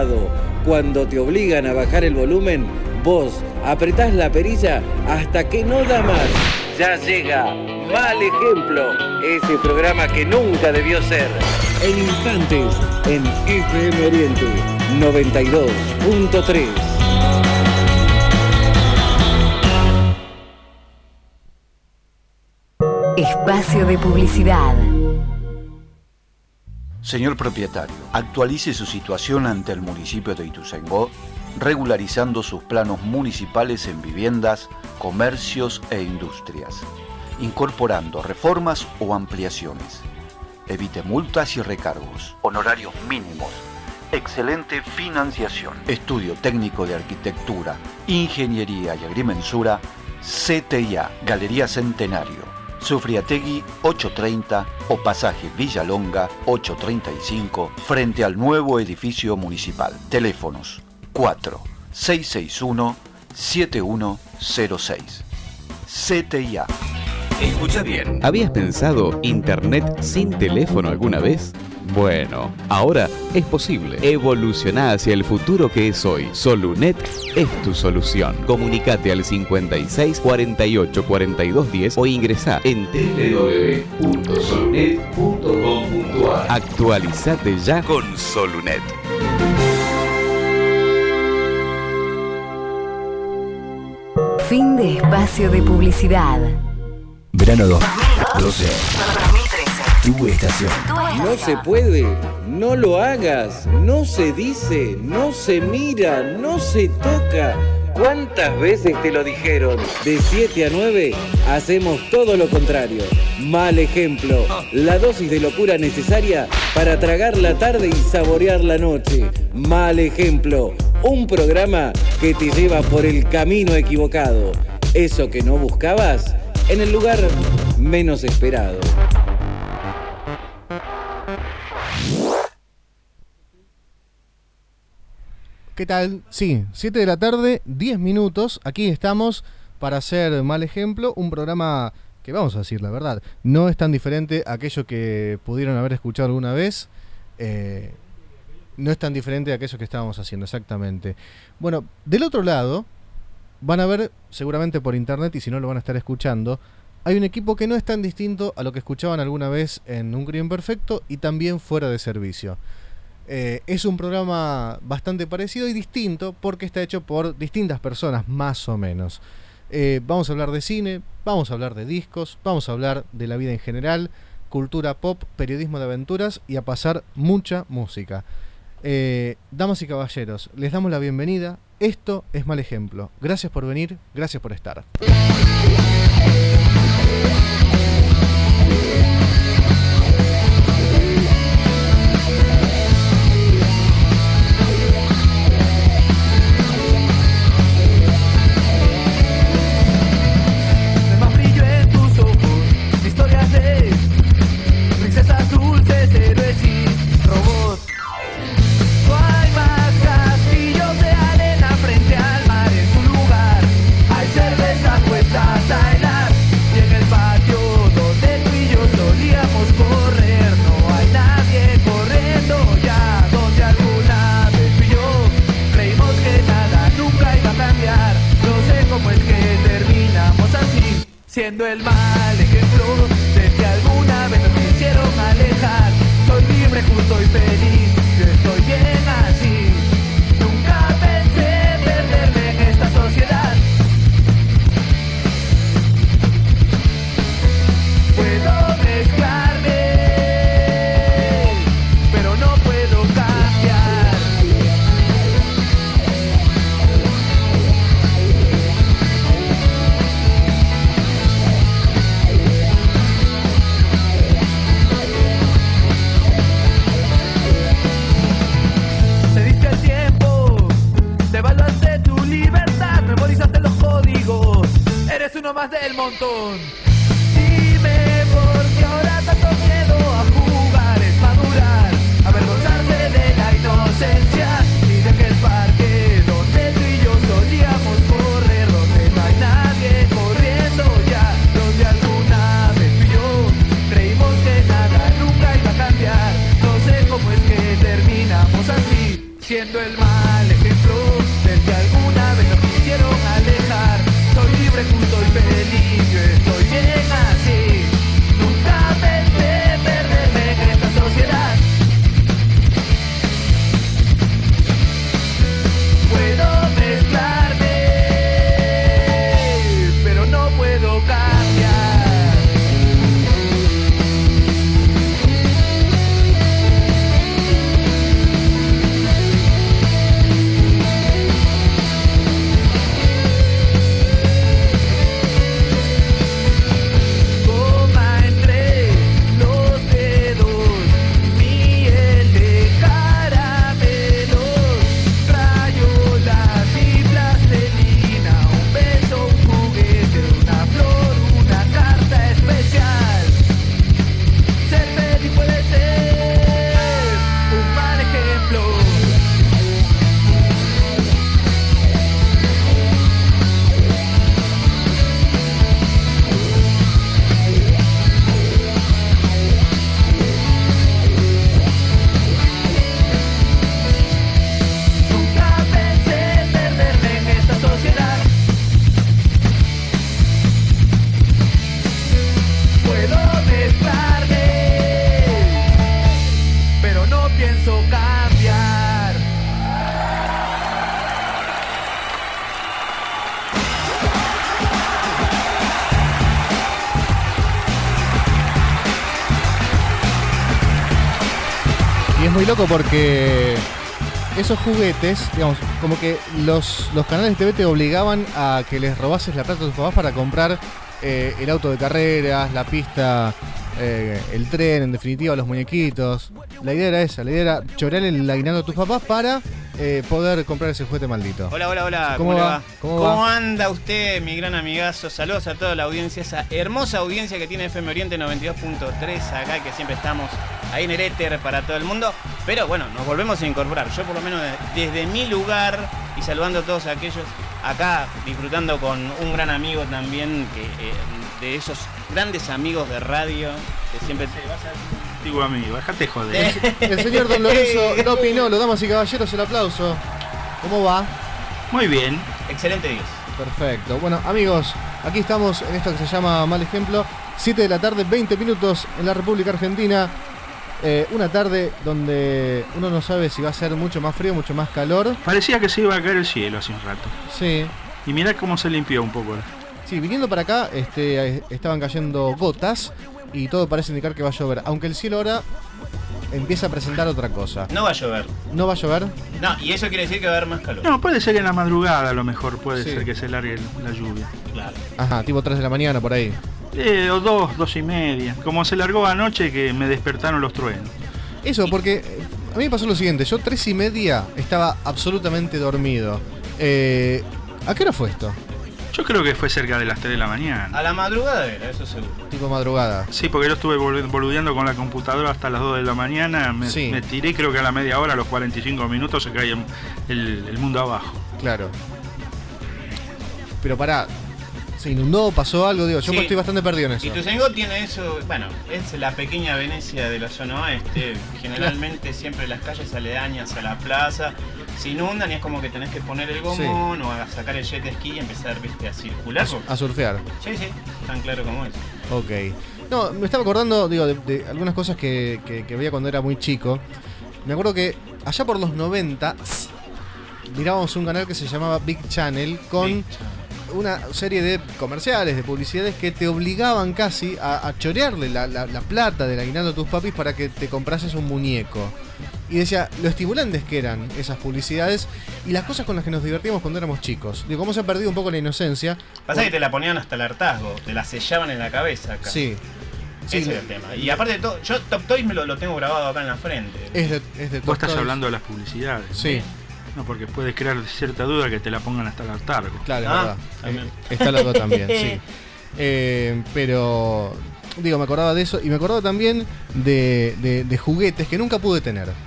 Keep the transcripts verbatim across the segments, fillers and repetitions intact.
lado. Cuando te obligan a bajar el volumen, vos apretás la perilla hasta que no da más. Ya llega Mal Ejemplo, ese programa que nunca debió ser. En instantes, en F M Oriente noventa y dos punto tres. Espacio de publicidad. Señor propietario, actualice su situación ante el municipio de Ituzaingó, regularizando sus planos municipales en viviendas, comercios e industrias, incorporando reformas o ampliaciones. Evite multas y recargos, honorarios mínimos, excelente financiación, estudio técnico de arquitectura, ingeniería y agrimensura, C T I A, Galería Centenario, Sufriategui ochocientos treinta o Pasaje Villalonga ochocientos treinta y cinco, frente al nuevo edificio municipal. Teléfonos cuatro seis seis uno siete uno cero seis. C T I A. Escucha bien. ¿Habías pensado internet sin teléfono alguna vez? Bueno, ahora es posible. Evoluciona hacia el futuro que es hoy. Solunet es tu solución. Comunicate al cincuenta y seis cuarenta y ocho cuarenta y dos diez o ingresá en doble u doble u doble u punto solunet punto com punto a r. Actualizate ya con Solunet. Fin de espacio de publicidad. Verano dos mil doce. Tu estación. No se puede, no lo hagas, no se dice, no se mira, no se toca. ¿Cuántas veces te lo dijeron? De siete a nueve hacemos todo lo contrario. Mal Ejemplo, la dosis de locura necesaria para tragar la tarde y saborear la noche. Mal Ejemplo, un programa que te lleva por el camino equivocado. Eso que no buscabas, en el lugar menos esperado. ¿Qué tal? Sí, siete de la tarde, diez minutos. Aquí estamos para hacer Mal Ejemplo, un programa que, vamos a decir la verdad, no es tan diferente a aquello que pudieron haber escuchado alguna vez. Eh, no es tan diferente a aquello que estábamos haciendo, exactamente. Bueno, del otro lado, van a ver, seguramente por internet, y si no lo van a estar escuchando, hay un equipo que no es tan distinto a lo que escuchaban alguna vez en Un Crimen Perfecto y también fuera de servicio. Eh, es un programa bastante parecido y distinto porque está hecho por distintas personas, más o menos. Eh, vamos a hablar de cine, vamos a hablar de discos, vamos a hablar de la vida en general, cultura pop, periodismo de aventuras y a pasar mucha música. Eh, damas y caballeros, les damos la bienvenida. Esto es Mal Ejemplo. Gracias por venir, gracias por estar. Siendo el mal ejemplo de que alguna vez nos quisieron alejar. Soy libre, justo y feliz, yo estoy bien así. Nunca pensé perderme en esta sociedad. Puedo mezclarme, pero no puedo cambiar. Uno más del montón. Dime por qué ahora tanto miedo a jugar es madurar, avergonzarse de la inocencia y de aquel parque donde tú y yo solíamos correr, donde no hay nadie corriendo ya, donde alguna vez tú y yo creímos que nada nunca iba a cambiar. No sé cómo es que terminamos así, siendo el el mal ejemplo del que alguna vez nos quisieron alejar. Soy libre, justo y feliz, yo estoy bien así. Nunca pensé perderme en esta sociedad. Puedo mezclarme, pero no puedo cambiar. Toma entre los dedos miel de caramelos, rayolas y plastelina, un beso, un juguete, una flor, una carta especial. Ser feliz puede ser un mal ejemplo. Nunca pensé perderme en esta sociedad. Puedo mezclarme, pero no pienso cambiar. Y es muy loco porque esos juguetes, digamos, como que los, los canales de T V te obligaban a que les robases la plata a tus papás para comprar eh, el auto de carreras, la pista, eh, el tren, en definitiva, los muñequitos. La idea era esa, la idea era chorar el aguinaldo a tus papás para eh, poder comprar ese juguete maldito. Hola, hola, hola, ¿Cómo ¿cómo, le va? va? ¿Cómo ¿Cómo va? anda usted, mi gran amigazo? Saludos a toda la audiencia, esa hermosa audiencia que tiene F M Oriente noventa y dos punto tres acá, que siempre estamos ahí en el éter para todo el mundo. Pero bueno, nos volvemos a incorporar. Yo por lo menos desde mi lugar y saludando a todos aquellos acá, disfrutando con un gran amigo también, que, eh, de esos grandes amigos de radio, que siempre te vas a... Digo amigo, déjate joder. El señor Don Lorenzo Lopinolo, damas y caballeros, el aplauso. ¿Cómo va? Muy bien. Excelente Dios. Perfecto. Bueno, amigos, aquí estamos en esto que se llama Mal Ejemplo. siete de la tarde, veinte minutos en la República Argentina. Eh, una tarde donde uno no sabe si va a ser mucho más frío, mucho más calor. Parecía que se iba a caer el cielo hace un rato. Sí. Y mirá cómo se limpió un poco. Sí, viniendo para acá este, estaban cayendo gotas y todo parece indicar que va a llover. Aunque el cielo ahora empieza a presentar otra cosa. No va a llover. ¿No va a llover? No, y eso quiere decir que va a haber más calor. No, puede ser que en la madrugada a lo mejor puede Sí. ser que se largue la lluvia. Claro. Ajá, tipo tres de la mañana por ahí. Eh, o dos, dos y media. Como se largó anoche que me despertaron los truenos. Eso, porque eh, a mí me pasó lo siguiente. Yo tres y media estaba absolutamente dormido. Eh, ¿A qué hora fue esto? Yo creo que fue cerca de las tres de la mañana. A la madrugada era, eso seguro. Tipo madrugada. Sí, porque yo estuve bol- boludeando con la computadora hasta las dos de la mañana. Me, Sí. me tiré, creo que a la media hora, a los cuarenta y cinco minutos, se caía el, el mundo abajo. Claro. Pero pará, ¿se inundó? ¿Pasó algo? Digo, yo Sí. estoy bastante perdido en eso. Y Ituzaingó tiene eso, bueno, es la pequeña Venecia de la zona oeste. Generalmente siempre las calles aledañas a la plaza se inundan y es como que tenés que poner el gomón o a sacar el jet ski y empezar, viste, a circular. A, a surfear. Sí, sí, tan claro como es. Ok. No, me estaba acordando, digo, de, de algunas cosas que, que, que veía cuando era muy chico. Me acuerdo que allá por los noventa mirábamos un canal que se llamaba Big Channel con Big Channel. una serie de comerciales, de publicidades que te obligaban casi a, a chorearle la, la, la plata del aguinaldo a tus papis para que te comprases un muñeco. Y decía lo estimulantes que eran esas publicidades y las cosas con las que nos divertíamos cuando éramos chicos. Digo, cómo se ha perdido un poco la inocencia. Pasa que te la ponían hasta el hartazgo, te la sellaban en la cabeza acá. Sí. Sí, Ese es el tema. Y aparte de todo, yo Top Toys me lo, lo tengo grabado acá en la frente. Es de, es de Vos Top estás Toys. hablando de las publicidades. Sí, No, porque puedes crear cierta duda que te la pongan hasta el hartargo. claro, es Ah, verdad. también. Eh, está la dos también, sí. Eh, pero, digo, me acordaba de eso y me acordaba también de, de, de juguetes que nunca pude tener.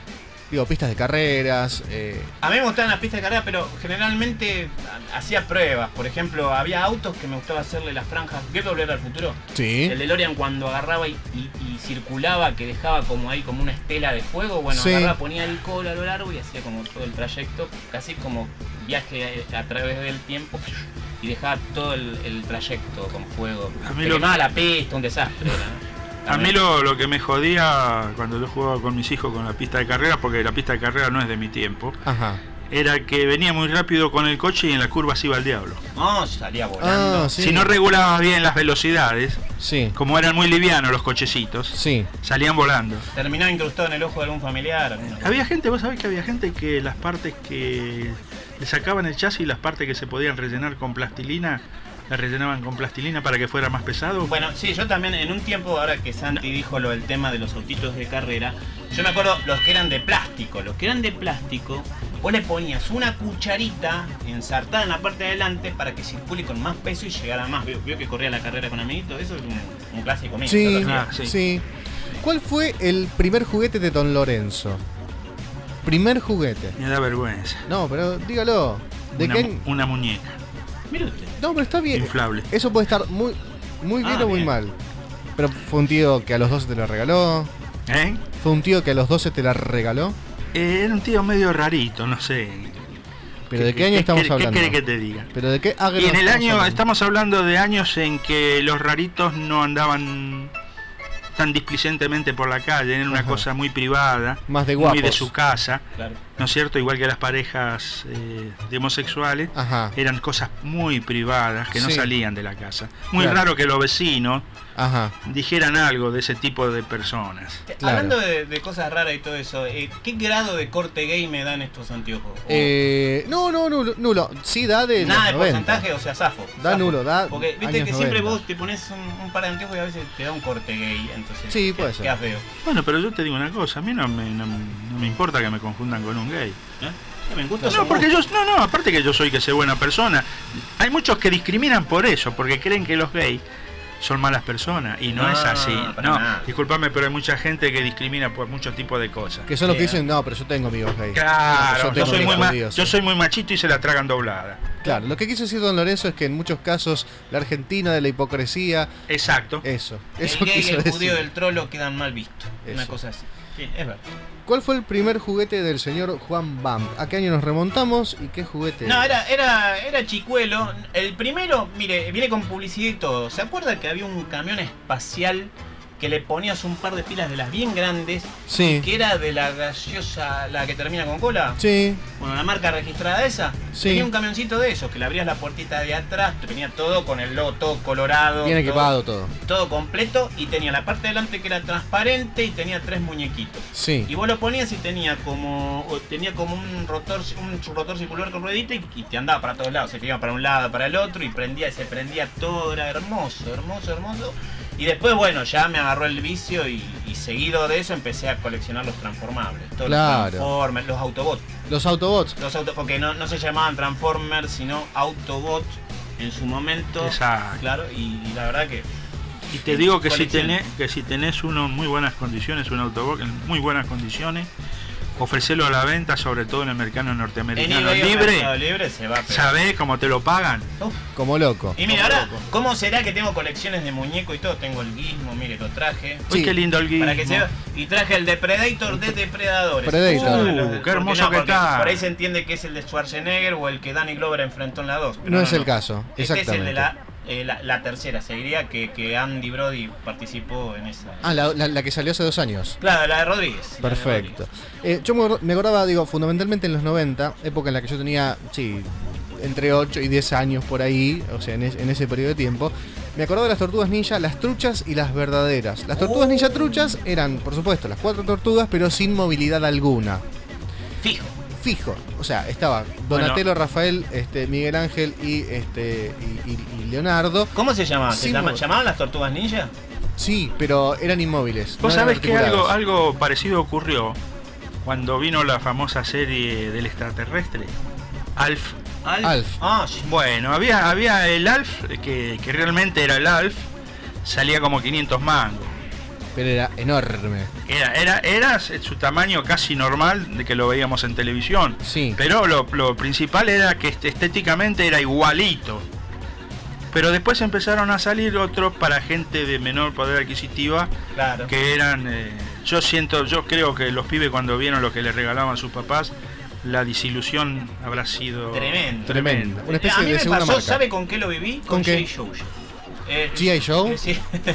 Digo, pistas de carreras. Eh... A mí me gustaban las pistas de carrera, pero generalmente hacía pruebas. Por ejemplo, había autos que me gustaba hacerle las franjas. ¿Vio Volver al Futuro? Sí. El DeLorean cuando agarraba y, y, y circulaba, que dejaba como ahí como una estela de fuego. Bueno, sí. agarraba, ponía el cobre a lo largo y hacía como todo el trayecto, casi como viaje a, a través del tiempo. Y dejaba todo el, el trayecto con fuego. A mí Se lo... quemaba la pista, un desastre. ¿no? A mí lo, lo que me jodía cuando yo jugaba con mis hijos con la pista de carrera, porque la pista de carrera no es de mi tiempo, Ajá. era que venía muy rápido con el coche y en la curva se iba al diablo. No, salía volando. Ah, sí. Si no regulabas bien las velocidades, Sí. como eran muy livianos los cochecitos, Sí. salían volando. Terminaba incrustado en el ojo de algún familiar. alguna cosa. Había gente, vos sabés que había gente que las partes que le sacaban el chasis, las partes que se podían rellenar con plastilina, las rellenaban con plastilina para que fuera más pesado. Bueno, sí, yo también en un tiempo, ahora que Santi dijo lo del tema de los autitos de carrera, yo me acuerdo los que eran de plástico. Los que eran de plástico, vos le ponías una cucharita ensartada en la parte de adelante para que circule con más peso y llegara más. Vio, vio que corría la carrera con amiguitos, eso es un, un clásico mío. Sí, Yo lo hacía. Ah, sí. sí. ¿Cuál fue el primer juguete de Don Lorenzo? Primer juguete. Me da vergüenza. No, pero dígalo. ¿De una, qué? mu- una muñeca Mire usted. No, pero está bien. inflable. Eso puede estar muy, muy bien Ah, o muy bien. mal. Pero fue un tío que a los doce te la regaló. ¿Eh? Fue un tío que a los doce te la regaló. Eh, era un tío medio rarito, no sé. ¿Pero de qué año estamos qué, hablando? ¿Qué querés que te diga? ¿Pero de qué agro Y en el estamos año, hablando? estamos hablando de años en que los raritos no andaban tan displicentemente por la calle, era una Ajá. cosa muy privada, Más de muy guapos. de su casa, Claro. ¿no es cierto? Igual que las parejas eh, de homosexuales, Ajá, eran cosas muy privadas que no Sí. salían de la casa. Muy Claro. raro que los vecinos ajá. dijeran algo de ese tipo de personas. Claro. Hablando de, de cosas raras y todo eso, eh, ¿qué grado de corte gay me dan estos anteojos? O- Eh, no, no, nulo, nulo. Sí da de Nada de los noventa. porcentaje, o sea, zafo. Da zafo. nulo, da Porque viste años que siempre noventa. vos te pones un, un par de anteojos y a veces te da un corte gay, entonces Sí, puede qué- ser. queda feo. Bueno, pero yo te digo una cosa, a mí no me, no, no me importa que me confundan con un gay. ¿Eh? Me gusta No, su porque voz. yo, no, no, aparte que yo soy que soy buena persona. Hay muchos que discriminan por eso, porque creen que los gays son malas personas y no, No, es así. para No, nada. discúlpame, pero hay mucha gente que discrimina por muchos tipos de cosas. Que son los que Sí, dicen, no, pero yo tengo amigos gay. Claro, Yo yo tengo soy, muy amigos ma- judíos, yo sí. soy muy machito y se la tragan doblada. Claro, lo que quiso decir Don Lorenzo es que en muchos casos la Argentina de la hipocresía, Exacto. eso, El eso gay y quiso el decir. judío del trolo quedan mal vistos. Una Eso. cosa así. Sí, es verdad. ¿Cuál fue el primer juguete del señor Juan Bam? ¿A qué año nos remontamos y qué juguete? No, era, era, era chicuelo. El primero, mire, viene con publicidad y todo. ¿Se acuerda que había un camión espacial que le ponías un par de pilas de las bien grandes? Sí, Que era de la gaseosa, la que termina con cola. sí, Bueno, la marca registrada esa. Sí. Tenía un camioncito de esos, que le abrías la puertita de atrás, tenía todo con el logo todo colorado. bien todo- equipado todo. Todo completo y tenía la parte de delante que era transparente y tenía tres muñequitos. Sí, Y vos lo ponías y tenía como o tenía como un rotor un rotor circular con ruedita y, y te andaba para todos lados, se te iba para un lado, para el otro y prendía, se prendía todo, era hermoso, hermoso, hermoso. Y después, bueno, ya me agarró el vicio y, y seguido de eso empecé a coleccionar los transformables, todos Claro. los Transformers, los Autobots, los Autobots. los auto, porque no, no se llamaban Transformers, sino Autobots en su momento. Exacto. Claro, y, y la verdad que Y te digo que si, Colección. tenés, que si tenés uno en muy buenas condiciones, un Autobot en muy buenas condiciones, ofrecelo a la venta, sobre todo en el mercado en norteamericano eBay o libre. Mercado Libre se va a pegar. ¿Sabés cómo te lo pagan? Uf. Como loco. Y mira, ahora, ¿cómo será que tengo colecciones de muñecos y todo? Tengo el Gizmo, mire, lo traje. Uy, Sí. qué lindo el guismo. Para que se vea. Y traje el Depredator de Depredadores. Predator. Uno de los- Uh, qué porque hermoso no, que porque está. Por ahí se entiende que es el de Schwarzenegger o el que Danny Glover enfrentó en la dos. No es el caso, Este es el exactamente. de la, eh, la, la tercera. Se diría que, que Andy Brody participó en esa. Ah, la, la- la que salió hace dos años. Claro, la de Rodríguez. la de Perfecto. Rodríguez. Eh, yo me, me acordaba, digo, fundamentalmente en los noventa, época en la que yo tenía, sí, entre ocho y diez años por ahí, o sea, en, es- en ese periodo de tiempo, me acordaba de las tortugas ninja, las truchas y las verdaderas. Las tortugas Oh. ninja truchas eran, por supuesto, las cuatro tortugas, pero sin movilidad alguna. Fijo. Fijo. O sea, estaba Donatello, Rafael, este, Miguel Ángel y, este, y, y- y Leonardo. ¿Cómo se llamaban? ¿Se Sí, llama- mo- ¿Llamaban las tortugas ninja? Sí, pero eran inmóviles. Vos no eran sabés que algo, articulados. algo parecido ocurrió cuando vino la famosa serie del extraterrestre, Alf. Alf. Alf. Ah, sí. Bueno, había, había el Alf, que, que realmente era el Alf, salía como quinientos mangos. Pero era enorme. Era, era, era su tamaño casi normal de que lo veíamos en televisión. Sí. Pero lo, lo principal era que estéticamente era igualito. Pero después empezaron a salir otros para gente de menor poder adquisitiva. Claro. Que eran, eh, yo siento, yo creo que los pibes cuando vieron lo que les regalaban sus papás, la desilusión habrá sido tremendo. Tremenda. Una especie a mí de me segunda pasó, marca. ¿sabe con qué lo viví? ¿Con Con qué? G I. Joe. Eh, ¿G I. Joe? eh, Sí,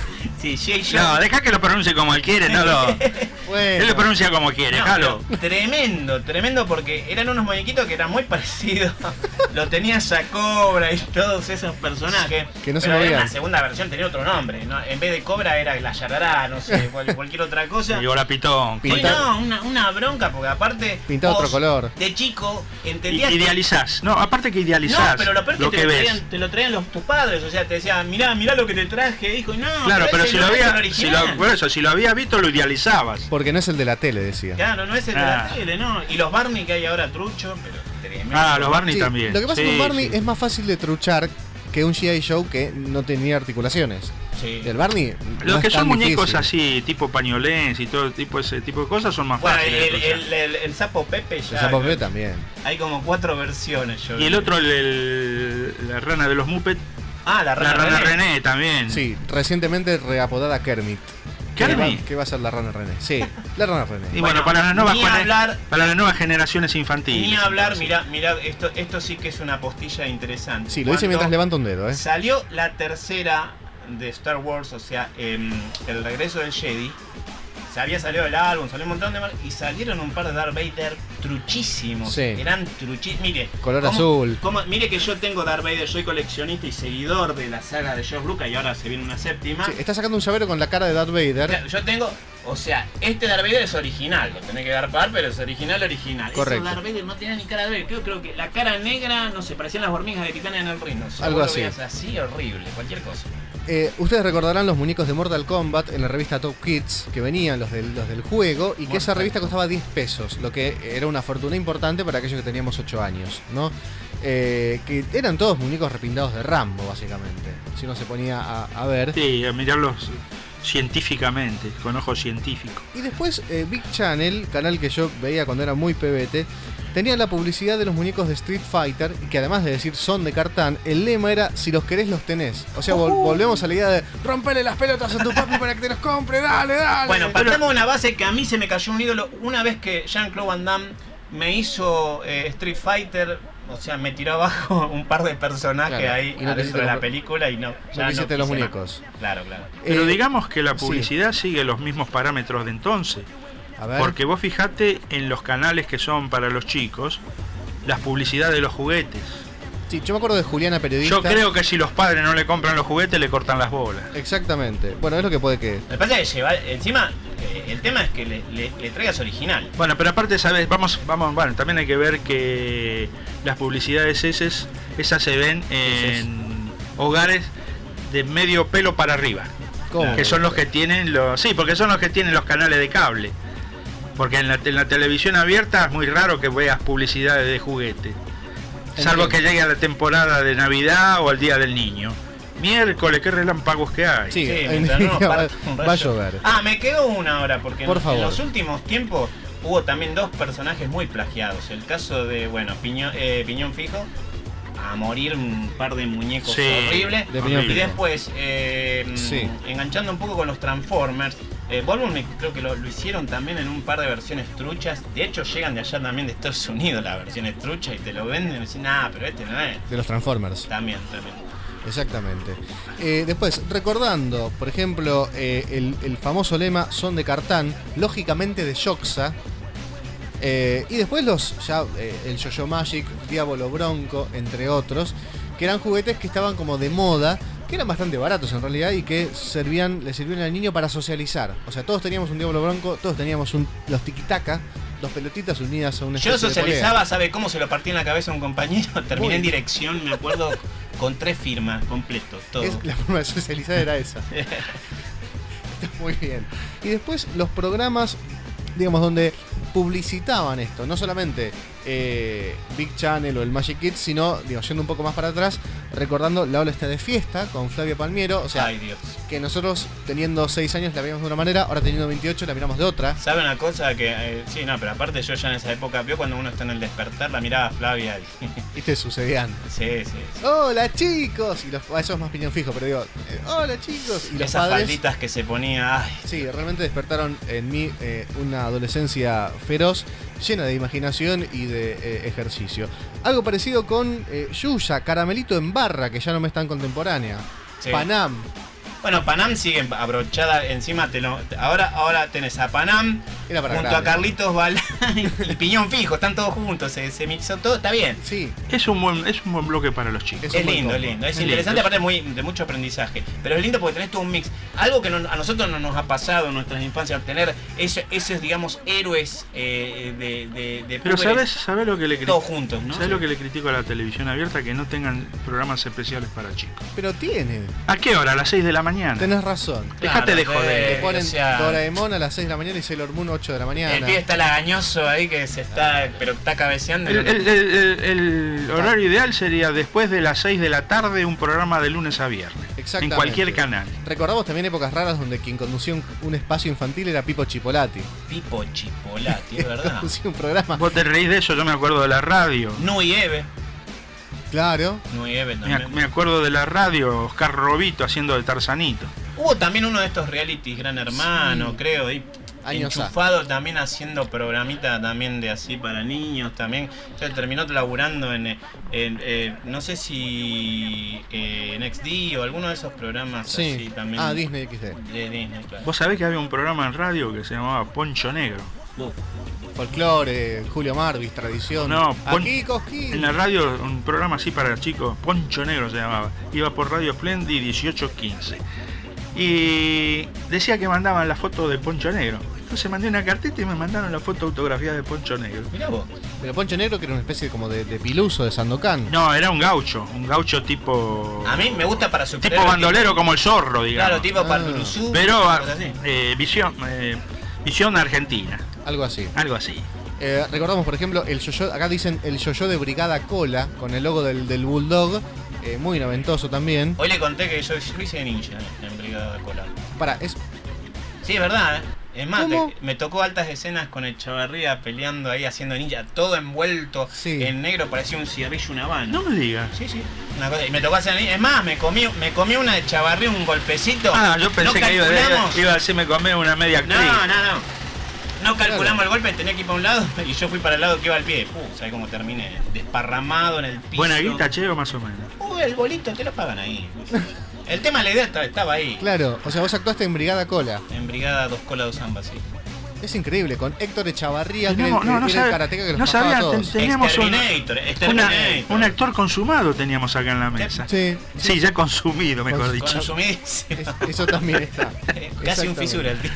sí G I. Joe. No, deja que lo pronuncie como él quiere, no lo. Bueno. Él lo pronuncia como quiere, No, déjalo. pero tremendo, tremendo porque eran unos muñequitos que eran muy parecidos. Lo tenías a Cobra y todos esos personajes. Que no se pero movían. en la segunda versión tenía otro nombre, ¿no? En vez de Cobra era la Yarará, no sé, cual- cualquier otra cosa. Y ahora Pitón. Sí, Pintar- no, una, una bronca porque aparte Pintado vos, otro color. de chico I- entendías que- Idealizás. No, aparte que no, idealizás pero lo peor es lo que, que te, lo ves. traían, te lo traían los, tus padres, o sea, te decían, mirá, mirá lo que te traje, hijo, y no, Claro, pero ese si no lo es el había, si original. lo, por eso, si lo había visto lo idealizabas. Porque no es el de la tele, decía. Claro, no es el de Ah. la tele, ¿no? Y los Barney que hay ahora trucho, pero tremendo. Ah, los Barney Sí, también. Lo que pasa Sí, con Barney sí. es más fácil de truchar que un G I. Joe que no tenía articulaciones. Sí. El Barney. no Los es que son tan muñecos difícil. así, tipo pañolens y todo tipo ese tipo de cosas son más Bueno, fáciles. el, de el, truchar. el, el- el sapo Pepe ya. El Sapo Pepe también. Hay como cuatro versiones. Yo Y el vi. otro, el, el- la rana de los Muppets, Ah, la la rana, rana René. René, también. Sí, recientemente reapodada Kermit. ¿Qué ¿Kermit? va, qué va a ser la rana René? Sí, la rana René. Y Bueno, bueno, para las nuevas ni gene- hablar- para las nuevas generaciones infantiles. Ni hablar, entonces. mirá, mirá, esto, esto sí que es una postilla interesante. Sí, lo dice Cuando mientras levanta un dedo, ¿eh? Salió la tercera de Star Wars, o sea, em, el regreso del Jedi. Se había salido el álbum, salió un montón de mar y salieron un par de Darth Vader truchísimos. Sí. Eran truchísimos. Mire, Color cómo- azul. cómo- mire que yo tengo Darth Vader, soy coleccionista y seguidor de la saga de George Lucas y ahora se viene una séptima. Sí, está sacando un llavero con la cara de Darth Vader. Claro, yo tengo, o sea, este Darth Vader es original, lo tenés que dar par, pero es original, original. Correcto. Ese Darth Vader no tenía ni cara de Vader, creo, creo que la cara negra, no sé, parecían las hormigas de Titania en el reino. Si Algo vos lo así. veías así, horrible, cualquier cosa. Eh, ustedes recordarán los muñecos de Mortal Kombat en la revista Top Kids, que venían los del, los del juego, y que esa revista costaba diez pesos, lo que era una fortuna importante para aquellos que teníamos ocho años, ¿no? Eh, que eran todos muñecos repintados de Rambo, básicamente, si uno se ponía a, a ver. Sí, a mirarlos científicamente, con ojo científico. Y después eh, Big Channel, canal que yo veía cuando era muy pebete, tenía la publicidad de los muñecos de Street Fighter, y que además de decir son de cartán, el lema era si los querés los tenés. O sea, vol- volvemos a la idea de romperle las pelotas a tu papi para que te los compre, dale, dale. Bueno, partamos de una base que a mí se me cayó un ídolo una vez que Jean-Claude Van Damme me hizo eh, Street Fighter. O sea, me tiró abajo un par de personajes Claro, ahí y no adentro quisiste de la los- película y no. no quisiste los quise más. muñecos. Claro, claro. Pero Eh, digamos que la sí. publicidad sigue los mismos parámetros de entonces. A ver. Porque vos fijate en los canales que son para los chicos, las publicidades de los juguetes. Sí, yo me acuerdo de Juliana Periodista. Yo creo que si los padres no le compran los juguetes, le cortan las bolas. Exactamente. Bueno, es lo que puede que... Lo que pasa es que llevar, encima, eh, el tema es que le, le- le traigas original. Bueno, pero aparte, ¿sabes? Vamos, vamos, bueno, también hay que ver que las publicidades esas, esas se ven en hogares de medio pelo para arriba. ¿Cómo? Que son los que tienen los... Sí, porque son los que tienen los canales de cable. Porque en la, en la televisión abierta es muy raro que veas publicidades de juguete. Salvo que llegue a la temporada de Navidad o al Día del Niño. Miércoles, qué relámpagos que hay. Sí, Sí, en- mientras no nos va, parta un va a rayo. llover. Ah, me quedó una ahora, porque Por en, favor. en los últimos tiempos hubo también dos personajes muy plagiados. El caso de, bueno, Piñón, eh, Piñón Fijo, a morir un par de muñecos Sí, horribles. de Piñón Y Fijo. después, eh, Sí. enganchando un poco con los Transformers, eh, Volvo me- creo que lo, lo hicieron también en un par de versiones truchas. De hecho, llegan de allá también de Estados Unidos las versiones truchas y te lo venden y dicen, nah, pero este no es. De los Transformers. También, también. Exactamente. Eh, después, recordando, por ejemplo, eh, el, el famoso lema son de cartán, lógicamente de Yoxa. Eh, y después los ya eh, el Yo-Yo Magic, Diablo Bronco, entre otros, que eran juguetes que estaban como de moda, que eran bastante baratos en realidad y que servían, le sirvían al niño para socializar. O sea, todos teníamos un Diablo Bronco, todos teníamos un, los tiquitaca, dos pelotitas unidas a una Yo especie de polea. socializaba, ¿sabe cómo se lo partí en la cabeza a un compañero? Terminé Muy en bien. dirección, me acuerdo, con tres firmas completos, todo. Es- la forma de socializar era esa. Está muy bien. Y después los programas, digamos, donde publicitaban esto, no solamente eh, Big Channel o el Magic Kids, sino, digo, yendo un poco más para atrás, recordando La Ola está de fiesta con Flavia Palmiero. O sea, Ay, Dios. que nosotros teniendo seis años la veíamos de una manera, ahora teniendo veintiocho la miramos de otra. ¿Sabe una cosa? Que eh, sí, no, pero aparte yo ya en esa época, vio cuando uno está en el despertar, la miraba a Flavia y... Y te sucedían. Sí, sí, sí. ¡Hola, chicos! Y los, ah, eso es más piñón fijo, pero digo, eh, ¡hola, chicos! Y los Esas padres, falditas que se ponía, ay. sí, realmente despertaron en mí eh, una adolescencia feroz, llena de imaginación y de eh, ejercicio. Algo parecido con eh, Yuya, Caramelito en barra, que ya no me es tan contemporánea. Sí. Panam. Bueno, Panam sigue abrochada, encima te lo, ahora, ahora tenés a Panam Era para junto grande. a Carlitos Balá y Piñón Fijo, están todos juntos, se, se mixó todo, está bien. Sí. Es un buen, es un buen bloque para los chicos. Es Es un buen lindo, es combo. lindo, es Es interesante, lindo. aparte muy, de mucho aprendizaje. Pero es lindo porque tenés todo un mix. Algo que no- a nosotros no nos ha pasado en nuestras infancias, tener ese- esos, digamos, héroes eh, de, de, de Pero púberes ¿sabes, ¿sabes lo que le todos critico? juntos, ¿no? ¿Sabes lo que le critico a la televisión abierta? Que no tengan programas especiales para chicos. Pero tiene. ¿A qué hora? A las seis de la mañana. Tenés razón. Dejate de Claro, joder. Te ponen o sea, Doraemon a las seis de la mañana y Sailor Moon ocho de la mañana. el pibe está lagañoso ahí que se está, pero está cabeceando. El, el- el- el horario ideal sería después de las seis de la tarde un programa de lunes a viernes. En Exactamente. cualquier canal. Recordamos también épocas raras donde quien conducía un, un espacio infantil era Pipo Chipolati. Pipo Chipolati, es verdad. Conducía un programa. Vos te reís de eso, yo me acuerdo de la radio. Nui Eve. Claro. Nui Eve Me, ac- también. me acuerdo de la radio, Oscar Robito haciendo de Tarzanito. Hubo también uno de estos realities, Gran Hermano, Sí. creo, y Años A. enchufado también haciendo programita también de así para niños también. O sea, terminó laburando en, en, eh, no sé si eh, en X D o alguno de esos programas Sí. así también. Ah, Disney X D. De Disney, claro. Vos sabés que había un programa en radio que se llamaba Poncho Negro. Uf. Folclore, Julio Marvis, tradición. No, pon- Aquí Cosquín. En la radio, un programa así para chicos, Poncho Negro se llamaba. Iba por Radio Splendid dieciocho quince. Y decía que mandaban la foto de Poncho Negro. Entonces mandé una cartita y me mandaron la foto autografiada de Poncho Negro. Mirá vos. Pero Poncho Negro, que era una especie como de, de piluso de Sandokan. No, era un gaucho, un gaucho tipo... A mí me gusta para su Tipo bandolero como el zorro, digamos. Claro, tipo Ah. Parturuzú. Pero cosas así. eh, visión, eh, visión argentina, Algo así. algo así. Eh, recordamos, por ejemplo, el yo-yo, acá dicen el yo-yo de Brigada Cola, con el logo del, del Bulldog, eh, muy noventoso también. Hoy le conté que yo, yo hice de ninja en Brigada Cola. Para, es Sí, es verdad, ¿eh? Es más, ¿Cómo? te- me tocó altas escenas con el Chavarría peleando ahí haciendo ninja, todo envuelto Sí. en negro, parecía un cigarrillo, una habana. No me digas. Sí, sí. Una cosa, y me tocó hacer ninja. Es más, me comí, me comí una de Chavarría, un golpecito. Ah, yo pensé No que iba, calculamos. iba a decirme comer una media actriz. No, no, no. No calculamos el golpe, tenía que ir para un lado y yo fui para el lado que iba al pie. Uh, ¿sabes cómo terminé? Desparramado en el piso. Buena guita, che, o más o menos. Uh, el bolito te lo pagan ahí. El tema, la idea estaba, estaba ahí. claro, o sea, vos actuaste en Brigada Cola. En Brigada Dos Colas Dos Ambas, sí. Es increíble, con Héctor Echavarría, que era el, Teníamos- no, no era el sabe- karateca que los no pasaba sabía, a todos. ten- Teníamos un- Exterminator, Una- Exterminator. un actor consumado teníamos acá en la mesa. Sí, Sí, ya consumido, mejor Cons- dicho. Consumidísimo. es- eso también está. Casi un Exactamente. fisura el tío.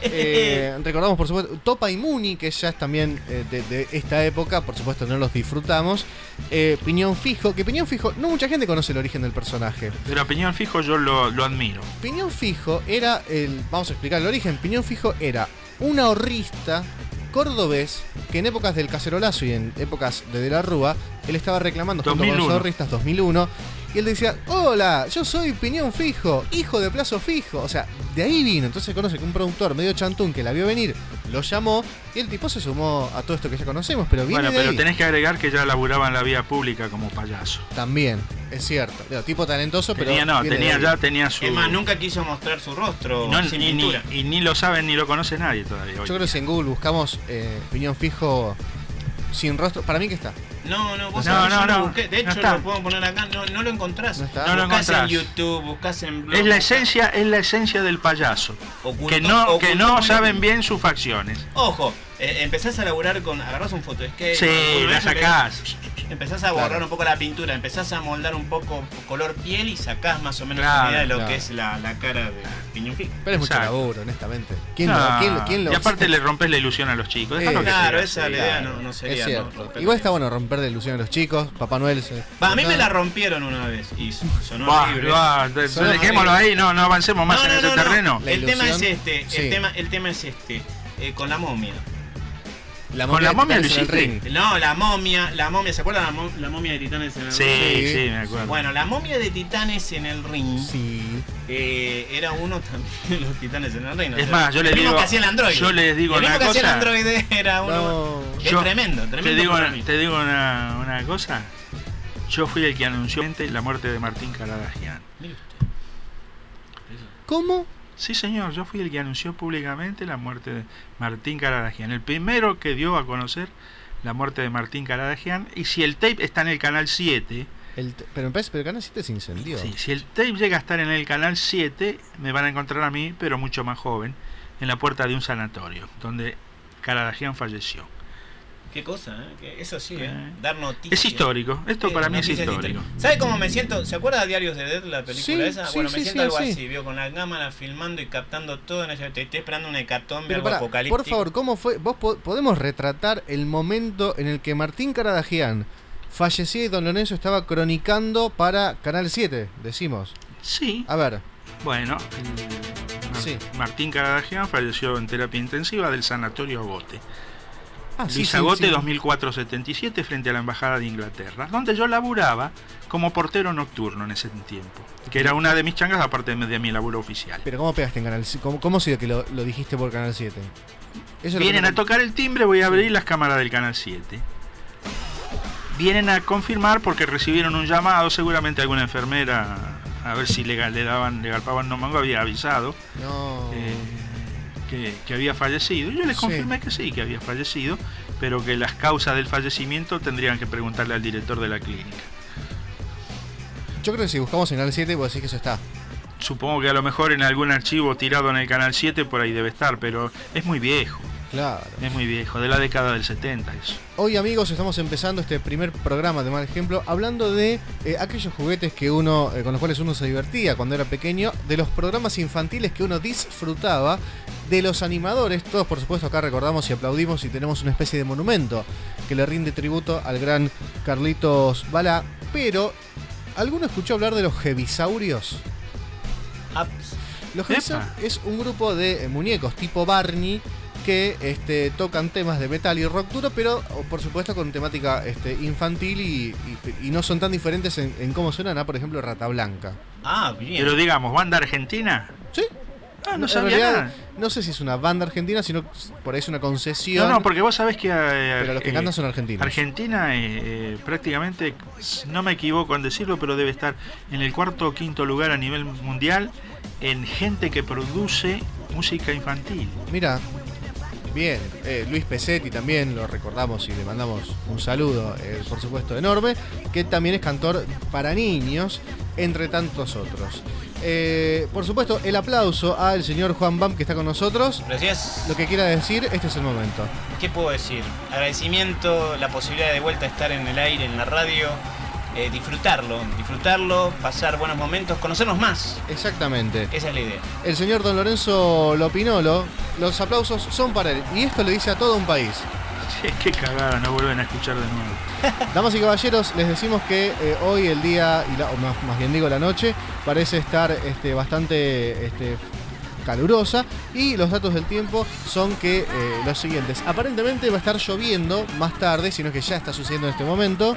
Eh, recordamos, por supuesto, Topa y Muni, que ya es también eh, de, de esta época, por supuesto no los disfrutamos. Eh, Piñón Fijo, que Piñón Fijo, no mucha gente conoce el origen del personaje. Pero a Piñón Fijo yo lo, lo admiro. Piñón Fijo era el. Vamos a explicar el origen. Piñón Fijo era un ahorrista cordobés que en épocas del cacerolazo y en épocas de De la Rúa, él estaba reclamando junto con dos mil los uno. ahorristas dos mil uno. Y él decía, hola, yo soy Piñón Fijo, hijo de Plazo Fijo. O sea, de ahí vino. Entonces conoce que un productor medio chantún que la vio venir, lo llamó y el tipo se sumó a todo esto que ya conocemos, pero viene Bueno, de pero ahí. tenés que agregar que ya laburaba en la vía pública como payaso. También, es cierto. Digo, tipo talentoso, pero Tenía, no, viene tenía de ya ahí. tenía su... Es más, nunca quiso mostrar su rostro No, sin ni, ni- pintura. y ni lo saben ni lo conoce nadie todavía. hoy. Yo creo que si en Google buscamos eh, Piñón Fijo sin rostro, para mí que está. No, no, vos No, sabés, no, yo lo no, busqué. De no hecho, está. lo puedo poner acá. No, no lo encontrás. No está. No lo buscás en encontrás. YouTube, buscás en blog. Es la buscás- esencia, es la esencia del payaso. Ocultó- Que no, que ocultó no muy- saben bien sus facciones. Ojo, eh, empezás a laburar con. Agarrás un foto, es que. Sí, la sacás. Empezás a borrar Claro. un poco la pintura, empezás a moldar un poco color piel y sacás más o menos Claro, una idea de lo claro. que es la, la cara de Piñón Fijo. Pero es mucho Exacto. laburo, honestamente. ¿Quién No, lo, quién, lo- quién lo y aparte le rompes la ilusión a los chicos. Eh, Déjalo que Claro, siga, esa sí. la idea no, no sería. Es ¿no? cierto. Romper Igual la está bueno romper la ilusión a los chicos. Papá Noel se. Va, a mí me la No, rompieron una vez y sonó Bah, horrible. bah, de- Sonó dejémoslo horrible. ahí, no, no avancemos más No, en no, ese no, no. terreno. La El tema es ilusión, este, sí. el tema, el tema es este, eh, con la momia. La Con la momia lo Titanes en el hiciste. Ring. No, la momia, la momia, ¿se acuerdan la, mo- la momia de Titanes en el Sí, ring? sí, me acuerdo. Bueno, la momia de Titanes en el ring Sí. eh, era uno también de los Titanes en el ring. ¿no? Es O sea, más, yo les el mismo digo- que hacía el androide. yo les digo el mismo una que hacía el cosa. androide era uno. No. Es Yo tremendo, tremendo. Te digo, para mí. te digo una, una cosa. Yo fui el que anunció la muerte de Martín Caradagian. Mire usted. ¿Cómo? Sí, señor, yo fui el que anunció públicamente la muerte de Martín Caradagian. El primero que dio a conocer la muerte de Martín Caradagian. Y si el tape está en el canal siete, El te- pero me parece, pero el canal siete se incendió. sí, si el tape llega a estar en el canal siete, me van a encontrar a mí, pero mucho más joven, en la puerta de un sanatorio, donde Caradagian falleció. Qué cosa, ¿eh? Que eso sí, ¿eh? Eh. Dar noticias. Es histórico, esto Sí, para mí es noticias histórico. históricas. ¿Sabe cómo me siento? ¿Se acuerda de Diarios de Dead, la película Sí, esa? sí, Bueno, me sí, siento sí, algo sí. así, vio, con la cámara filmando y captando todo en ese. Te estoy esperando una hecatombe, Pero algo pará, apocalíptico. por favor, ¿cómo fue? ¿Vos po- podemos retratar el momento en el que Martín Caradagian fallecía y Don Lorenzo estaba cronicando para Canal siete, decimos? Sí, A ver, bueno, el Mar- Sí. Martín Caradagian falleció en terapia intensiva del sanatorio Agote. ah, sí, Luis sí, Agote, sí. dos mil cuatro setenta y siete, frente a la Embajada de Inglaterra, donde yo laburaba como portero nocturno en ese tiempo, que era una de mis changas aparte de mi laburo oficial. Pero ¿cómo pegaste en Canal siete? ¿Cómo, cómo ha sido que lo, lo dijiste por Canal siete? Eso es lo Vienen que a no- tocar el timbre, voy a abrir las cámaras del Canal siete. Vienen a confirmar porque recibieron un llamado, seguramente alguna enfermera, a ver si le, le daban, le garpaban no mango, había avisado No. eh, que, que había fallecido. Yo les Sí. confirmé que sí, que había fallecido, pero que las causas del fallecimiento tendrían que preguntarle al director de la clínica. Yo creo que si buscamos en Canal siete, vos decís que eso está. Supongo que a lo mejor en algún archivo tirado en el Canal siete por ahí debe estar, pero es muy viejo, Claro. es muy viejo, de la década del setenta eso. Hoy, amigos, estamos empezando este primer programa de Mal Ejemplo hablando de eh, aquellos juguetes que uno eh, con los cuales uno se divertía cuando era pequeño, de los programas infantiles que uno disfrutaba, de los animadores. Todos, por supuesto, acá recordamos y aplaudimos y tenemos una especie de monumento que le rinde tributo al gran Carlitos Balá. Pero, ¿alguno escuchó hablar de los Jevisaurios? Ah, Los Jevisaurios es un grupo de eh, muñecos tipo Barney que este, tocan temas de metal y rock duro, pero por supuesto con temática este, infantil y, y- y no son tan diferentes en, en cómo suenan a, por ejemplo, Rata Blanca. ah, bien. Pero digamos, ¿banda argentina? Sí. Ah, no En sabía realidad, nada. no sé si es una banda argentina, sino por ahí es una concesión. No, no, porque vos sabés que eh, pero los que eh, cantan son argentinos. Argentina eh, eh, prácticamente, no me equivoco en decirlo, pero debe estar en el cuarto o quinto lugar a nivel mundial en gente que produce música infantil. Mira, bien, eh, Luis Pesetti también lo recordamos y le mandamos un saludo, eh, por supuesto, enorme, que también es cantor para niños, entre tantos otros. Eh, por supuesto, el aplauso al señor Juan Bam que está con nosotros. Gracias. Lo que quiera decir, este es el momento. ¿Qué puedo decir? Agradecimiento, la posibilidad de vuelta a estar en el aire, en la radio, eh, disfrutarlo, disfrutarlo, pasar buenos momentos, conocernos más. Exactamente. Esa es la idea. El señor Don Lorenzo Lopinolo, los aplausos son para él. Y esto le dice a todo un país. Qué cagada, no vuelven a escuchar de nuevo. Damas y caballeros, les decimos que eh, hoy el día, y la- o más, más bien digo la noche, parece estar este, bastante este, calurosa y los datos del tiempo son que eh, los siguientes. Aparentemente va a estar lloviendo más tarde, sino que ya está sucediendo en este momento.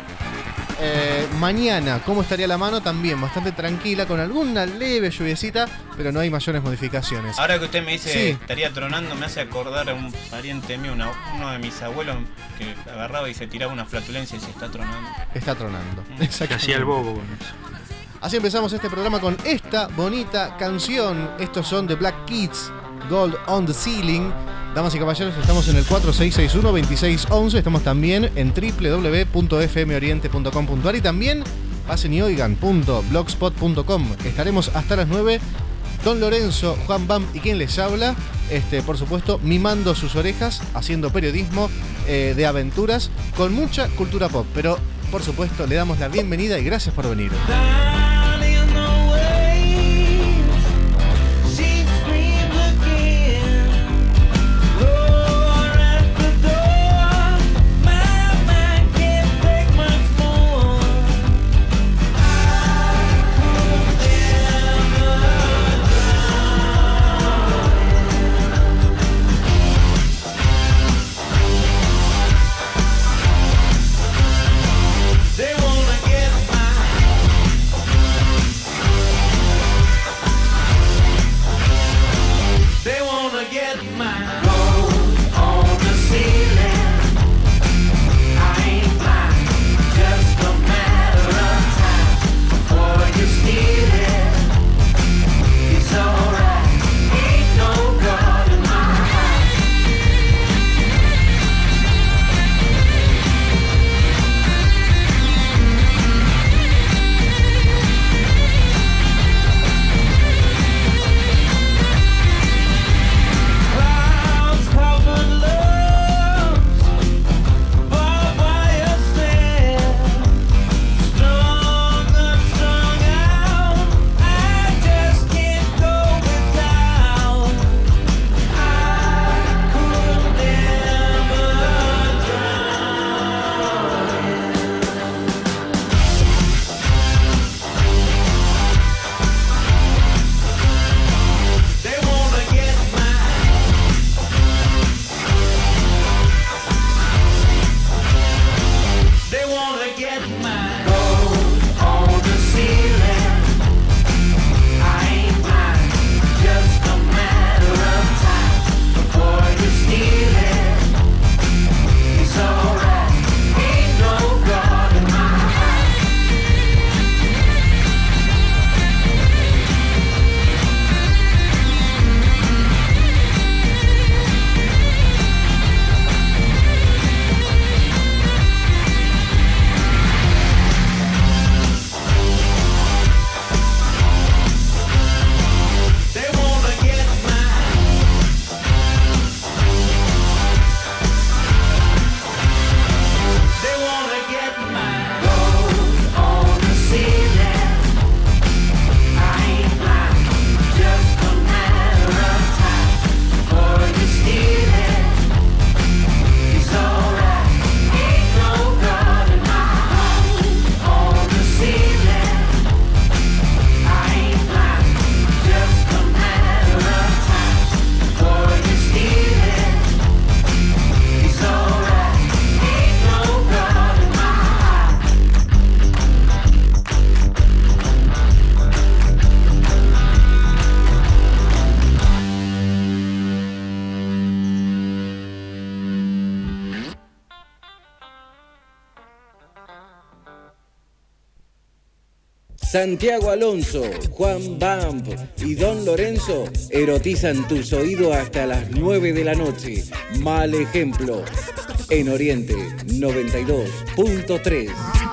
Eh, mañana, ¿cómo estaría la mano? También bastante tranquila, con alguna leve lluviecita, pero no hay mayores modificaciones. Ahora que usted me dice Sí. estaría tronando, me hace acordar a un pariente mío, una- uno de mis abuelos que agarraba y se tiraba una flatulencia y se está tronando. Está tronando. Que Exactamente. hacía el bobo con eso. Así empezamos este programa con esta bonita canción. Estos son The Black Kids, Gold on the Ceiling. Damas y caballeros, estamos en el cuatro seis seis uno, dos seis uno uno. Estamos también en w w w punto f m oriente punto com punto a r y también pasen y oigan punto blogspot punto com. Estaremos hasta las nueve. Don Lorenzo, Juan Bam y quien les habla, este, por supuesto, mimando sus orejas, haciendo periodismo eh, de aventuras con mucha cultura pop. Pero, por supuesto, le damos la bienvenida y gracias por venir. Santiago Alonso, Juan Bamp y Don Lorenzo erotizan tus oídos hasta las nueve de la noche. Mal ejemplo. En Oriente noventa y dos punto tres.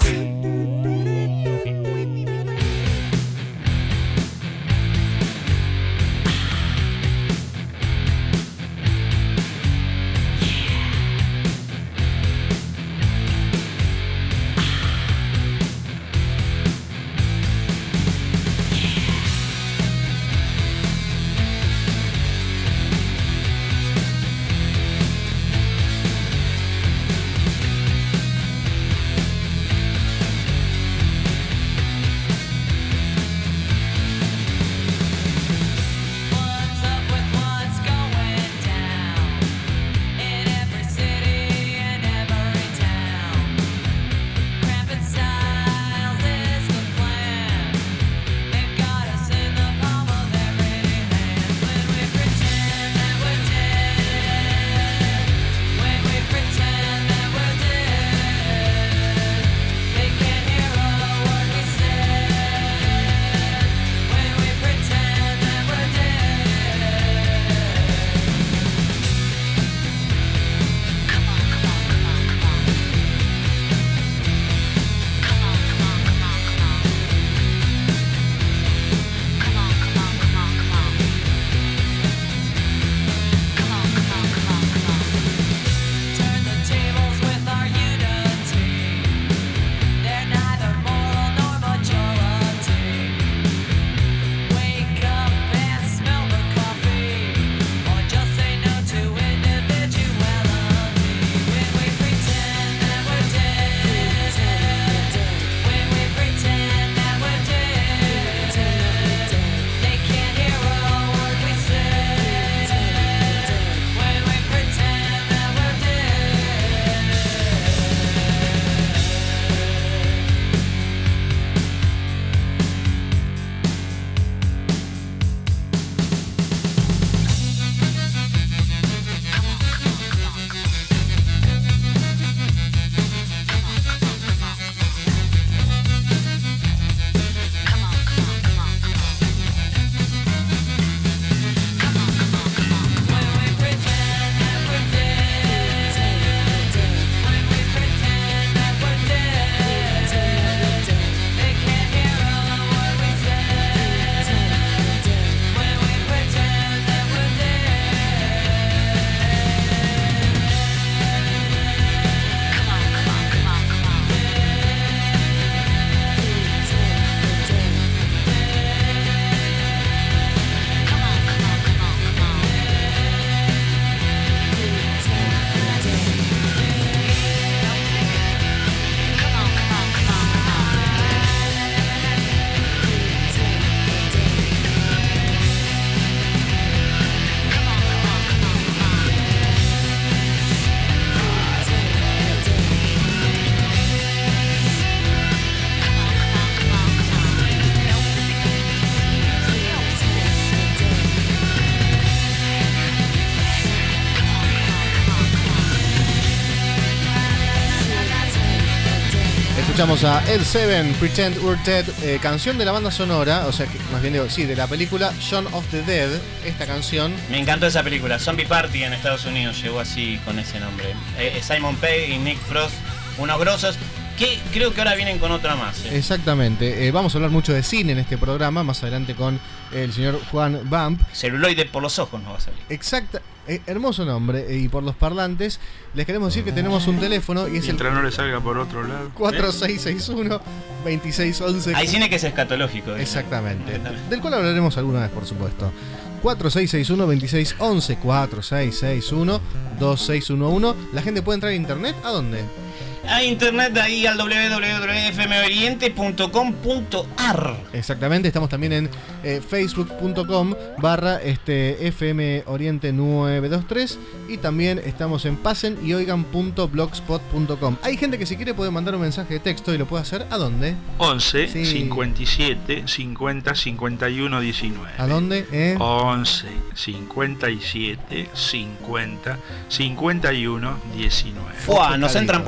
Escuchamos a Ed Seven, Pretend We're Dead, eh, canción de la banda sonora, o sea, que, más bien digo, sí, de la película Shaun of the Dead, esta canción. Me encantó esa película, Zombie Party en Estados Unidos llegó así con ese nombre. Eh, Simon Pegg y Nick Frost, unos grosos, que creo que ahora vienen con otra más. Eh. Exactamente, eh, vamos a hablar mucho de cine en este programa, más adelante con el señor Juan Bamp. Celuloide por los ojos no va a salir. Exacta, eh, hermoso nombre, eh, y por los parlantes, les queremos decir que tenemos un teléfono y es Mientras el no le salga por otro lado. cuatro seis seis uno, dos seis uno uno. Hay cine que es escatológico. ¿eh? Exactamente, del cual hablaremos alguna vez, por supuesto. cuatro seis seis uno, dos seis uno uno, cuatro seis seis uno, dos seis uno uno. La gente puede entrar a internet, ¿a dónde? A internet, ahí al doble u doble u doble u punto f m oriente punto com punto a r. Exactamente, estamos también en eh, facebook punto com barra este, F M Oriente nueve dos tres y también estamos en pasen y oigan punto blogspot punto com. Hay gente que si quiere puede mandar un mensaje de texto y lo puede hacer, ¿a dónde? once, Sí. cincuenta y siete, cincuenta, cincuenta y uno, diecinueve. ¿A dónde? Eh? once, cincuenta y siete, cincuenta, cincuenta y uno, diecinueve. Fua, nos entran por todos lados.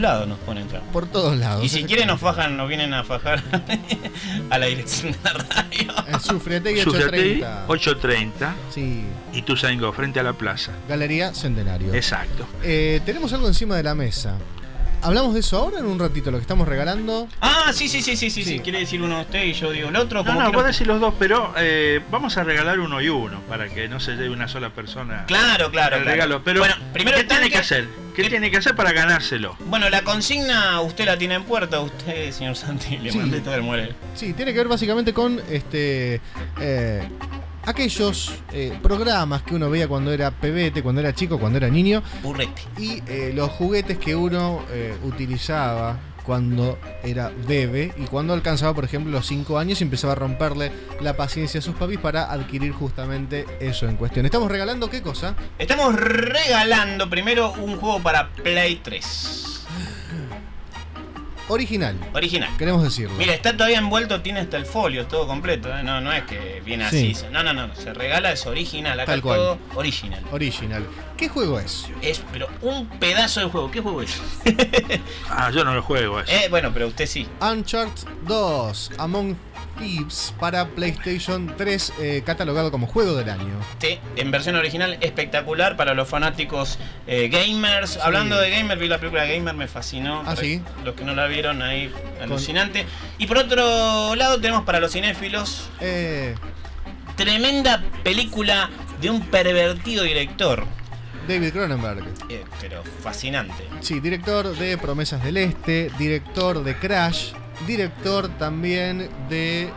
lados nos ponen trabas. Por todos lados. Y si quieren nos fajan, nos vienen a fajar a la dirección de la radio. En Sufriategui Sufriategui ochocientos treinta. ochocientos treinta. Sí. Y Ituzaingó, frente a la plaza. Galería Centenario. Exacto. Eh, tenemos algo encima de la mesa. ¿Hablamos de eso ahora en un ratito, lo que estamos regalando? Ah, sí, sí, sí, sí, sí, Sí. sí. Quiere decir uno usted y yo digo el otro. No, como no, quiero- vos decís los dos, pero eh, vamos a regalar uno y uno para que no se lleve una sola persona Claro, claro, el claro. regalo. Pero, Bueno, primero ¿qué el tiene tanque- que hacer? ¿Qué tiene que hacer para ganárselo? Bueno, la consigna usted la tiene en puerta, usted, señor Santi, le Sí. mandé todo el muere. Sí, tiene que ver básicamente con este eh, aquellos eh, programas que uno veía cuando era pebete, cuando era chico, cuando era niño, Burrete. y eh, los juguetes que uno eh, utilizaba cuando era bebé y cuando alcanzaba, por ejemplo, los cinco años y empezaba a romperle la paciencia a sus papis para adquirir justamente eso en cuestión. ¿Estamos regalando qué cosa? Estamos regalando primero un juego para Play tres. Original, Original. queremos decirlo. Mira, está todavía envuelto, tiene hasta el folio, todo completo, ¿eh? No, no es que viene Sí. así. No, no, no, se regala, es original, acá Tal cual. todo original. Original. ¿Qué juego es? Es, pero un pedazo de juego. ¿Qué juego es? Ah, yo no lo juego eso. eh, bueno, pero usted sí. Uncharted dos, Among Thieves para PlayStation tres, eh, catalogado como juego del año. Sí, en versión original, espectacular para los fanáticos eh, gamers. Hablando de gamer, vi la película Gamer, me fascinó. Ah, Para ¿sí? Los que no la vieron ahí, alucinante. Y por otro lado tenemos para los cinéfilos Eh, tremenda película de un pervertido director. David Cronenberg. Eh, pero fascinante. Sí, director de Promesas del Este, director de Crash, director también de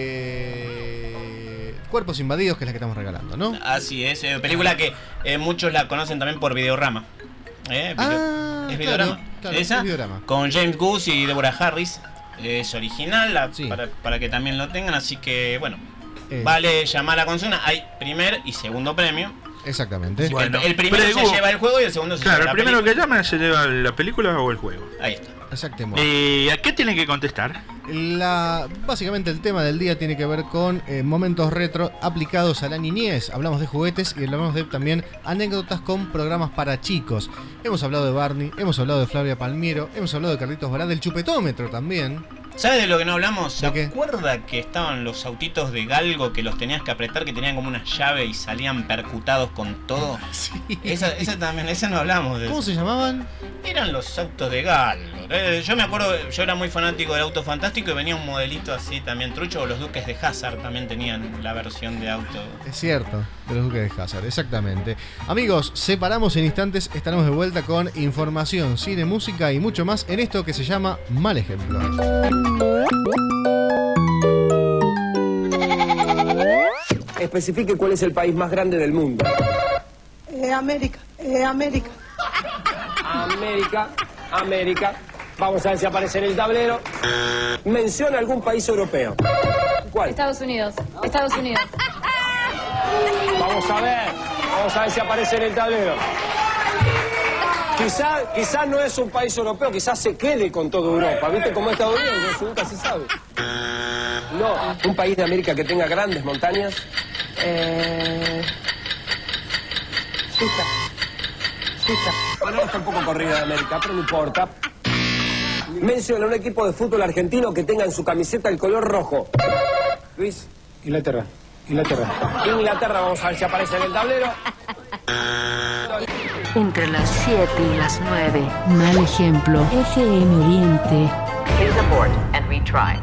eh, Cuerpos Invadidos, que es la que estamos regalando, ¿no? Así es, eh, película que eh, muchos la conocen también por Videorama. Eh, video- Ah, es claro, Videorama. claro, Esa, es Videorama. con James Goose y Deborah Harris. Es original, la- Sí. para, para que también lo tengan. Así que, bueno, Eh, vale llamar a la consigna. Hay primer y segundo premio. Exactamente. Bueno, el, el primero pregu- se lleva el juego y el segundo se Claro, lleva el la primero que película. llama se lleva la película o el juego. Ahí está. Exactamente. ¿Y a qué tiene que contestar? La, básicamente el tema del día tiene que ver con eh, momentos retro aplicados a la niñez. Hablamos de juguetes y hablamos de también anécdotas con programas para chicos. Hemos hablado de Barney, hemos hablado de Flavia Palmiero, hemos hablado de Carlitos Balá, del chupetómetro también. ¿Sabes de lo que no hablamos? ¿Se ¿De qué? acuerda que estaban los autitos de Galgo que los tenías que apretar, que tenían como una llave y salían percutados con todo? Sí. Esa, esa también, esa no hablamos de ¿Cómo eso. se llamaban? Eran los autos de Galgo. Eh, yo me acuerdo, yo era muy fanático del auto fantástico y venía un modelito así también trucho. O los Duques de Hazard también tenían la versión de auto. Es cierto, de los Duques de Hazard, exactamente. Amigos, separamos en instantes, estaremos de vuelta con información, cine, música y mucho más en esto que se llama Mal Ejemplo. Especifique cuál es el país más grande del mundo. Eh, América, eh, América. América, América. Vamos a ver si aparece en el tablero. Menciona algún país europeo. ¿Cuál? Estados Unidos, Estados Unidos. Vamos a ver. Vamos a ver si aparece en el tablero. Quizás quizá no es un país europeo, quizás se quede con toda Europa. ¿Viste cómo es Estados Unidos? Eso nunca se sabe. No, un país de América que tenga grandes montañas. Eh... Suiza. Suiza. Bueno, está un poco corrida de América, pero no importa. Menciona un equipo de fútbol argentino que tenga en su camiseta el color rojo. Luis. Inglaterra. Inglaterra. Inglaterra, vamos a ver si aparece en el tablero. Entre las siete y las nueve. Mal Ejemplo. F M Oriente. Please abort and retry.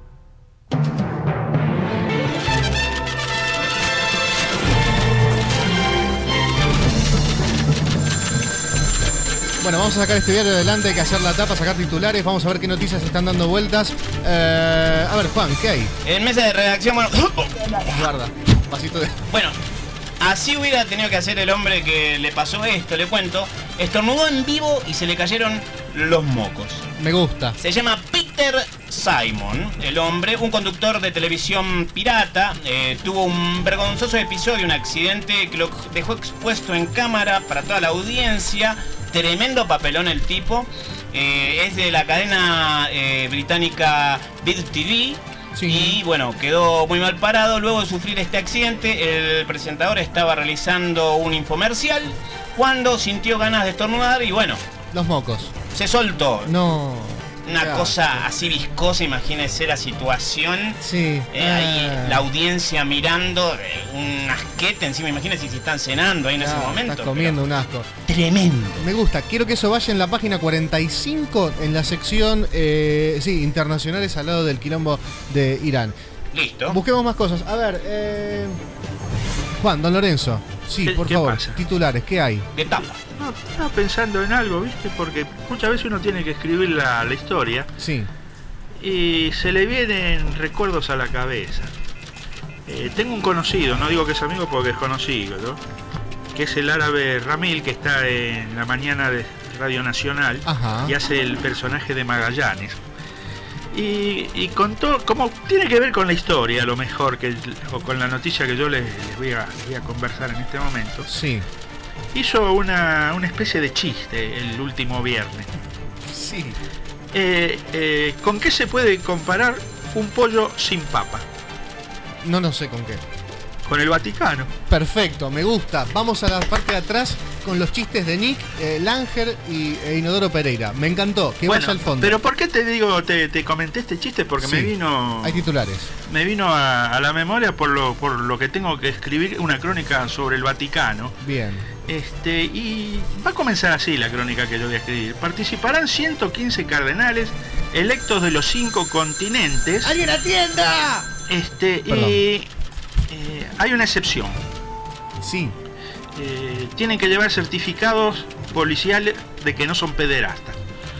Bueno, vamos a sacar este diario adelante, hay que hacer la tapa, sacar titulares, vamos a ver qué noticias están dando vueltas. Eh, a ver, Juan, ¿qué hay? En mesa de redacción, bueno. Guarda, vasito de... Bueno, así hubiera tenido que hacer el hombre que le pasó esto, le cuento. Estornudó en vivo y se le cayeron los mocos. Me gusta. Se llama Peter Simon, el hombre, un conductor de televisión pirata. Eh, tuvo un vergonzoso episodio, un accidente que lo dejó expuesto en cámara para toda la audiencia. Tremendo papelón el tipo. Eh, es de la cadena eh, británica Vid T V. Sí. Y bueno, quedó muy mal parado. Luego de sufrir este accidente, el presentador estaba realizando un infomercial cuando sintió ganas de estornudar y bueno. Los mocos. se soltó. No. Una Claro. cosa así viscosa, imagínese la situación. Sí. Eh, ahí la audiencia mirando, eh, un asquete encima, imagínense si están cenando ahí en ese Claro, momento. Estás comiendo un asco. Tremendo. Me gusta. Quiero que eso vaya en la página cuarenta y cinco, en la sección, eh, sí, internacionales al lado del quilombo de Irán. Listo. Busquemos más cosas. A ver, eh... Juan, don Lorenzo. Sí, ¿Qué- por qué favor. pasa? Titulares, ¿qué hay? ¿Qué tapa? No, estaba pensando en algo, ¿viste? Porque muchas veces uno tiene que escribir la, la historia Sí. y se le vienen recuerdos a la cabeza. Eh, tengo un conocido, no digo que es amigo porque es conocido, ¿no? Que es el árabe Ramil, que está en la mañana de Radio Nacional. Ajá. Y hace el personaje de Magallanes. Y, y contó, como tiene que ver con la historia, a lo mejor, que, o con la noticia que yo les, les voy, a, les voy a conversar en este momento. Sí. Hizo una, una especie de chiste el último viernes. Sí. Eh, eh, ¿Con qué se puede comparar un pollo sin papa? No, no sé con qué. Con el Vaticano. Perfecto, me gusta. Vamos a la parte de atrás con los chistes de Nick, eh, Langer y e Inodoro Pereira. Me encantó, que Bueno, vaya al fondo. pero ¿por qué te digo, te, te comenté este chiste? Porque Sí, me vino... hay titulares. Me vino a, a la memoria por lo, por lo que tengo que escribir una crónica sobre el Vaticano. Bien. Este, y va a comenzar así la crónica que yo voy a escribir. Participarán ciento quince cardenales electos de los cinco continentes. ¡Alguien atienda! Este, Perdón. y eh, hay una excepción. Sí. Eh, tienen que llevar certificados policiales de que no son pederastas.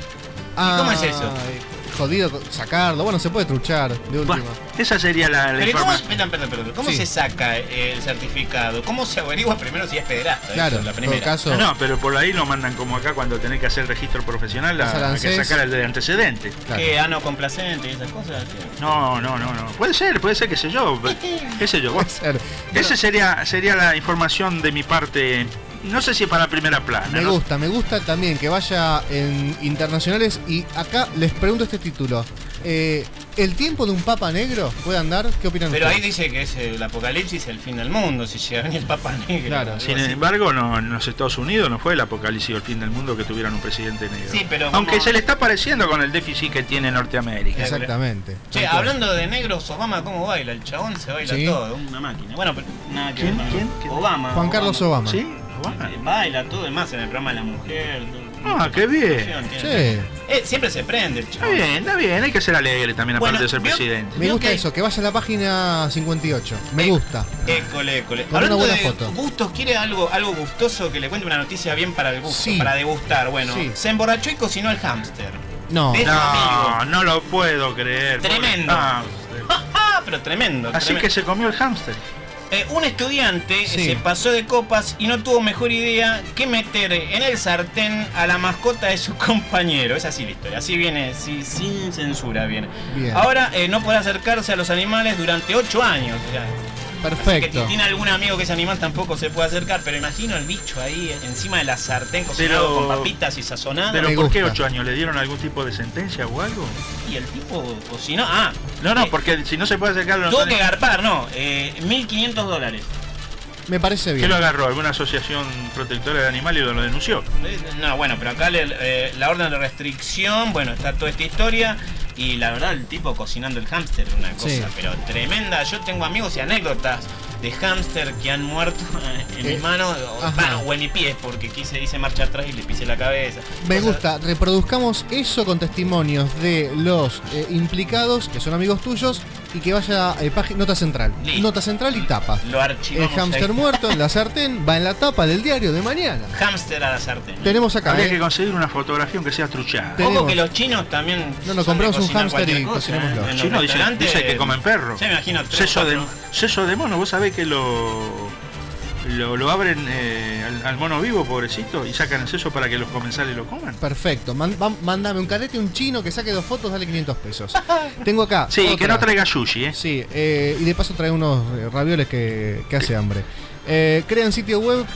Ah, cómo es eso? Jodido sacarlo. Bueno, se puede truchar de última. Bueno, esa sería la, la Pero ¿cómo, información. perdón, perdón, perdón, ¿cómo Sí. se saca eh, el certificado? ¿Cómo se averigua primero si es pederasta? Claro, Eso es la en primera. todo caso. No, no, pero por ahí lo mandan como acá cuando tenés que hacer registro profesional, Vas al la, hay que ANSES. sacar el de antecedentes. Claro. ¿Qué ano complacente y esas cosas? ¿Qué? No, no, no, no. Puede ser, puede ser, qué sé yo. Qué sé yo. Puede ser. Esa sería, sería la información de mi parte. No sé si para primera plana. Me ¿no? gusta, me gusta también que vaya en internacionales. Y acá les pregunto este título. Eh, ¿El tiempo de un papa negro puede andar? ¿Qué opinan Pero ahí ustedes? dice que es el apocalipsis, el fin del mundo, si llega a venir el Papa Negro. Claro. algo Sin así. embargo, no, en los Estados Unidos no fue el apocalipsis o el fin del mundo que tuvieran un presidente negro. Sí, pero Aunque como- se le está pareciendo con el déficit que tiene Norteamérica. Exactamente. Che, hablando de negros, Obama, ¿cómo baila? El chabón se baila Sí. todo, una máquina. Bueno, pero nada que ¿Quién? ver con ¿Quién? ¿Quién? Obama. Juan Carlos Obama. ¿Sí? Obama. Eh, Baila todo, además en el programa de la mujer. todo. Ah, qué bien. Sí. Eh, siempre se prende el Está chabón. bien, está bien. Hay que ser alegre también, aparte Bueno, de ser vio- presidente. Me Veo gusta que- eso, que vaya a la página cincuenta y ocho. Me Eh, gusta. École, école. Con Hablando una buena de foto. gustos, ¿quiere algo, algo gustoso? Que le cuente una noticia bien para el gusto, Sí. para degustar. Bueno, Sí. se emborrachó y cocinó el hámster. No. De- No, amigo. no lo puedo creer. Tremendo. Ah, Ah, pero tremendo. así tremendo. que se comió el hámster. Eh, un estudiante Sí. se pasó de copas y no tuvo mejor idea que meter en el sartén a la mascota de su compañero. Es así la historia, así viene, sí, sin censura viene. Bien. Ahora eh, no podrá acercarse a los animales durante ocho años. O sea, que Perfecto. si tiene algún amigo que es animal tampoco se puede acercar, pero imagino el bicho ahí encima de la sartén cocinado Pero- con papitas y sazonado. ¿Pero Me por qué gusta. ocho años? ¿Le dieron algún tipo de sentencia o algo? Y el tipo cocinó. Ah, No, no, eh, porque si no se puede acercar a los tuvo que animales- garpar, no, eh, mil quinientos dólares. Me parece ¿Qué bien. lo agarró? ¿Alguna asociación protectora de animales y lo, lo denunció? No, bueno, pero acá le- eh, la orden de restricción, bueno, está toda esta historia y la verdad el tipo cocinando el hámster es una cosa, Sí. pero tremenda. Yo tengo amigos y anécdotas de hámster que han muerto en Eh, mi mano o, ajá. bueno, o en mi pie porque quise hice marcha atrás y le pisé la cabeza. Me Cosas- gusta, reproduzcamos eso con testimonios de los eh, implicados, que son amigos tuyos, y que vaya a página nota central. Listo. Nota central y tapa. Lo El archivamos. hámster ahí. muerto en la sartén va en la tapa del diario de mañana. Hámster a la sartén. Tenemos acá, Habría ¿eh? que conseguir una fotografía aunque sea truchada. Te- Ojo tenemos. que los chinos también. No, nos son de compramos un cocinar hámster y cualquier cosa, cocinémoslo. ¿eh? En Los los chinos dicen, restaurantes, dicen que comen perro. Sí, me imagino. tres, Seso de, cuatro. seso de mono, vos sabés que lo, lo, lo abren eh, al, al mono vivo, pobrecito, y sacan el seso para que los comensales lo coman. Perfecto. Man- va- mándame un carete, un chino que saque dos fotos, dale quinientos pesos. Tengo acá. Sí, otra. que no traiga sushi, ¿eh? Sí, eh, y de paso trae unos eh, ravioles que, que hace hambre. Eh, crean sitio web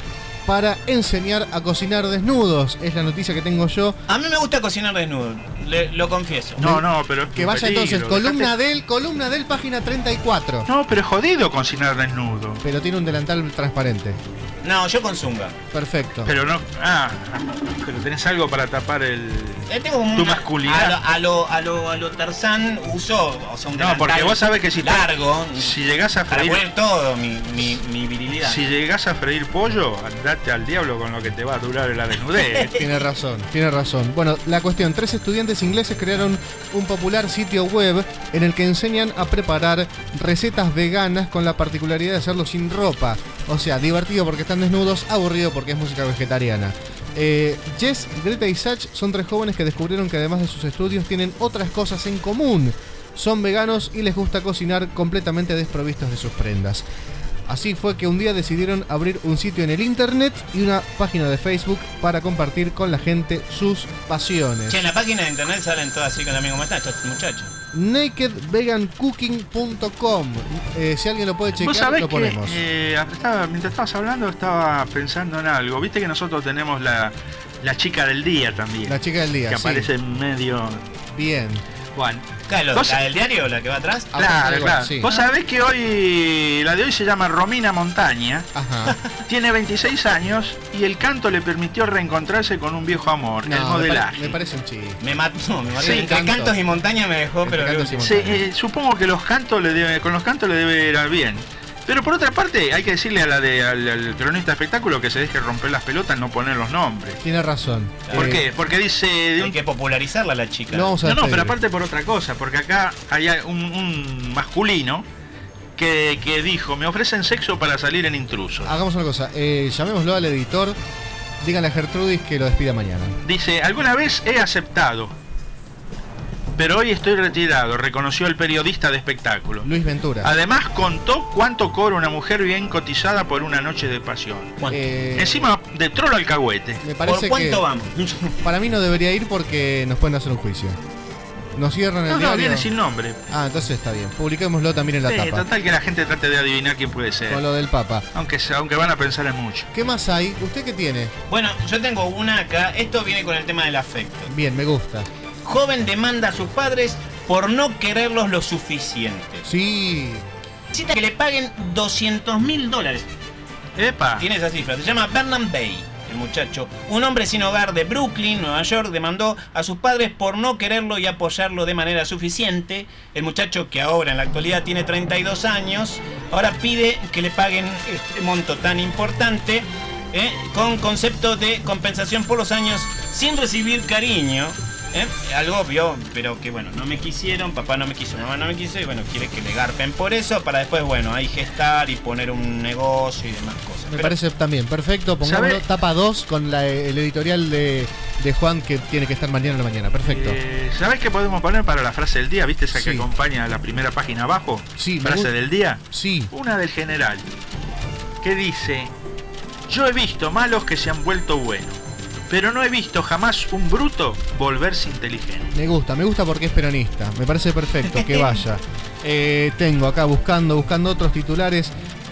para enseñar a cocinar desnudos. Es la noticia que tengo yo. A mí me gusta cocinar desnudo, le- lo confieso. No, no, pero es Que un vaya peligro. entonces, columna Dejate- del, columna del, página treinta y cuatro. No, pero es jodido cocinar desnudo. Pero tiene un delantal transparente. No, yo con zunga. Perfecto. Pero no. Ah, pero tenés algo para tapar el. Eh, tengo como tu una- masculinidad. A lo, a lo, a lo, a lo Tarzán uso, o sea, un No, porque delantal vos sabés que si te- largo, si llegás a para freír- cubrir todo mi, mi, mi virilidad. Si llegás a freír pollo, andate al diablo con lo que te va a durar la desnudez. Tiene razón, tiene razón. Bueno, la cuestión, tres estudiantes ingleses crearon un popular sitio web en el que enseñan a preparar recetas veganas con la particularidad de hacerlo sin ropa. O sea, divertido porque están desnudos, aburrido porque es música vegetariana. Eh, Jess, Greta y Sach son tres jóvenes que descubrieron que además de sus estudios tienen otras cosas en común. Son veganos y les gusta cocinar completamente desprovistos de sus prendas. Así fue que un día decidieron abrir un sitio en el internet y una página de Facebook para compartir con la gente sus pasiones. Che, en la página de internet salen todas así con también como están estos muchachos. naked vegan cooking punto com. Eh, si alguien lo puede Vos chequear, sabés lo que ponemos. eh, estaba- mientras estabas hablando estaba pensando en algo. Viste que nosotros tenemos la, la chica del día también. La chica del día, Que sí. aparece en medio. Bien. Bueno. Claro, ¿Vos- ¿la del diario, la que va atrás? Claro, claro. sí. Vos sabés que hoy, la de hoy se llama Romina Montaña. Ajá. Tiene veintiséis años y el canto le permitió reencontrarse con un viejo amor, No, el me, modelaje. pare- me parece un chiste. Me mató, me mató. Sí, Entre canto. cantos y montaña me dejó, Entre pero cantos y Sí, eh, supongo que los cantos le debe, con los cantos le debe ir bien. Pero por otra parte, hay que decirle a la de, al, al cronista de espectáculo que se deje romper las pelotas, no poner los nombres. Tiene razón. ¿Por Eh, qué? Porque dice... de hay un- que popularizarla a la chica. Lo vamos a No, no, despedir. pero aparte por otra cosa, porque acá hay un, un masculino que, que dijo, me ofrecen sexo para salir en intrusos. Hagamos una cosa. Eh, llamémoslo al editor. Díganle a Gertrudis que lo despida mañana. Dice, alguna vez he aceptado, pero hoy estoy retirado, reconoció el periodista de espectáculo. Luis Ventura. Además contó cuánto cobra una mujer bien cotizada por una noche de pasión. Eh, Encima de trolo alcahuete. me parece ¿Por cuánto que vamos? para mí no debería ir porque nos pueden hacer un juicio. Nos cierran el No, no, diario. viene sin nombre. Ah, entonces está bien. Publiquémoslo también en la Sí, tapa. total que la gente trate de adivinar quién puede ser. Con lo del Papa. Aunque, sea- aunque van a pensar en mucho. ¿Qué más hay? ¿Usted qué tiene? Bueno, yo tengo una acá. Esto viene con el tema del afecto. Bien, me gusta. Joven demanda a sus padres por no quererlos lo suficiente. Sí. Necesita que le paguen doscientos mil dólares. Epa. Tiene esa cifra. Se llama Bernard Bay, el muchacho. Un hombre sin hogar de Brooklyn, Nueva York, demandó a sus padres por no quererlo y apoyarlo de manera suficiente. El muchacho, que ahora en la actualidad tiene treinta y dos años, ahora pide que le paguen este monto tan importante, ¿eh? con concepto de compensación por los años sin recibir cariño. ¿Eh? Algo obvio, pero que bueno, no me quisieron, papá no me quiso, mamá no me quiso, y bueno, quiere que le garpen por eso, para después, bueno, ahí gestar y poner un negocio y demás cosas. Me Pero- parece también perfecto. Pongámoslo ¿Sabe? tapa dos con la, el editorial de, de Juan que tiene que estar mañana en la mañana. Perfecto. Eh, ¿Sabés qué podemos poner para la frase del día? ¿Viste esa que Sí. acompaña a la primera página abajo? Sí, me Frase gusta. del día. Sí. Una del general. Que dice, yo he visto malos que se han vuelto buenos, pero no he visto jamás un bruto volverse inteligente. Me gusta, me gusta porque es peronista. Me parece perfecto que vaya. Eh, tengo acá buscando, buscando otros titulares.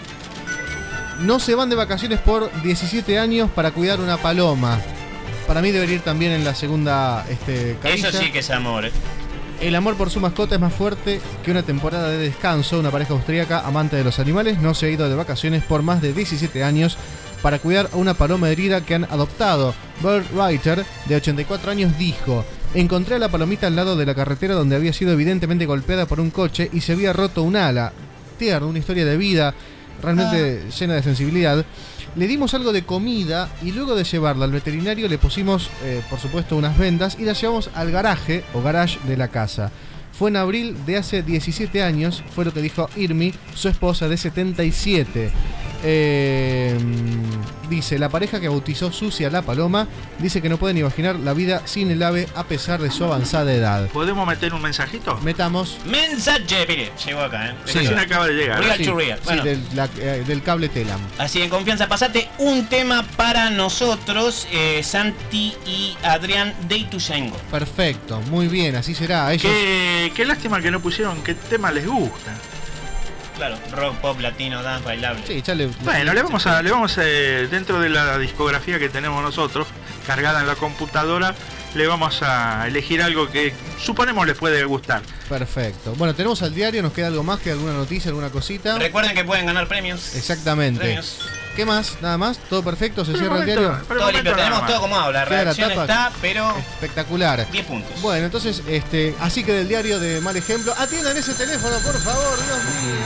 No se van de vacaciones por diecisiete años para cuidar una paloma. Para mí debería ir también en la segunda este, carilla. Eso sí que es amor, ¿eh? El amor por su mascota es más fuerte que una temporada de descanso. Una pareja austríaca amante de los animales no se ha ido de vacaciones por más de diecisiete años para cuidar a una paloma herida que han adoptado. Bird Writer, de ochenta y cuatro años, dijo: encontré a la palomita al lado de la carretera donde había sido evidentemente golpeada por un coche y se había roto un ala. Tierno, una historia de vida realmente llena de sensibilidad. Le dimos algo de comida y luego de llevarla al veterinario le pusimos, eh, por supuesto, unas vendas y la llevamos al garaje o garage de la casa. Fue en abril de hace diecisiete años, fue lo que dijo Irmi, su esposa de setenta y siete. Eh, dice, la pareja que bautizó Susi a la paloma dice que no pueden imaginar la vida sin el ave a pesar de su avanzada edad. ¿Podemos meter un mensajito? Metamos. Mensaje, mire, llegó acá, ¿eh? Sí. Recién acaba de llegar. Real Sí, to real. sí, Bueno, del, la- eh, del cable Telam. así en confianza, pasate un tema para nosotros, eh, Santi y Adrián de Ituzaingó. Perfecto, muy bien, así será. Ellos... Qué, qué lástima que no pusieron qué tema les gusta. Claro, rock, pop, latino, dance, bailable. Sí, echale. Bueno, le vamos a, le vamos eh, dentro de la discografía que tenemos nosotros, cargada en la computadora, le vamos a elegir algo que suponemos les puede gustar. Perfecto. Bueno, tenemos al diario, ¿nos queda algo más? ¿Queda alguna noticia, alguna cosita? Recuerden que pueden ganar premios. Exactamente. Premios. ¿Qué más? ¿Nada más? ¿Todo perfecto? ¿Se Por el cierra el momento, diario? por el Todo momento limpio, nada tenemos más. todo acomodado. La Queda la redacción tapa. está, pero Espectacular. diez puntos. Bueno, entonces, este, así que del diario de Mal Ejemplo, atiendan ese teléfono, por favor, Dios mío.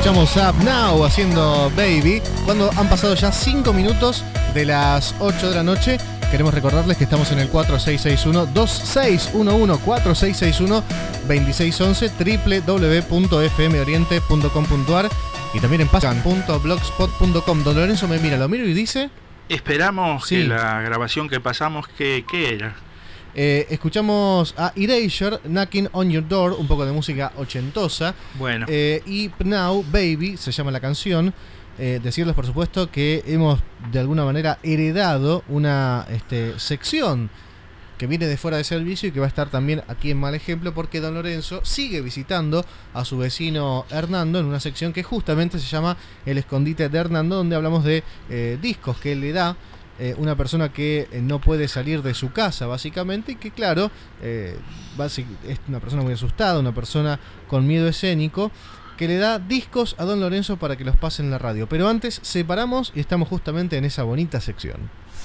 escuchamos Up Now haciendo Baby, cuando han pasado ya cinco minutos de las ocho de la noche. Queremos recordarles que estamos en el cuatro seis seis uno, dos seis uno uno, cuatro seis seis uno, dos seis uno uno, doble u doble u doble u punto f m oriente punto com punto a r y también en pasan punto blogspot punto com. Don Lorenzo me mira, lo miro y dice... Esperamos Sí. que la grabación que pasamos, ¿qué, qué era? Eh, escuchamos a Erasure, Knocking on Your Door, un poco de música ochentosa. Bueno. Eh, y Now, Baby, se llama la canción. Eh, decirles, por supuesto, que hemos de alguna manera heredado una este, sección que viene de fuera de servicio y que va a estar también aquí en Mal Ejemplo, porque Don Lorenzo sigue visitando a su vecino Hernando en una sección que justamente se llama El Escondite de Hernando, donde hablamos de eh, discos que él le da. Eh, una persona que eh, no puede salir de su casa básicamente y que claro eh, basic, es una persona muy asustada, una persona con miedo escénico, que le da discos a Don Lorenzo para que los pase en la radio. Pero antes separamos y estamos justamente en esa bonita sección.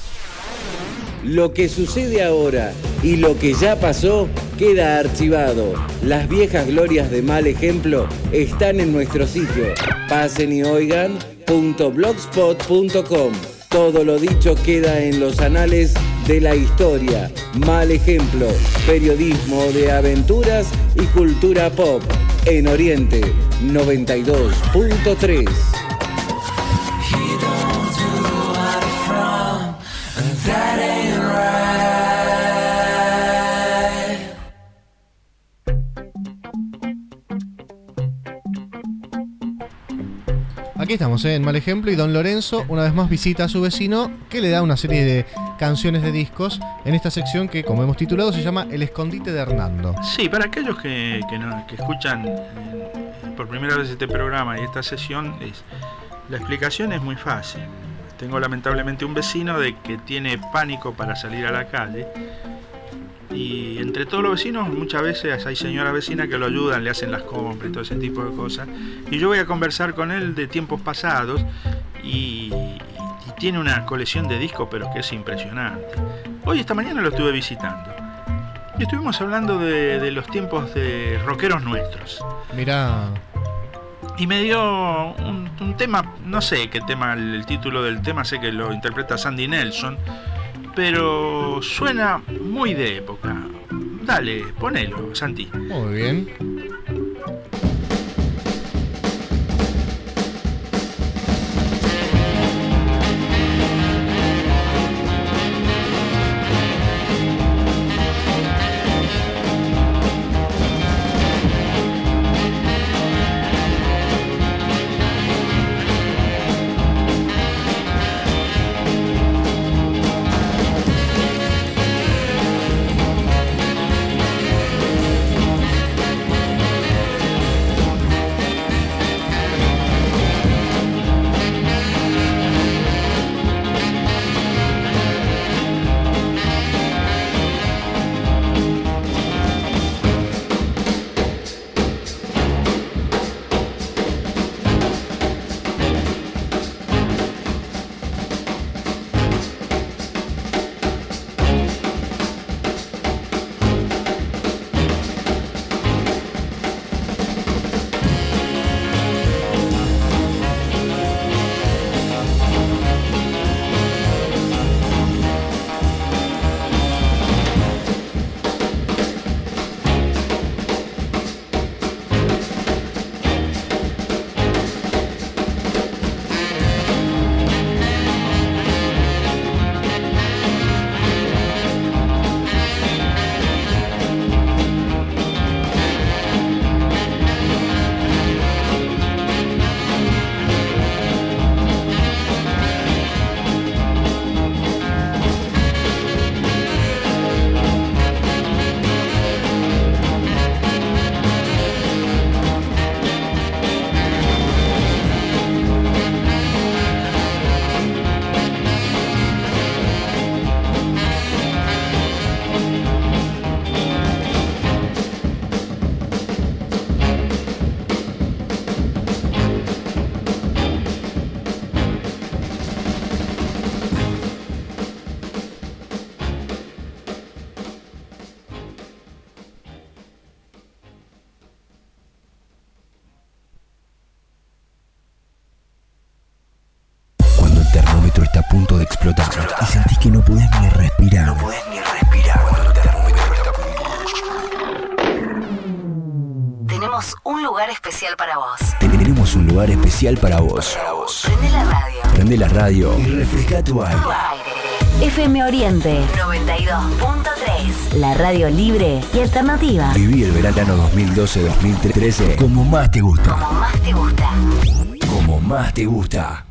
Lo que sucede ahora y lo que ya pasó queda archivado. Las viejas glorias de Mal Ejemplo están en nuestro sitio pasen y oigan punto blogspot punto com. Todo lo dicho queda en los anales de la historia. Mal Ejemplo, periodismo de aventuras y cultura pop. En Oriente noventa y dos punto tres. Aquí estamos, ¿eh? En Mal Ejemplo, y Don Lorenzo una vez más visita a su vecino, que le da una serie de canciones de discos en esta sección que, como hemos titulado, se llama El Escondite de Hernando. Sí, para aquellos que, que, no, que escuchan eh, por primera vez este programa y esta sesión, es, la explicación es muy fácil. Tengo lamentablemente un vecino de que tiene pánico para salir a la calle, y entre todos los vecinos muchas veces hay señora vecina que lo ayudan, le hacen las compras y todo ese tipo de cosas, y yo voy a conversar con él de tiempos pasados y, y tiene una colección de discos pero que es impresionante. Hoy esta mañana lo estuve visitando y estuvimos hablando de, de los tiempos de rockeros nuestros. Mirá. Y me dio un, un tema, no sé qué tema, el, el título del tema, sé que lo interpreta Sandy Nelson, pero suena muy de época. Dale, ponelo, Santi. Muy bien. explotar y sentís que no podés ni respirar. No podés ni respirar cuando el termómetro está Tenemos un lugar especial para vos. Tenemos un lugar especial para vos. Prende la radio. Prende la radio y refresca tu aire. F M Oriente noventa y dos punto tres. La radio libre y alternativa. Viví el verano dos mil doce dos mil trece como más te gusta. Como más te gusta. Como más te gusta.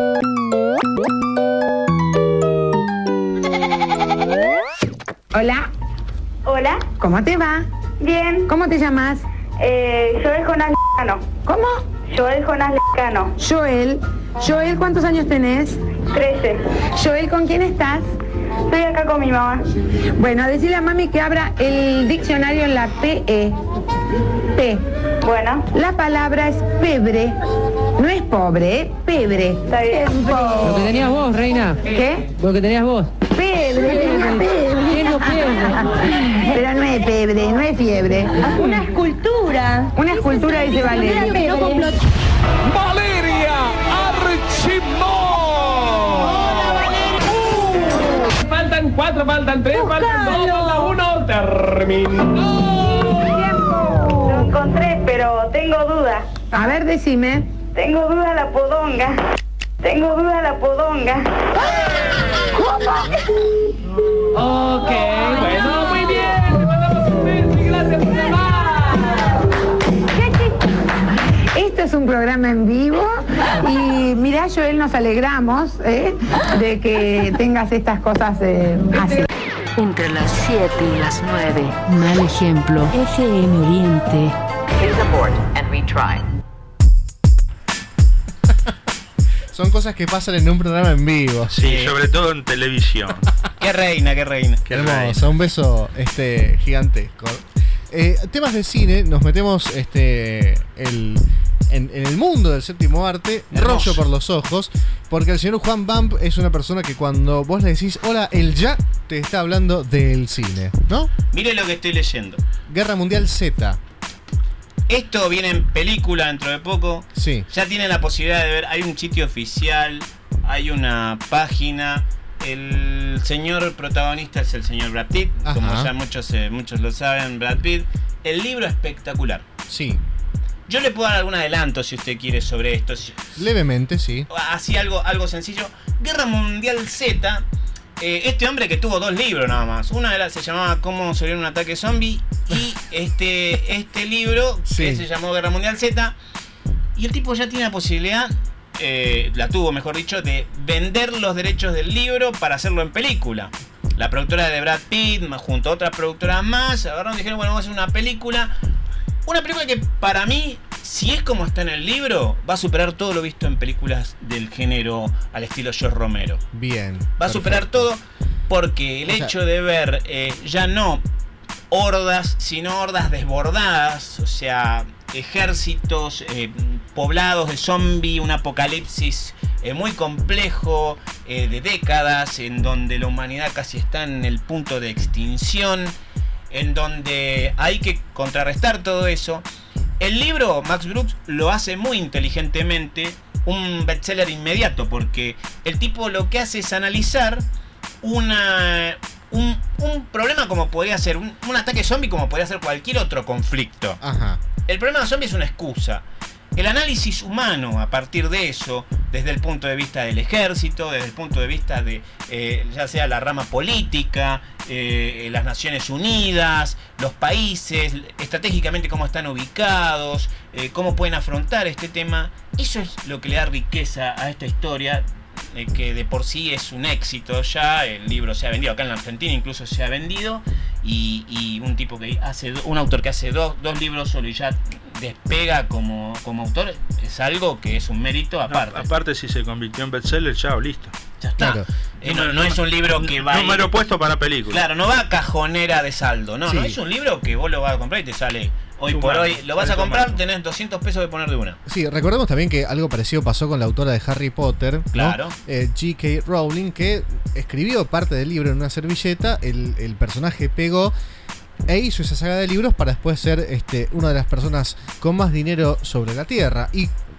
Hola. Hola. ¿Cómo te va? Bien. ¿Cómo te llamas? Eh, Joel Jonás Lecano. ¿Cómo? Joel Jonás Lecano. Joel. Joel, ¿cuántos años tenés? Trece. Joel, ¿con quién estás? Estoy acá con mi mamá. Bueno, decirle a mami que abra el diccionario en la P E. P. Bueno. La palabra es pebre. No es pobre, ¿eh? Pebre. Está bien. Lo que tenías vos, reina. ¿Qué? Lo que tenías vos. Pebre, tenía pebre. Tengo pebre. Pero no es pebre, no es fiebre. Una escultura. Una escultura dice Valeria. Valeria Archimón. Faltan cuatro, faltan tres, faltan dos, falta uno. Terminó. Tiempo. Lo encontré, pero tengo dudas. A ver, decime. Tengo duda la podonga. Tengo duda la podonga. Ok, bueno, muy bien. Te mandamos un beso y gracias por llamar. Esto es un programa en vivo y mirá, Joel, nos alegramos ¿eh? de que tengas estas cosas eh, así. Entre las siete y las nueve. Mal ejemplo. F M Oriente. Please abort and retry. Son cosas que pasan en un programa en vivo. Sí, sobre todo en televisión. Qué reina, qué reina. Qué hermoso, un beso este gigantesco. Eh, temas de cine, nos metemos este el, en, en el mundo del séptimo arte, Hermoso. rollo por los ojos, porque el señor Juan Bamp es una persona que cuando vos le decís hola, él ya te está hablando del cine, ¿no? Mire lo que estoy leyendo. Guerra Mundial Z. Esto viene en película dentro de poco. Sí. Ya tienen la posibilidad de ver. Hay un sitio oficial, hay una página. El señor protagonista es el señor Brad Pitt, Ajá. como ya muchos, eh, muchos lo saben, Brad Pitt. El libro espectacular. Sí. Yo le puedo dar algún adelanto si usted quiere sobre esto. Levemente, sí. Así algo, algo sencillo. Guerra Mundial Z. Eh, este hombre que tuvo dos libros nada más. Una era, se llamaba Cómo sobrevivir un ataque zombie. Y este, este libro Sí. que se llamó Guerra Mundial Z. Y el tipo ya tiene la posibilidad, eh, la tuvo mejor dicho, de vender los derechos del libro para hacerlo en película. La productora de Brad Pitt, junto a otras productoras más, agarraron y dijeron, bueno, vamos a hacer una película. Una película que para mí, si es como está en el libro, va a superar todo lo visto en películas del género al estilo George Romero. Bien. Va a superar todo porque el O sea, hecho de ver eh, ya no hordas, sino hordas desbordadas, o sea, ejércitos eh, poblados de zombies, un apocalipsis eh, muy complejo, eh, de décadas, en donde la humanidad casi está en el punto de extinción, en donde hay que contrarrestar todo eso. El libro, Max Brooks lo hace muy inteligentemente, un bestseller inmediato, porque el tipo lo que hace es analizar una, un, un problema como podría ser, un, un ataque zombie como podría ser cualquier otro conflicto. Ajá. El problema de zombie es una excusa. El análisis humano a partir de eso, desde el punto de vista del ejército, desde el punto de vista de eh, ya sea la rama política, eh, las Naciones Unidas, los países, estratégicamente cómo están ubicados, eh, cómo pueden afrontar este tema, eso es lo que le da riqueza a esta historia, eh, que de por sí es un éxito ya. El libro se ha vendido acá en la Argentina, incluso se ha vendido, y, y un tipo que hace, un autor que hace dos, dos libros solo y ya despega como, como autor, es algo que es un mérito aparte. No, aparte, si se convirtió en bestseller, ya, listo. Ya está. Claro. Eh, no, no es un libro que va número puesto para película. Claro, no va a cajonera de saldo. No, Sí. no es un libro que vos lo vas a comprar y te sale hoy por Sumando, hoy. Lo vas a sale comprar, sumando. tenés doscientos pesos de poner de una. Sí, recordemos también que algo parecido pasó con la autora de Harry Potter, ¿no? Claro. Eh, J K Rowling, que escribió parte del libro en una servilleta, el, el personaje pegó e hizo esa saga de libros para después ser este, una de las personas con más dinero sobre la Tierra. Y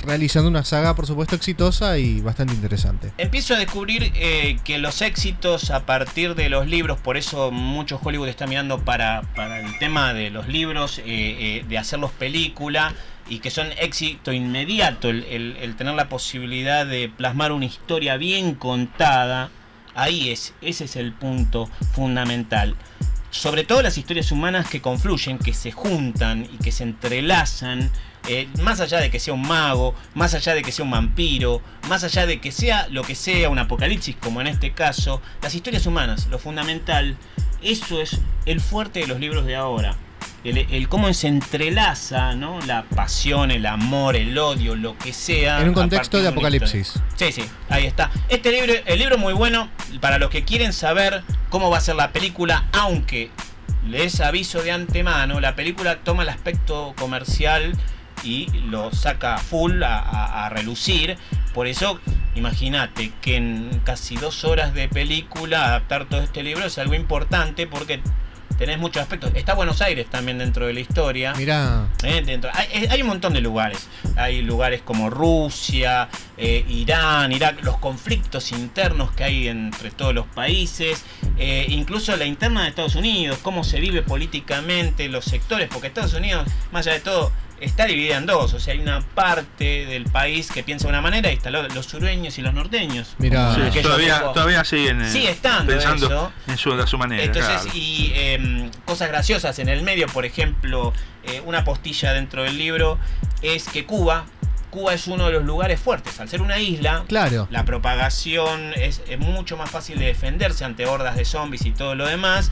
realizando una saga, por supuesto, exitosa y bastante interesante. Empiezo a descubrir eh, que los éxitos a partir de los libros, por eso mucho Hollywood está mirando para, para el tema de los libros, eh, eh, de hacerlos película, y que son éxito inmediato, el, el, el tener la posibilidad de plasmar una historia bien contada. Ahí es, ese es el punto fundamental. Sobre todo las historias humanas que confluyen, que se juntan y que se entrelazan, eh, más allá de que sea un mago, más allá de que sea un vampiro, más allá de que sea lo que sea, un apocalipsis como en este caso, las historias humanas, lo fundamental, eso es el fuerte de los libros de ahora. El, el cómo se entrelaza, ¿no? La pasión, el amor, el odio, lo que sea. En un contexto de apocalipsis. Sí, sí, ahí está. Este libro, el libro es muy bueno para los que quieren saber cómo va a ser la película, aunque les aviso de antemano, la película toma el aspecto comercial y lo saca full a, a, a relucir. Por eso, imagínate que en casi dos horas de película adaptar todo este libro es algo importante porque tenés muchos aspectos. Está Buenos Aires también dentro de la historia. Mirá. Eh, dentro. Hay, hay un montón de lugares. Hay lugares como Rusia, eh, Irán, Irak, los conflictos internos que hay entre todos los países, eh, incluso la interna de Estados Unidos, cómo se vive políticamente, los sectores, porque Estados Unidos, más allá de todo, está dividida en dos. O sea, hay una parte del país que piensa de una manera y están los sureños y los norteños. Mirá. Sí, todavía, poco, todavía siguen eh, sigue estando pensando eso. En su, a su manera. Entonces, claro. y eh, cosas graciosas en el medio, por ejemplo, eh, una postilla dentro del libro es que Cuba, Cuba es uno de los lugares fuertes. Al ser una isla, claro, la propagación es, es mucho más fácil de defenderse ante hordas de zombies y todo lo demás.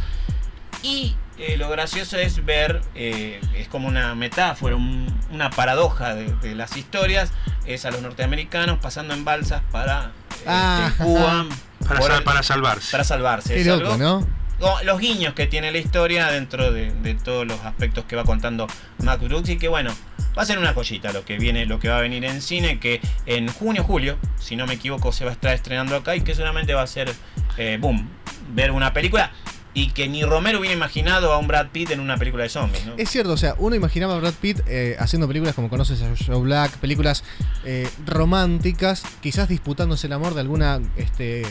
Y eh, lo gracioso es ver, eh, es como una metáfora, un, una paradoja de, de las historias, es a los norteamericanos pasando en balsas para ah, este, Cuba. Para, sal, el, para salvarse. Para salvarse. Qué es loco, algo, ¿no? Los guiños que tiene la historia dentro de, de todos los aspectos que va contando Max Brooks, y que bueno, va a ser una joyita lo que viene, lo que va a venir en cine, que en junio, julio, si no me equivoco, se va a estar estrenando acá y que solamente va a ser eh, boom, ver una película. Y que ni Romero hubiera imaginado a un Brad Pitt en una película de zombies, ¿no? Es cierto, o sea, uno imaginaba a Brad Pitt eh, haciendo películas como Conoces a Joe Black, películas eh, románticas, quizás disputándose el amor de alguna este,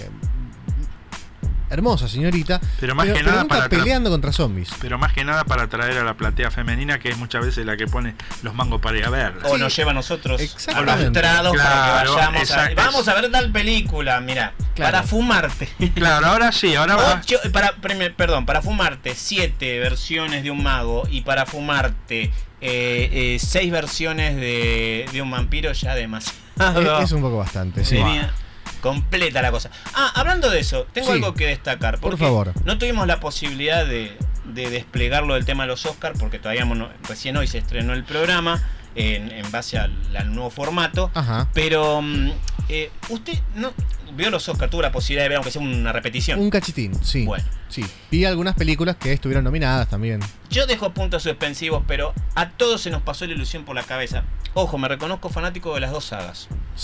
hermosa señorita, pero más pero, que pero nada nunca para peleando contra zombies. Pero más que nada para atraer a la platea femenina, que es muchas veces la que pone los mangos para ir a ver. O sí. nos lleva a nosotros Exactamente. arrastrados Claro, para que vayamos exacto. a, vamos a ver tal película, mira, Claro. para fumarte. Claro, ahora sí, ahora va. Ocho, para, perdón, para fumarte siete versiones de un mago y para fumarte eh, eh, seis versiones de, de un vampiro ya demasiado. Es, es un poco bastante, sí. Tenía completa la cosa. Ah, hablando de eso, tengo Sí. algo que destacar. Por Porque favor. no tuvimos la posibilidad de, de desplegarlo del tema de los Oscars, porque todavía no, recién hoy se estrenó el programa en, en base al, al nuevo formato. Ajá. Pero eh, usted no vio los Oscars, tuvo la posibilidad de ver aunque sea una repetición. Un cachitín, sí. Bueno. Sí. Vi algunas películas que estuvieron nominadas también. Yo dejo puntos suspensivos, pero a todos se nos pasó la ilusión por la cabeza. Ojo, me reconozco fanático de las dos sagas.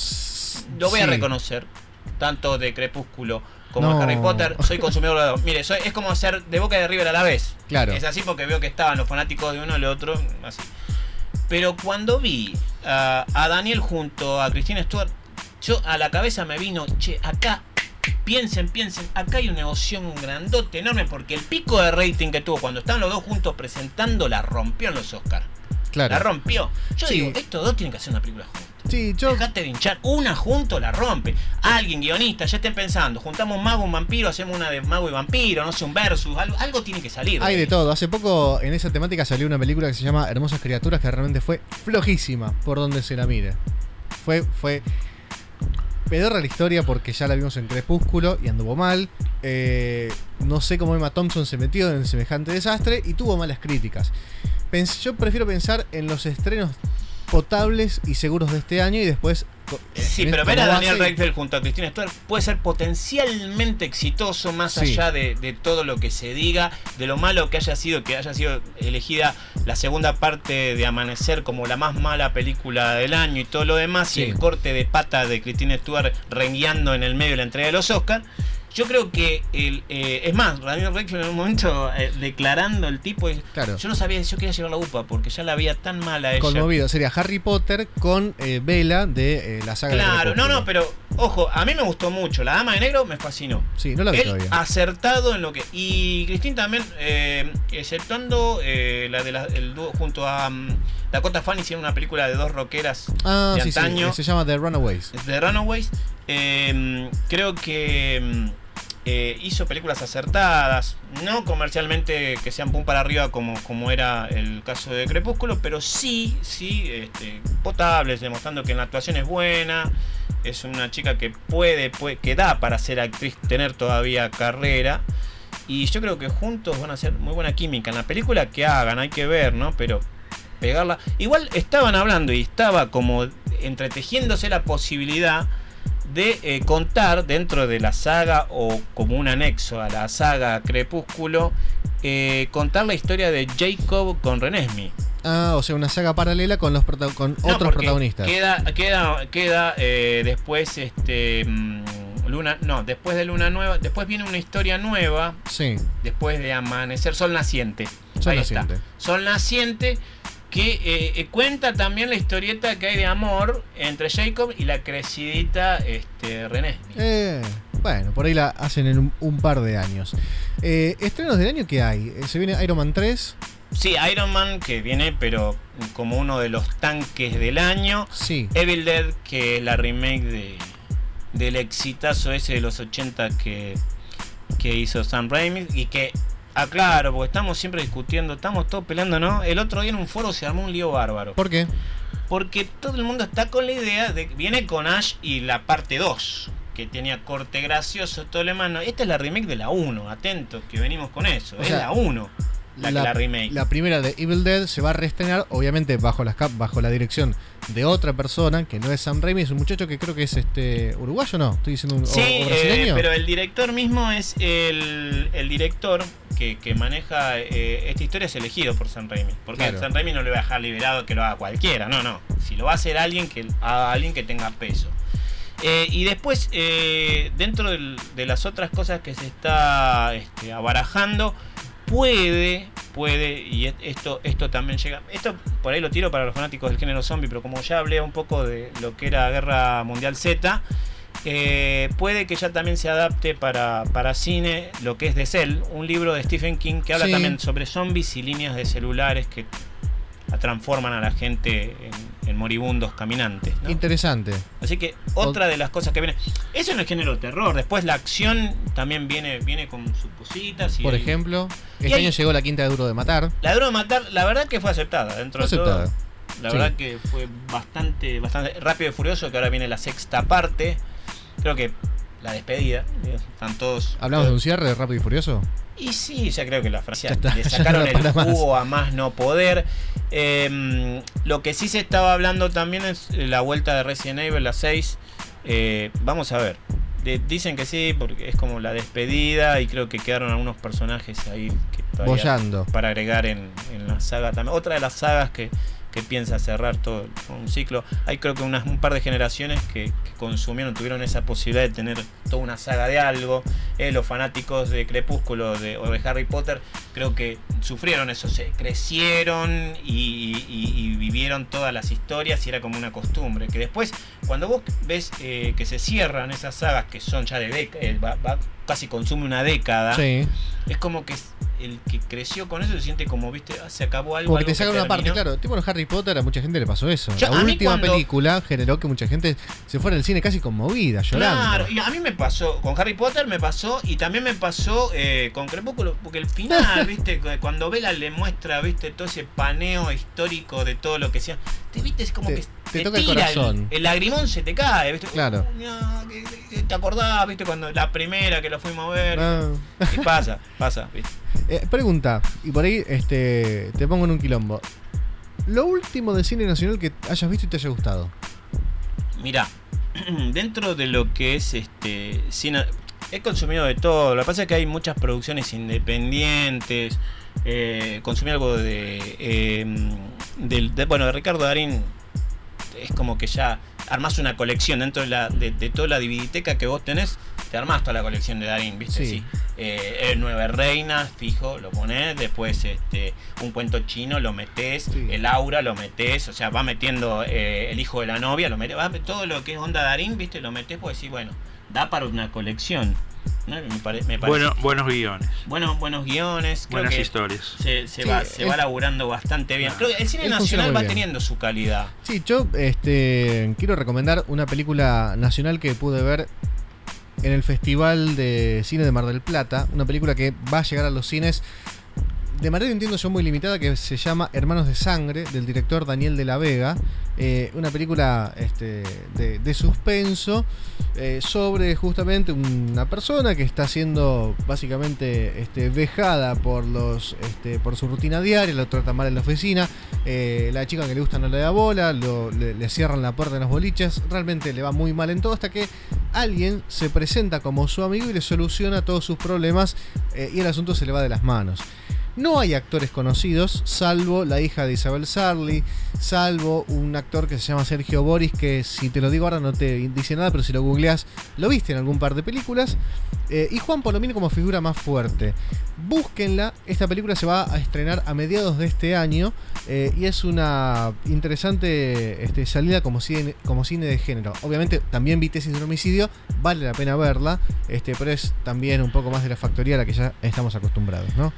Lo voy Sí. a reconocer. Tanto de Crepúsculo como No. de Harry Potter, soy consumidor de los dos. Mire, soy, es como ser de Boca y de River a la vez. Claro. Es así porque veo que estaban los fanáticos de uno y el otro, así. Pero cuando vi uh, a Daniel junto a Kristen Stewart, yo a la cabeza me vino, che, acá, piensen, piensen, acá hay una emoción grandote, enorme, porque el pico de rating que tuvo cuando estaban los dos juntos presentando la rompió en los Oscars. Claro. La rompió. Yo Sí. digo, estos dos tienen que hacer una película juntos. Sí, yo. Dejate de hinchar, una junto la rompe. Alguien, guionista, ya estén pensando, juntamos un mago, un vampiro, hacemos una de mago y vampiro, no sé, un versus, algo, algo tiene que salir. Hay de todo. Hace poco en esa temática salió una película que se llama Hermosas Criaturas, que realmente fue flojísima por donde se la mire. Fue, fue pedorra la historia porque ya la vimos en Crepúsculo y anduvo mal. Eh, no sé cómo Emma Thompson se metió en semejante desastre y tuvo malas críticas. Pens- yo prefiero pensar en los estrenos potables y seguros de este año y después. Sí, en pero esto ver a no Daniel hace- Radcliffe junto a Kristen Stewart puede ser potencialmente exitoso, más Sí. allá de, de todo lo que se diga, de lo malo que haya sido, que haya sido elegida la segunda parte de Amanecer como la más mala película del año y todo lo demás, Sí. y el corte de pata de Kristen Stewart rengueando en el medio de la entrega de los Oscars. Yo creo que el eh, es más, Daniel Radcliffe en un momento eh, declarando el tipo, claro. yo no sabía, yo quería llevar la UPA porque ya la veía tan mala ella. Conmovido, sería Harry Potter con eh, Bella de eh, la saga. Claro, de no, no, pero ojo, a mí me gustó mucho, La Dama de Negro me fascinó. Sí, no la vi Él todavía. acertado en lo que... Y Christine también, eh, exceptuando eh, la de la, el dúo junto a um, Dakota Fanning, hicieron una película de dos rockeras ah, de sí, antaño. Sí, se llama The Runaways. The Runaways. Eh, creo que... Eh, hizo películas acertadas, no comercialmente que sean pum para arriba como, como era el caso de Crepúsculo, pero sí, sí, este, potables, demostrando que en la actuación es buena, es una chica que puede, puede, que da para ser actriz, tener todavía carrera, y yo creo que juntos van a hacer muy buena química. En la película que hagan, hay que ver, ¿no? Pero pegarla, igual estaban hablando y estaba como entretejiéndose la posibilidad de eh, contar dentro de la saga o como un anexo a la saga Crepúsculo, eh, contar la historia de Jacob con Renesmee. Ah, o sea, una saga paralela con los prota con No, otros protagonistas. Queda, queda, queda eh, después este mmm, Luna, no, después de Luna Nueva, después viene una historia nueva. Sí. Después de Amanecer, Sol Naciente. Sol Ahí Naciente. está. Sol Naciente, que eh, eh, cuenta también la historieta que hay de amor entre Jacob y la crecidita este, Renesmee. Eh, bueno, por ahí la hacen en un, un par de años. Eh, ¿Estrenos del año qué hay? Eh, Se viene Iron Man tres. Sí, Iron Man que viene, pero como uno de los tanques del año. Sí. Evil Dead, que es la remake de del exitazo ese de los ochenta que, que hizo Sam Raimi y que... Ah, claro, porque estamos siempre discutiendo, estamos todos peleando, ¿no? El otro día en un foro se armó un lío bárbaro. ¿Por qué? Porque todo el mundo está con la idea de que viene con Ash y la parte dos, que tenía corte gracioso, todo el mano. Esta es la remake de la uno, atentos, que venimos con eso. O es sea, la uno, la, la, la remake. La primera de Evil Dead se va a reestrenar, obviamente, bajo, las cap bajo la dirección de otra persona, que no es Sam Raimi, es un muchacho que creo que es este uruguayo, ¿no? Estoy diciendo un Sí, o, o brasileño. Eh, pero el director mismo es el, el director que, que maneja eh, esta historia, es elegido por Sam Raimi. Porque Claro. Sam Raimi no le va a dejar liberado que lo haga cualquiera, no, no. Si lo va a hacer alguien, que haga alguien que tenga peso. Eh, y después, eh, dentro del, de las otras cosas que se está este, abarajando, puede, puede, y esto, esto también llega, esto por ahí lo tiro para los fanáticos del género zombie, pero como ya hablé un poco de lo que era Guerra Mundial Z, eh, puede que ya también se adapte para, para cine lo que es The Cell, un libro de Stephen King que habla Sí. también sobre zombies y líneas de celulares que transforman a la gente en, en moribundos caminantes, ¿no? Interesante. Así que otra de las cosas que viene, eso en el género terror. Después la acción también viene, viene con sus cositas. Y Por hay- ejemplo, y este hay- año llegó la quinta de Duro de Matar. La Duro de Matar, la verdad que fue aceptada dentro Fue de todo. aceptada. La Sí. verdad que fue bastante, bastante rápido y furioso, que ahora viene la sexta parte. Creo que la despedida. Están todos. ¿Hablamos de un cierre de Rápido y Furioso? Y sí, ya creo que la Francia Ya está, le ya sacaron no el para más. jugo a más no poder. Eh, lo que sí se estaba hablando también es la vuelta de Resident Evil, la seis. Eh, vamos a ver. De- dicen que sí, porque es como la despedida y creo que quedaron algunos personajes ahí que todavía Boyando. para agregar en, en la saga también. Otra de las sagas que, que piensa cerrar todo un ciclo. Hay creo que unas, un par de generaciones que, que consumieron, tuvieron esa posibilidad de tener toda una saga de algo. Eh, los fanáticos de Crepúsculo de, o de Harry Potter creo que sufrieron eso, se crecieron y, y- y vivieron todas las historias y era como una costumbre. Que después, cuando vos ves eh, que se cierran esas sagas que son ya de décadas, casi consume una década, Sí. es como que el que creció con eso se siente como, viste, ah, se acabó algo. Como que algo te sacan una parte, terminó. claro. Tipo en Harry Potter, a mucha gente le pasó eso. Yo- la a mí última cuando- película generó que mucha gente se fuera al cine casi conmovida, llorando. Claro, y a mí me pasó, con Harry Potter me pasó, y también me pasó eh, con Crepúsculo, porque el final, viste, cuando Bella le muestra, viste, todo ese paneo histórico de todo lo que sea, te viste, es como Te- que te toca el tira corazón. el lagrimón se te cae, viste. Claro. No, que- que- ¿te acordás, viste, cuando la primera que lo fuimos a ver? Ah. Y pasa, pasa, viste. Eh, pregunta, y por ahí este, te pongo en un quilombo. Lo último de cine nacional que hayas visto y te haya gustado. Mirá, dentro de lo que es este cine, he consumido de todo. Lo que pasa es que hay muchas producciones independientes. Eh, consumí algo de, eh, del- de, bueno, de Ricardo Darín. Es como que ya armás una colección dentro de, la, de, de toda la dividiteca que vos tenés. Te te armás toda la colección de Darín, ¿viste? Sí. Sí. Eh, el Nueve Reinas, fijo, lo ponés, después este, un cuento chino, lo metés, sí. El Aura, lo metés, o sea, va metiendo eh, el hijo de la novia, lo metés, va, todo lo que es onda Darín, ¿viste? Lo metés, pues sí, bueno, da para una colección. ¿No? Me pare, me parece. Bueno, buenos guiones. Bueno, buenos guiones. Creo Buenas que historias. Se, se, Sí, va, se es, va laburando bastante bien. Creo que el cine él nacional va bien. teniendo su calidad. Sí, yo este, quiero recomendar una película nacional que pude ver en el Festival de Cine de Mar del Plata. Una película que va a llegar a los cines de manera, entiendo yo, muy limitada, que se llama Hermanos de Sangre, del director Daniel de la Vega. Eh, una película este, de, de suspenso eh, sobre justamente una persona que está siendo básicamente este, vejada por los este, por su rutina diaria, lo trata mal en la oficina, eh, la chica que le gusta no le da bola, lo, le, le cierran la puerta en los boliches, realmente le va muy mal en todo, hasta que alguien se presenta como su amigo y le soluciona todos sus problemas eh, y el asunto se le va de las manos. No hay actores conocidos, salvo la hija de Isabel Sarli, salvo un actor que se llama Sergio Boris, que si te lo digo ahora no te dice nada, pero si lo googleás, lo viste en algún par de películas. Eh, y Juan Palomino como figura más fuerte. Búsquenla, esta película se va a estrenar a mediados de este año eh, y es una interesante este, salida como cine, como cine de género. Obviamente también vi Tesis de un homicidio, vale la pena verla, este, pero es también un poco más de la factoría a la que ya estamos acostumbrados, ¿no?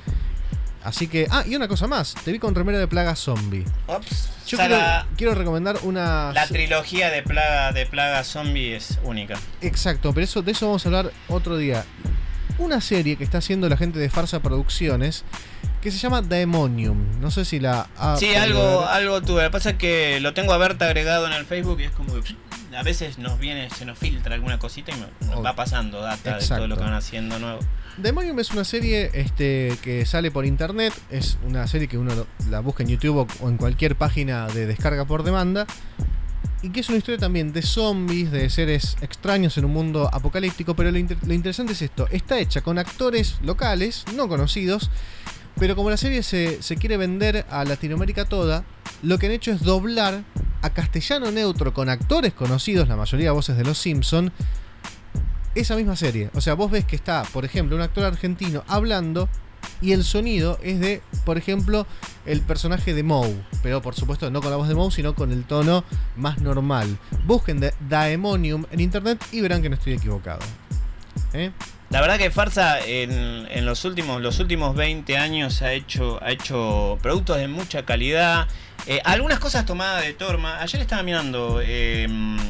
Así que... Ah, y una cosa más. Te vi con remera de Plaga Zombie. Ops. Yo o sea, quiero, la, quiero recomendar una... La trilogía de Plaga, de Plaga Zombie es única. Exacto, pero eso, de eso vamos a hablar otro día. Una serie que está haciendo la gente de Farsa Producciones, que se llama Daemonium. No sé si la... Ha sí, algo, algo tuve. Lo que pasa es que lo tengo a Berta agregado en el Facebook y es como que... A veces nos viene, se nos filtra alguna cosita y nos va pasando data Exacto. de todo lo que van haciendo nuevo. Daemonium es una serie este, que sale por internet. Es una serie que uno la busca en YouTube o en cualquier página de descarga por demanda. Y que es una historia también de zombies, de seres extraños en un mundo apocalíptico. Pero lo, inter lo interesante es esto. Está hecha con actores locales, no conocidos. Pero como la serie se, se quiere vender a Latinoamérica toda, lo que han hecho es doblar a castellano neutro con actores conocidos, la mayoría de voces de Los Simpson, esa misma serie. O sea, vos ves que está, por ejemplo, un actor argentino hablando y el sonido es de, por ejemplo, el personaje de Moe, pero por supuesto no con la voz de Moe, sino con el tono más normal. Busquen de Daemonium en internet y verán que no estoy equivocado. ¿Eh? La verdad que Farsa en, en los últimos los últimos veinte años ha hecho ha hecho productos de mucha calidad. Eh, algunas cosas tomadas de Torma. Ayer estaba mirando eh,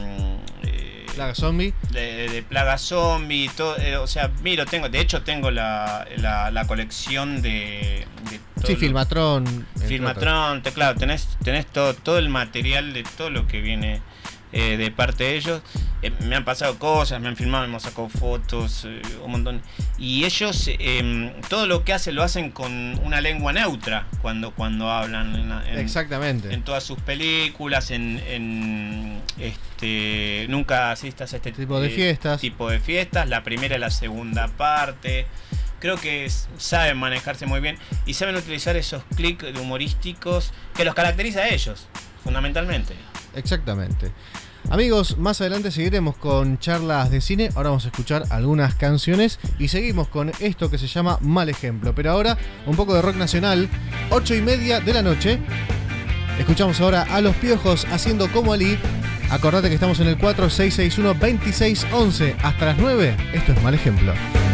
eh, Plaga Zombie. De, de Plaga Zombie. Todo, eh, o sea, miro, tengo, de hecho tengo la, la, la colección de, de todo sí, lo, Filmatron. Filmatron, te, claro, tenés, tenés todo, todo el material de todo lo que viene. Eh, de parte de ellos, eh, me han pasado cosas, me han filmado, me hemos sacado fotos, eh, un montón. Y ellos, eh, todo lo que hacen, lo hacen con una lengua neutra cuando, cuando hablan. En, en, Exactamente. En todas sus películas, en, en este, nunca asistas a este tipo de fiestas. Tipo de fiestas, la primera y la segunda parte. Creo que saben manejarse muy bien y saben utilizar esos clics humorísticos que los caracteriza a ellos, fundamentalmente. Exactamente. Amigos, más adelante seguiremos con charlas de cine. Ahora vamos a escuchar algunas canciones y seguimos con esto que se llama Mal Ejemplo. Pero ahora, un poco de rock nacional. Ocho y media de la noche. Escuchamos ahora a Los Piojos haciendo Como Ali. Acordate que estamos en el cuatro seis seis uno, dos seis uno uno. Hasta las nueve. Esto es Mal Ejemplo.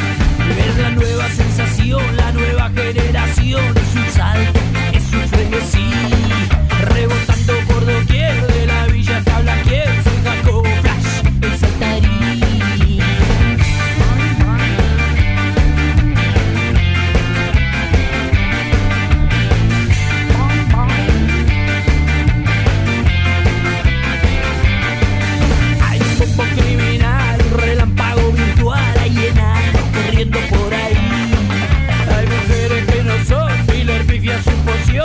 Es la nueva sensación, la nueva generación. Es un salto, es un frenesí. Rebotando por doquier de la villa que habla quien. Soy Jacobo Flash, el saltarí. Hay un poco criminal, un relámpago virtual. Hay enanos corriendo por ahí. Hay mujeres que no son filler, pifias su poción.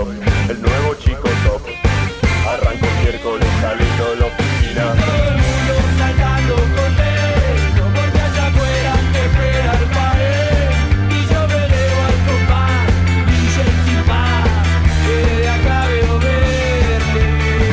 top, el nuevo chico top. Arranco el miércoles saliendo de la oficina. Todo el mundo saltando contento, porque allá afuera te espera el pared. Y yo me elevo al compás, D J sin paz, que desde acá veo verde.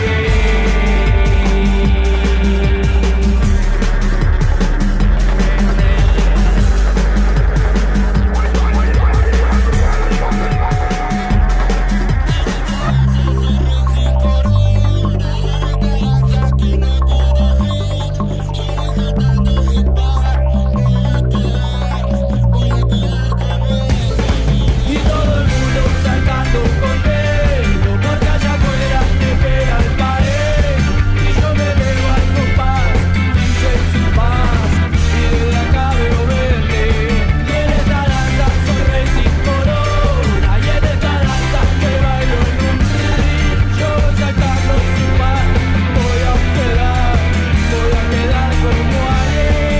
Y todo el mundo saltando contento, porque allá afuera te espera el pared. Y yo me elevo al compás, D J sin paz, y desde acá veo verde. Y en esta danza soy rey sin corona, y en esta danza que bailo en un ring. Yo voy saltando sin paz, voy a quedar, voy a quedar como ayer.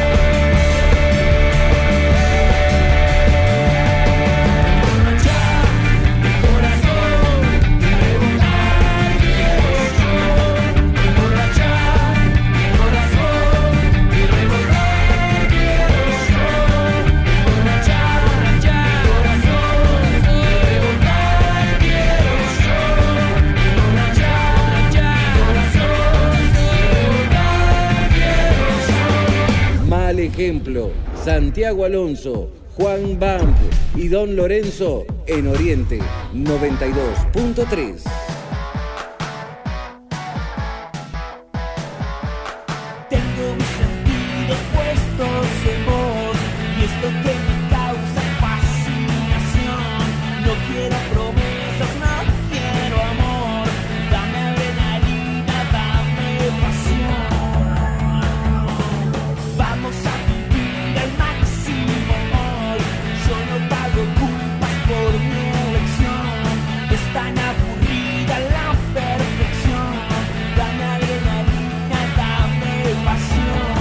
Mal ejemplo, Santiago Alonso, Juan Bamp y Don Lorenzo en Oriente noventa y dos punto tres. Tengo mis sentidos puestos en vos, y esto que me causa fascinación. No quiero promesas, no quiero amor. Dame adrenalina, dame pasión. Vamos a vivir al máximo hoy. Yo no pago culpas por mi elección. Es tan aburrida la perfección. Dame adrenalina, dame pasión.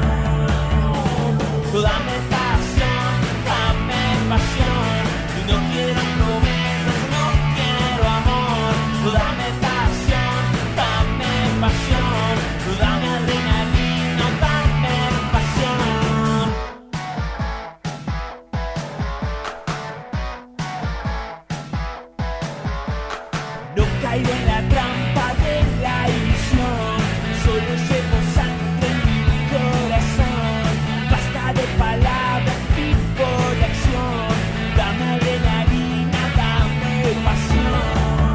Dame pasión, dame pasión. Y no quiero promesas, no quiero amor. Dame pasión, dame pasión. Dame adrenalina, dame pasión. No caigo en la trampa de la ilusión, solo llevo sangre en mi corazón. Basta de palabras, vivo la acción. Dame adrenalina, dame pasión.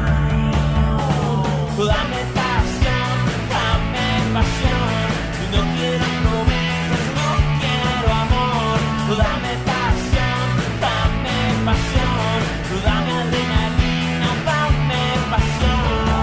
Dame pasión, dame pasión. No quiero promesas, no quiero amor. Dame pasión, dame pasión. Dame adrenalina, dame pasión.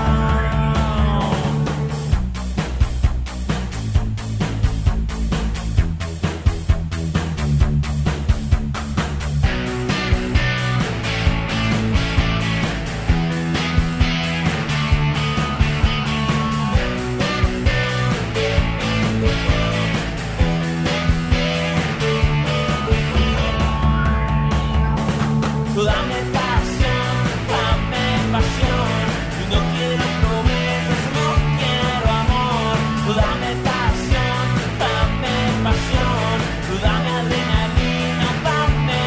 Dame pasión, dame pasión. No quiero promesas, no quiero amor. Dame pasión, dame pasión. Dame adrenalina, dame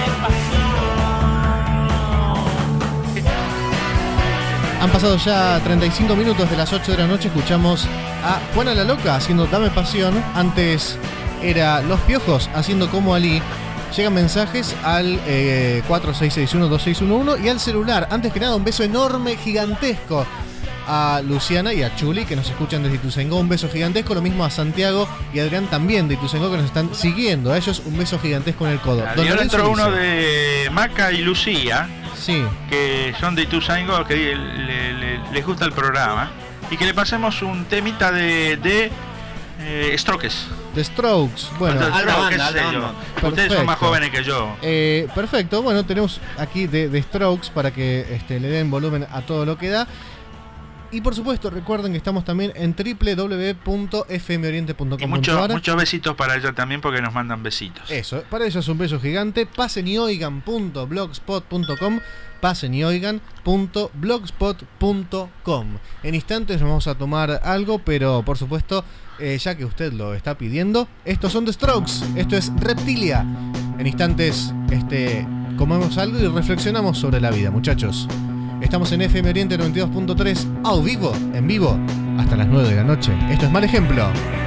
pasión. Han pasado ya treinta y cinco minutos de las ocho de la noche. Escuchamos a Juana la Loca haciendo Dame Pasión. Antes era Los Piojos haciendo Como Ali. Llegan mensajes al eh, cuatro seis seis uno dos seis uno uno y al celular. Antes que nada, un beso enorme, gigantesco a Luciana y a Chuli, que nos escuchan desde Ituzaingó. Un beso gigantesco. Lo mismo a Santiago y Adrián también de Ituzaingó, que nos están siguiendo. A ellos un beso gigantesco en el codo. Y ahora Lorenzo entró dice, uno de Maca y Lucía, sí, que son de Ituzaingó, que le, le- le- les gusta el programa, y que le pasemos un temita de, de eh, Strokes. The Strokes. Bueno, The Strokes, banda, qué sé alta yo. banda. Ustedes son más Perfecto. jóvenes que yo. Eh, perfecto, bueno, tenemos aquí de, de Strokes para que este, le den volumen a todo lo que da. Y por supuesto, recuerden que estamos también en doble u doble u doble u punto f m oriente punto com Y punto a r. muchos muchos besitos para ella también, porque nos mandan besitos. Eso, para ellos un beso gigante. Pasen y oigan punto blogspot punto com. Pasen y oigan punto blogspot punto com. En instantes nos vamos a tomar algo, pero por supuesto, eh, ya que usted lo está pidiendo, estos son The Strokes. Esto es Reptilia. En instantes, este, comemos algo y reflexionamos sobre la vida, muchachos. Estamos en F M Oriente noventa y dos punto tres, a vivo, en vivo, hasta las nueve de la noche. Esto es Mal Ejemplo.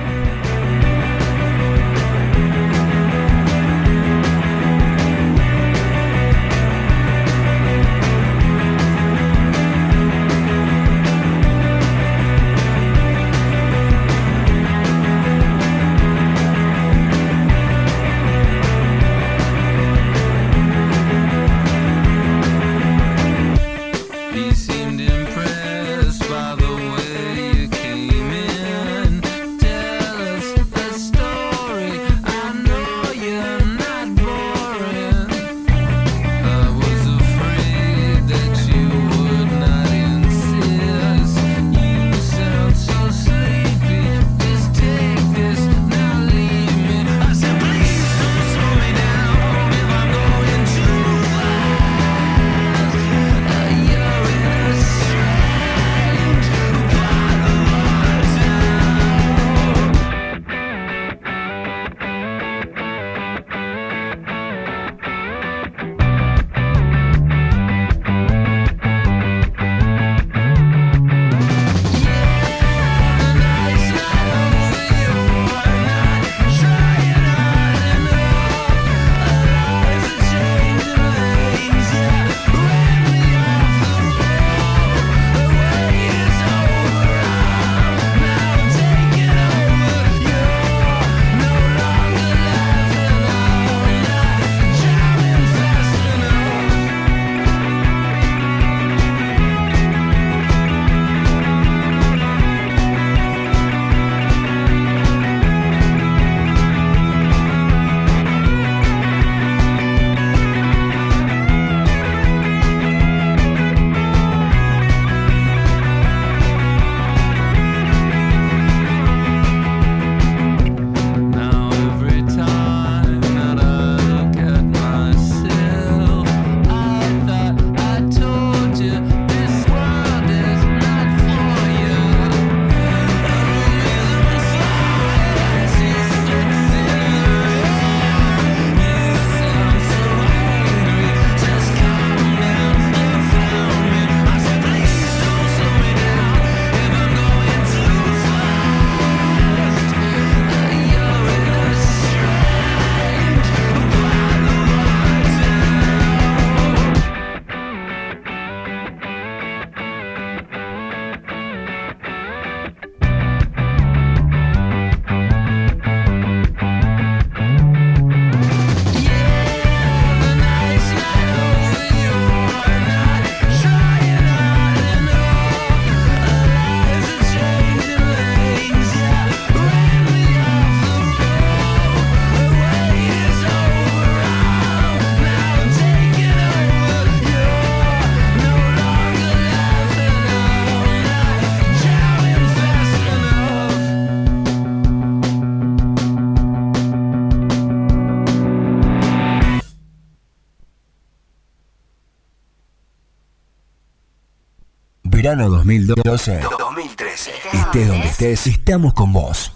Verano dos mil doce. dos mil trece. Estés donde estés, estamos con vos.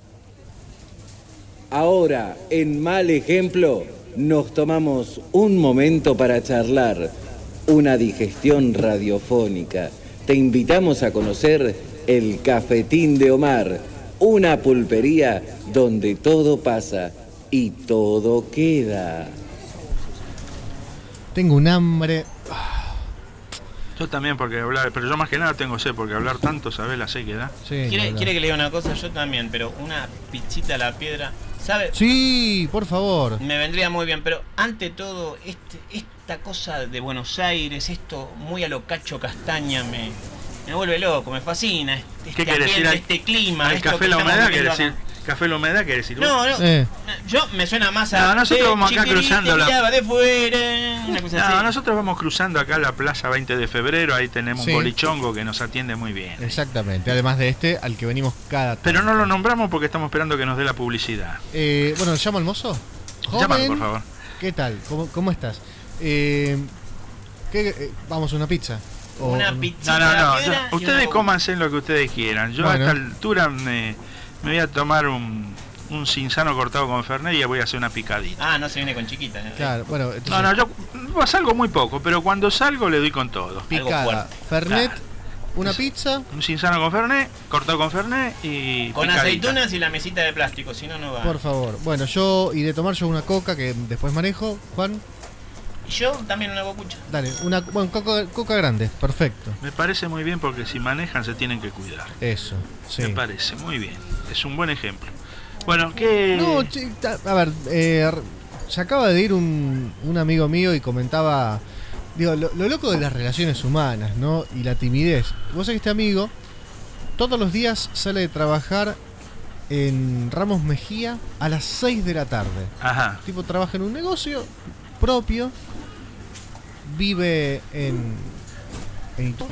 Ahora, en Mal Ejemplo, nos tomamos un momento para charlar. Una digestión radiofónica. Te invitamos a conocer el Cafetín de Omar, una pulpería donde todo pasa y todo queda. Tengo un hambre. Yo también, porque hablar, pero yo más que nada tengo sed, porque hablar tanto, ¿sabes la sed que da? Sí, ¿Quiere, ¿Quiere que le diga una cosa? Yo también, pero una pichita a la piedra, ¿sabe? Sí, por favor. Me vendría muy bien, pero ante todo, este, esta cosa de Buenos Aires, esto muy a lo Cacho Castaña, me, me vuelve loco, me fascina. Este, ¿Qué quiere ambiente, decir? este clima, ¿El esto café que la estamos humedad quiere viviendo decir? acá. Café La Humedad, ¿qué decir? No, no. Eh. Yo me suena más a. No, nosotros vamos acá Chiquirita, cruzando la- miraba de fuera. Una cosa No, así. nosotros vamos cruzando acá la plaza veinte de febrero, ahí tenemos Sí. un bolichongo que nos atiende muy bien. Exactamente, además de este, al que venimos cada tarde. Pero no lo nombramos porque estamos esperando que nos dé la publicidad. Eh, bueno, ¿llamo al mozo? Llámalo, por favor. ¿Qué tal? ¿Cómo, cómo estás? Eh, ¿qué, eh, vamos, una pizza. O- Una No, pizza. no, no. piedra yo- y ustedes una- cómanse lo que ustedes quieran. Yo Bueno. a esta altura me, me voy a tomar un, un cinzano cortado con Fernet y voy a hacer una picadita. Ah, no se viene con chiquita. ¿eh? Claro, bueno, entonces, No, no, yo no, salgo muy poco, pero cuando salgo le doy con todo. picada, fuerte. Fernet, Claro. una pizza. Un cinzano con Fernet, cortado con Fernet y Con picadita. aceitunas y la mesita de plástico, si no, no va. Por favor. Bueno, yo y de tomar yo una coca que después manejo. Juan, Y yo también una bocucha. dale, una bueno, coca, coca grande, perfecto. Me parece muy bien porque si manejan se tienen que cuidar. Eso, sí. Me parece muy bien. Es un buen ejemplo. Bueno, ¿qué...? No, che, ta- a ver, eh, se acaba de ir un, un amigo mío y comentaba, digo, lo, lo loco de las relaciones humanas, ¿no? Y la timidez. Vos sabés que este amigo todos los días sale de trabajar en Ramos Mejía a las seis de la tarde. Ajá. El tipo trabaja en un negocio propio, vive en, en Itu-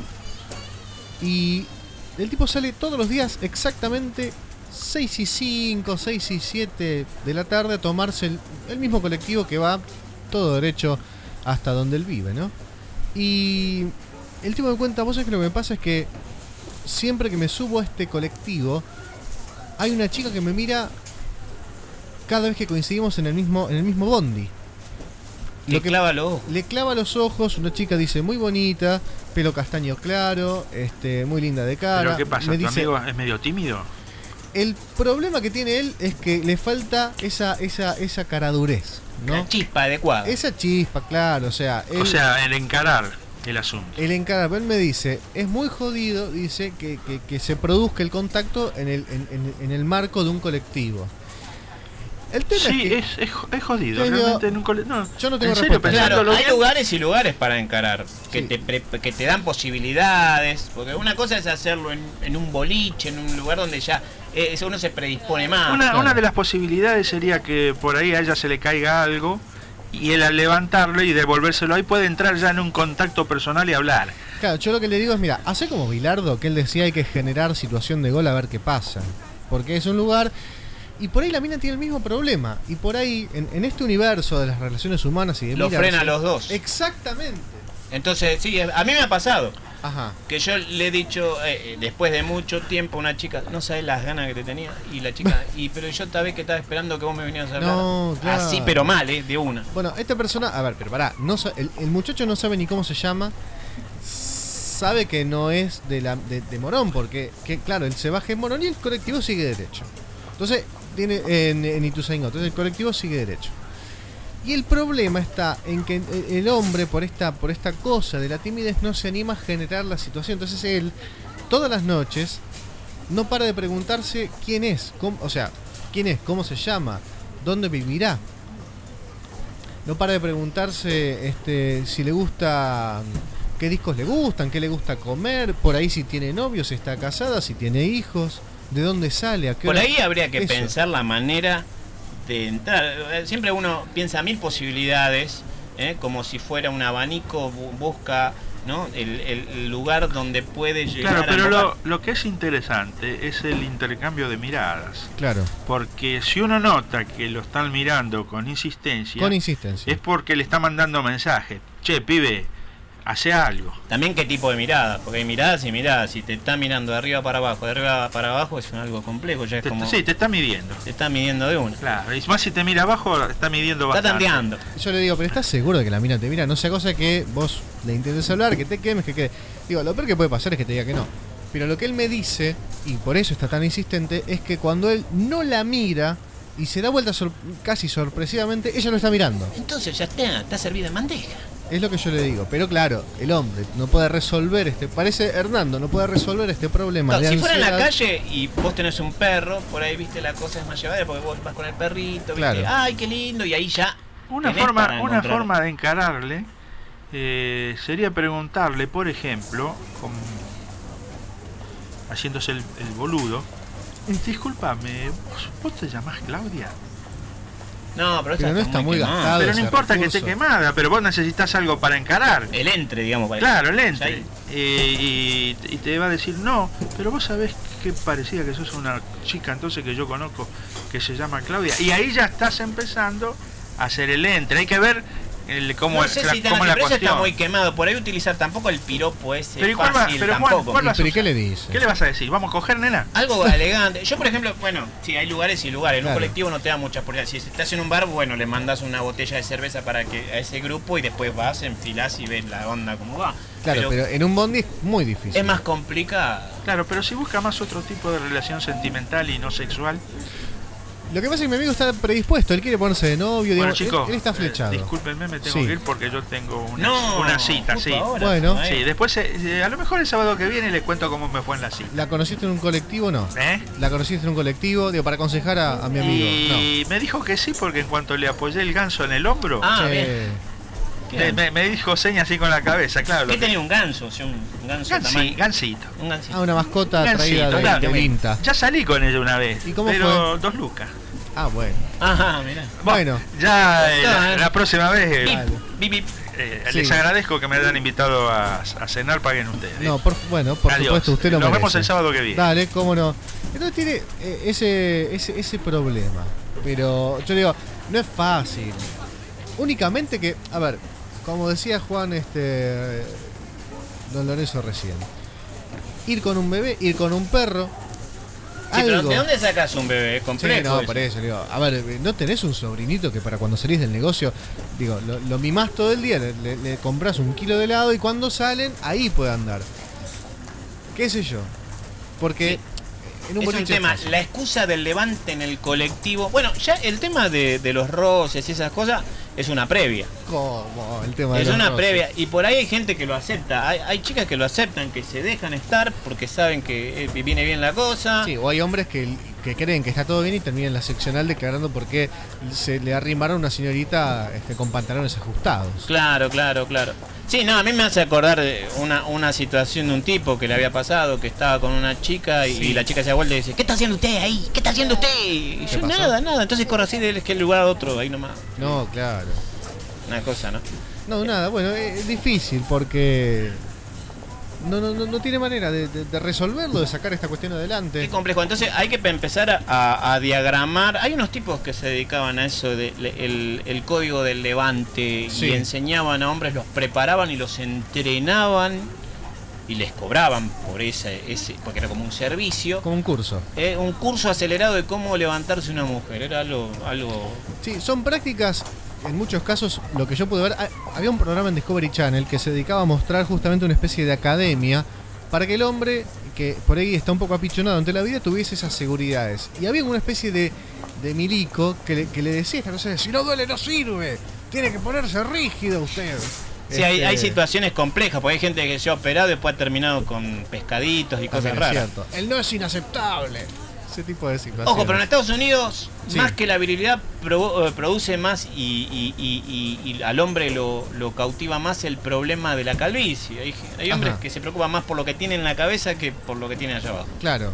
y el tipo sale todos los días exactamente seis y cinco, seis y siete de la tarde a tomarse el, el mismo colectivo que va todo derecho hasta donde él vive, ¿no? Y el tipo me cuenta, vos sabés que lo que me pasa es que siempre que me subo a este colectivo hay una chica que me mira cada vez que coincidimos en el mismo, en el mismo bondi. Le clava los ojos. Le clava los ojos, una chica dice muy bonita, pelo castaño claro, este, muy linda de cara. ¿Pero qué pasa? Me ¿Tu dice, amigo es medio tímido? el problema que tiene él es que le falta esa, esa, esa caradurez, ¿no? La chispa adecuada. Esa chispa, claro, o sea, él, O sea, el encarar el asunto. el encargo, él me dice, es muy jodido, dice, que, que, que se produzca el contacto en el, en, en- en el marco de un colectivo. El tema Sí, es que es, es, es jodido. Yo digo, Realmente en un cole... no, yo no tengo en serio, respuesta. Claro, pensándolo hay bien, lugares y lugares para encarar, que, Sí. te, pre- que te dan posibilidades, porque una cosa es hacerlo en, en un boliche, en un lugar donde ya eh, eso uno se predispone más. Una, claro. una de las posibilidades sería que por ahí a ella se le caiga algo y él al levantarlo y devolvérselo ahí puede entrar ya en un contacto personal y hablar. Claro, yo lo que le digo es, mira, hace como Bilardo, que él decía hay que generar situación de gol a ver qué pasa. Porque es un lugar... Y por ahí la mina tiene el mismo problema. Y por ahí, en, en este universo de las relaciones humanas y de Lo Miller, frena sí, a los dos. Exactamente. Entonces, sí, a mí me ha pasado. Ajá. Que yo le he dicho, eh, después de mucho tiempo, a una chica, no sabes las ganas que te tenía. Y la chica, y pero yo tal vez que estaba esperando que vos me vinieras a hablar. No, claro. Así, pero mal, ¿eh? De una. Bueno, esta persona, a ver, pero pará, no, sa- el, el muchacho no sabe ni cómo se llama. Sabe que no es de, la, de, de Morón, porque, que, claro, él se baja en Morón y el colectivo sigue derecho. Entonces, tiene en, en Ituzaingó, entonces el colectivo sigue derecho. Y el problema está en que el, el hombre, por esta, por esta cosa de la timidez, no se anima a generar la situación. Entonces él, todas las noches, no para de preguntarse quién es, cómo- o sea, quién es, cómo se llama, dónde vivirá. No para de preguntarse este, si le gusta, qué discos le gustan, qué le gusta comer, por ahí si tiene novio, si está casada, si tiene hijos, de dónde sale, a qué Por hora. ahí habría que Eso. pensar la manera de entrar. Eh, Siempre uno piensa mil posibilidades, ¿eh? Como si fuera un abanico, bu- busca, ¿no? el, el- el lugar donde puede llegar Claro, a pero lo, embocar. lo que es interesante es el intercambio de miradas. Claro, Porque si uno nota que lo están mirando con insistencia, con insistencia. es porque le está mandando mensaje. Che, pibe, hace algo. También qué tipo de mirada, porque hay miradas y miradas. Si te está mirando de arriba para abajo, de arriba para abajo es algo complejo, ya es Te- como sí, te está midiendo. te está midiendo de una. Claro, y más si te mira abajo, está midiendo Está bastante. tanteando. Yo le digo, pero ¿estás seguro de que la mina te mira? No sea cosa que vos le intentes hablar, que te quemes, que quede. Digo, lo peor que puede pasar es que te diga que no. Pero lo que él me dice, y por eso está tan insistente, es que cuando él no la mira y se da vuelta sor- casi sorpresivamente, ella lo está mirando. Entonces ya está, está servida en bandeja. Es lo que yo le digo. Pero claro, el hombre no puede resolver este. Parece Hernando, no puede resolver este problema. No, de si fuera en la ansiedad. calle y vos tenés un perro, por ahí viste la cosa es más llevadera porque vos vas con el perrito, Claro. viste, ay qué lindo, y ahí ya Una tenés forma, para una encontrar. forma de encararle eh, sería preguntarle, por ejemplo, con- haciéndose el, el boludo, Disculpame, ¿vos, vos te llamás Claudia? No, pero, pero no está muy quemada. gastado. Pero no importa recurso. que esté quemada, pero vos necesitas algo para encarar. El entre, digamos. Para claro, el entre. Eh, y, y te va a decir, no, pero vos sabés que parecía que sos una chica entonces que yo conozco que se llama Claudia. Y ahí ya estás empezando a hacer el entre. Hay que ver el, cómo, no sé la, si cómo tan, la pero eso cuestión. está muy quemado. Por ahí utilizar tampoco el piropo ese pero ¿cuál fácil va, pero tampoco. ¿cuál, cuál vas a ¿Pero qué usar? le dice? ¿Qué le vas a decir? ¿Vamos a coger, nena? Algo elegante. Yo, por ejemplo, bueno, sí, hay lugares y lugares. En Claro. un colectivo no te da muchas oportunidades. Si estás en un bar, bueno, le mandas una botella de cerveza para que a ese grupo y después vas, enfilás y ves la onda cómo va. Claro, pero, pero en un bondi es muy difícil. Es más complicado. Claro, pero si busca más otro tipo de relación sentimental y no sexual. Lo que pasa es que mi amigo está predispuesto, él quiere ponerse de novio, Bueno, digamos, chicos, él, él está flechado. Eh, discúlpenme, me tengo Sí. que ir porque yo tengo una, No, una cita, justo sí. ahora, Bueno. ¿no? Sí, después, eh, a lo mejor el sábado que viene les cuento cómo me fue en la cita. ¿La conociste en un colectivo o no? ¿Eh? ¿La conociste en un colectivo? Digo, para aconsejar a, a mi amigo. Y me dijo que sí, porque en cuanto le apoyé el ganso en el hombro, Ah, no. bien. Che, le- me, me dijo seña así con la cabeza, claro. ¿Qué lo que- tenía un ganso? O sea, un ganso Gansi- tamaño. gansito. Un gansito. Ah, una mascota Gansito, traída de, claro. de Vinta. Ya salí con ella una vez, ¿Y cómo pero fue? dos lucas. Ah, bueno. Ajá, mirá. Bueno, Ya eh, Está la, bien. la próxima vez eh, Bip, Dale. bip, bip. eh, Sí. les agradezco que me hayan invitado a, a cenar, paguen ustedes. no, por, bueno, por Adiós. supuesto, usted lo Nos merece. vemos el sábado que viene. Dale, cómo no. Entonces tiene eh, ese, ese, ese problema. Pero yo digo, no es fácil. Únicamente que, a ver, como decía Juan, este don Lorenzo recién, ir con un bebé, ir con un perro. Sí, pero algo. ¿de dónde sacas un bebé? Es Sí, complejo. no, eso. por eso, digo, a ver, ¿no tenés un sobrinito que para cuando salís del negocio, digo, lo, lo mimás todo el día, le, le, le compras un kilo de helado y cuando salen, ahí puede andar? ¿Qué sé yo? Porque en un Es un boliche tema, fácil. la excusa del levante en el colectivo. Bueno, ya el tema de, de los roces y esas cosas es una previa. ¿Cómo? El tema de Es los una roces. previa. Y por ahí hay gente que lo acepta. Hay, hay chicas que lo aceptan, que se dejan estar porque saben que eh, viene bien la cosa. Sí, o hay hombres que, que creen que está todo bien y terminan en la seccional declarando porque se le arrimaron a una señorita este, con pantalones ajustados. Claro, claro, claro. Sí, no, a mí me hace acordar de una, una situación de un tipo que le había pasado, que estaba con una chica y, Sí. y la chica se da vuelta y dice, ¿qué está haciendo usted ahí? ¿Qué está haciendo usted? Y yo, pasó? nada, nada. Entonces corre así de que el lugar a otro, ahí nomás. No, claro. Una cosa, ¿no? No, nada, bueno, es difícil porque no, no, no, no tiene manera de, de- de resolverlo, de sacar esta cuestión adelante. Qué complejo. Entonces hay que empezar a, a- a diagramar. Hay unos tipos que se dedicaban a eso, de, le- el, el código del levante, Sí. y enseñaban a hombres, los preparaban y los entrenaban y les cobraban por ese, ese porque era como un servicio. Como un curso. Eh, un curso acelerado de cómo levantarse una mujer. Era algo, algo. Sí, son prácticas, en muchos casos, lo que yo pude ver, ha- había un programa en Discovery Channel que se dedicaba a mostrar justamente una especie de academia para que el hombre, que por ahí está un poco apichonado ante la vida, tuviese esas seguridades. Y había una especie de, de milico que le, que le decía esta cosa de, si no duele no sirve, tiene que ponerse rígido usted. Sí, hay, Este, hay situaciones complejas, porque hay gente que se ha operado y después ha terminado con pescaditos y cosas también es raras. cierto. El no es inaceptable. Ese tipo de situaciones. Ojo, pero en Estados Unidos, Sí. más que la virilidad, provo- eh, produce más y, y- y- y- y al hombre lo, lo cautiva más el problema de la calvicie. Hay, hay hombres Ajá. que se preocupan más por lo que tienen en la cabeza que por lo que tienen allá abajo. Claro.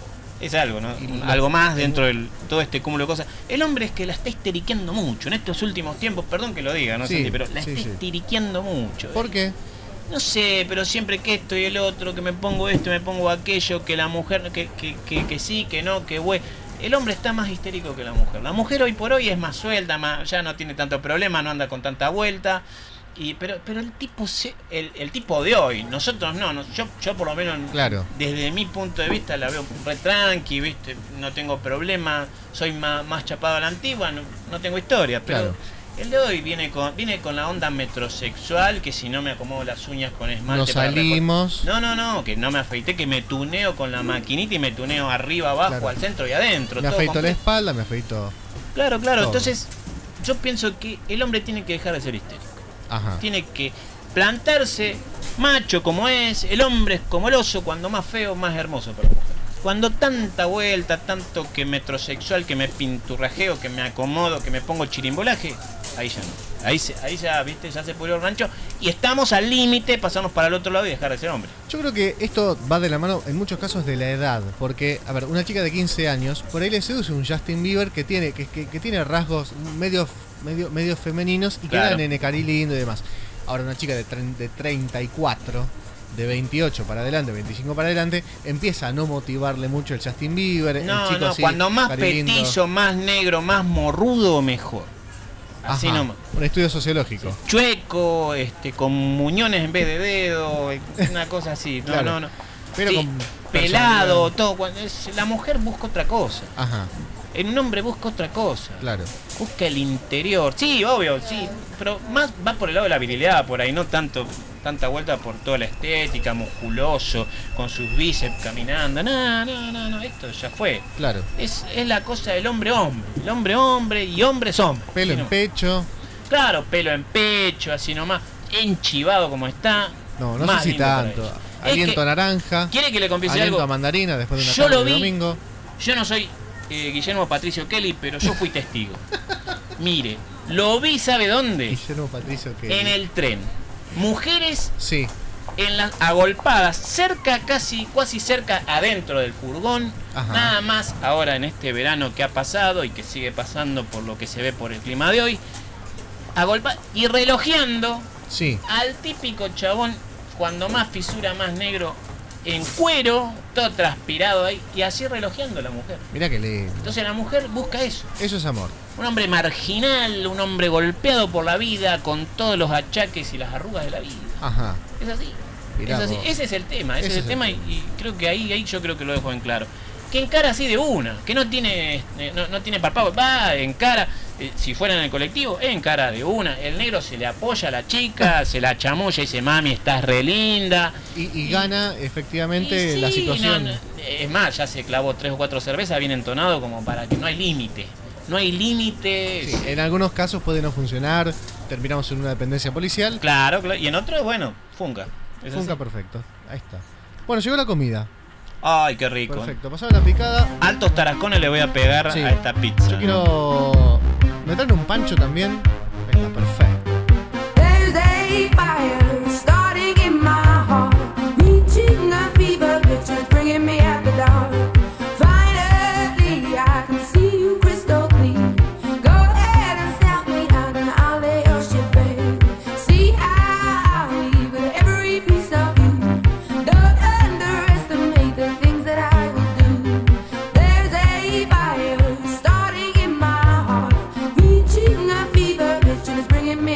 Es algo, ¿no? Y lo- Algo más dentro de todo este cúmulo de cosas. El hombre es que la está histeriqueando mucho en estos últimos tiempos, perdón que lo diga, ¿no? Sí, Santi? Pero la sí, está sí. histeriqueando mucho. ¿Por qué? No sé, pero siempre que esto y el otro, que me pongo esto, me pongo aquello, que la mujer, que, que, que, que sí, que no, que güey. El hombre está más histérico que la mujer. La mujer hoy por hoy es más suelta, más, ya no tiene tanto problema, no anda con tanta vuelta. Y, pero, pero el tipo se, el, el tipo de hoy, nosotros no, no yo, yo por lo menos Claro. desde mi punto de vista la veo re tranqui, viste, no tengo problema, soy más, más chapado a la antigua, no, no tengo historia, pero Claro. el de hoy viene con, viene con la onda metrosexual, que si no me acomodo las uñas con esmalte. No para salimos. recor- No, no, no, que no me afeité, que me tuneo con la maquinita y me tuneo arriba, abajo, Claro. al centro y adentro. Me todo afeito la completo. espalda, me afeito. Claro, claro, todo. entonces yo pienso que el hombre tiene que dejar de ser histérico. Ajá. Tiene que plantarse macho como es, el hombre es como el oso, cuando más feo, más hermoso para la mujer. Cuando tanta vuelta, tanto que metrosexual, que me pinturrajeo, que me acomodo, que me pongo chirimbolaje, ahí ya no. Ahí, se, ahí ya, viste, ya se pudrió el rancho y estamos al límite de pasarnos para el otro lado y dejar de ser hombre. Yo creo que esto va de la mano en muchos casos de la edad, porque, a ver, una chica de quince años, por ahí le seduce un Justin Bieber que tiene, que, que, que tiene rasgos medio, medio, medio femeninos y Claro. queda nene cari lindo y demás. Ahora una chica de, tre- de treinta y cuatro, de veintiocho para adelante, veinticinco para adelante, empieza a no motivarle mucho el Justin Bieber, el No, chico no, así, cuando más cari lindo. petizo, más negro, más morrudo, mejor. Así Ajá, nomás. un estudio sociológico. Chueco, este, con muñones en vez de dedo, una cosa así. No, Claro. no, no. Pero Sí, con pelado, personalidad. todo. Cuando es- la mujer busca otra cosa. Ajá, En un hombre busca otra cosa. claro. Busca el interior. Sí, obvio, sí. Pero más va por el lado de la virilidad, por ahí, no tanto tanta vuelta por toda la estética, musculoso, con sus bíceps caminando. No, no, no, no, esto ya fue. Claro. Es, es la cosa del hombre hombre. El hombre hombre y hombres hombre. Pelo Así en nomás. pecho. Claro, pelo en pecho, así nomás. Enchivado como está. No, no Más sé si lindo para tanto. ella. Aliento Es que- a naranja. ¿Quiere que le confiese aliento algo? a mandarina después de una Yo tarde lo de vi. domingo. Yo no soy eh, Guillermo Patricio Kelly, pero yo fui testigo. Mire, lo vi, ¿sabe dónde? Guillermo Patricio que En el tren. Mujeres sí. en las agolpadas, cerca, casi, casi cerca adentro del furgón. Ajá. Nada más ahora en este verano que ha pasado y que sigue pasando por lo que se ve por el clima de hoy. Agolpa y relojeando Sí. al típico chabón, cuando más fisura, más negro, en cuero, todo transpirado ahí, y así relojeando a la mujer. Mirá que lindo. Entonces la mujer busca eso. Eso es amor. Un hombre marginal, un hombre golpeado por la vida, con todos los achaques y las arrugas de la vida. Ajá. Es así. Mirá Es así. vos. Ese es el tema, ese, Ese es el tema y, y creo que ahí, ahí yo creo que lo dejo en claro. Que encara así de una, que no tiene eh, no, no tiene parpago, va, encara, eh, si fuera en el colectivo, encara de una. El negro se le apoya a la chica, se la chamulla y dice, mami, estás re linda. Y, y gana efectivamente Y sí, la situación. no, no, es más, ya se clavó tres o cuatro cervezas bien entonado como para que no hay límite. No hay límite. Sí, en algunos casos puede no funcionar, terminamos en una dependencia policial. Claro, claro. Y en otros, bueno, funca. Es Funca así. perfecto. Ahí está. Bueno, llegó la comida. Ay, qué rico. Perfecto. Pasaba la picada. Altos tarascones le voy a pegar Sí. a esta pizza. Yo quiero. ¿Me traen un pancho también? Ahí está, perfecto. There's a fire starting in my heart, reaching a fever pitch, is bringing me at the dark. Finally, I can see you crystal clear. Go ahead and sell me out, and I'll lay your shit bare. See how I leave with every piece of you. Don't underestimate the things that I will do. There's a fire starting in my heart, reaching a fever pitch, and it's bringing me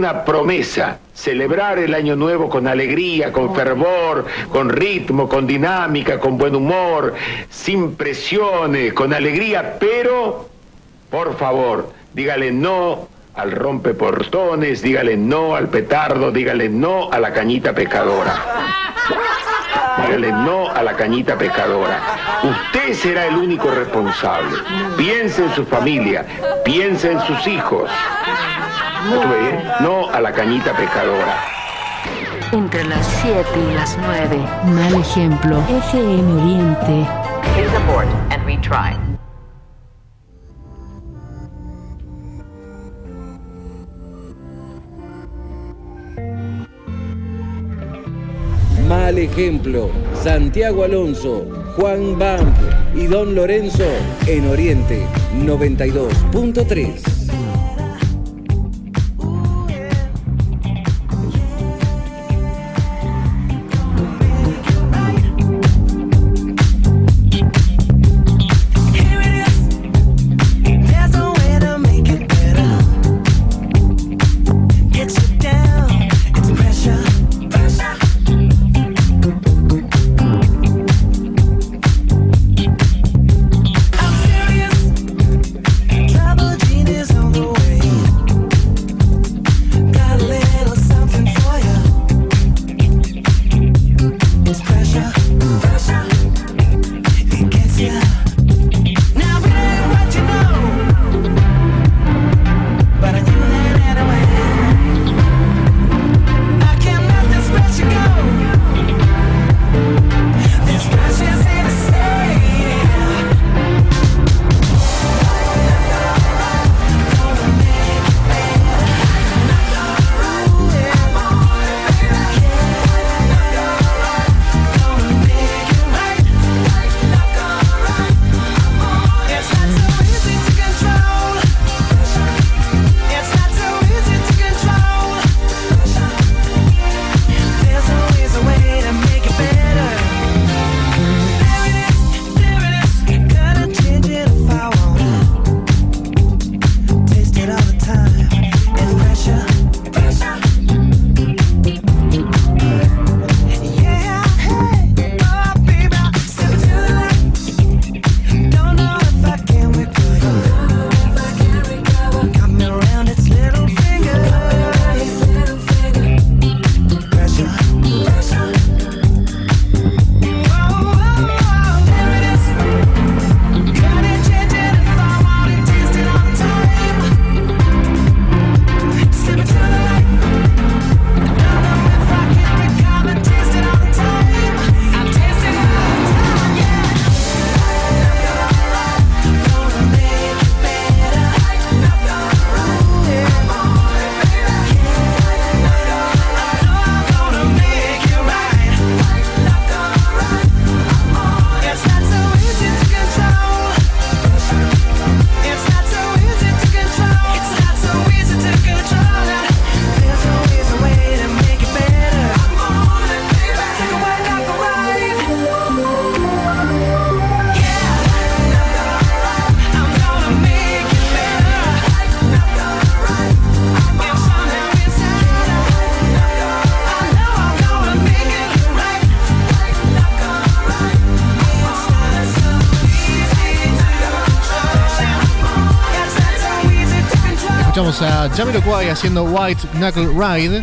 una promesa, celebrar el año nuevo con alegría, con fervor, con ritmo, con dinámica, con buen humor, sin presiones, con alegría, pero, por favor, dígale no al rompeportones, dígale no al petardo, dígale no a la cañita pescadora. Dígale no a la cañita pescadora. Usted será el único responsable. Piense en su familia, piense en sus hijos. No a la cañita pescadora. Entre las siete y las nueve. Mal ejemplo. F M Oriente. Please abort and retry. Mal ejemplo. Santiago Alonso, Juan Bamp y Don Lorenzo en Oriente noventa y dos punto tres. Escuchamos a Jamiroquai haciendo White Knuckle Ride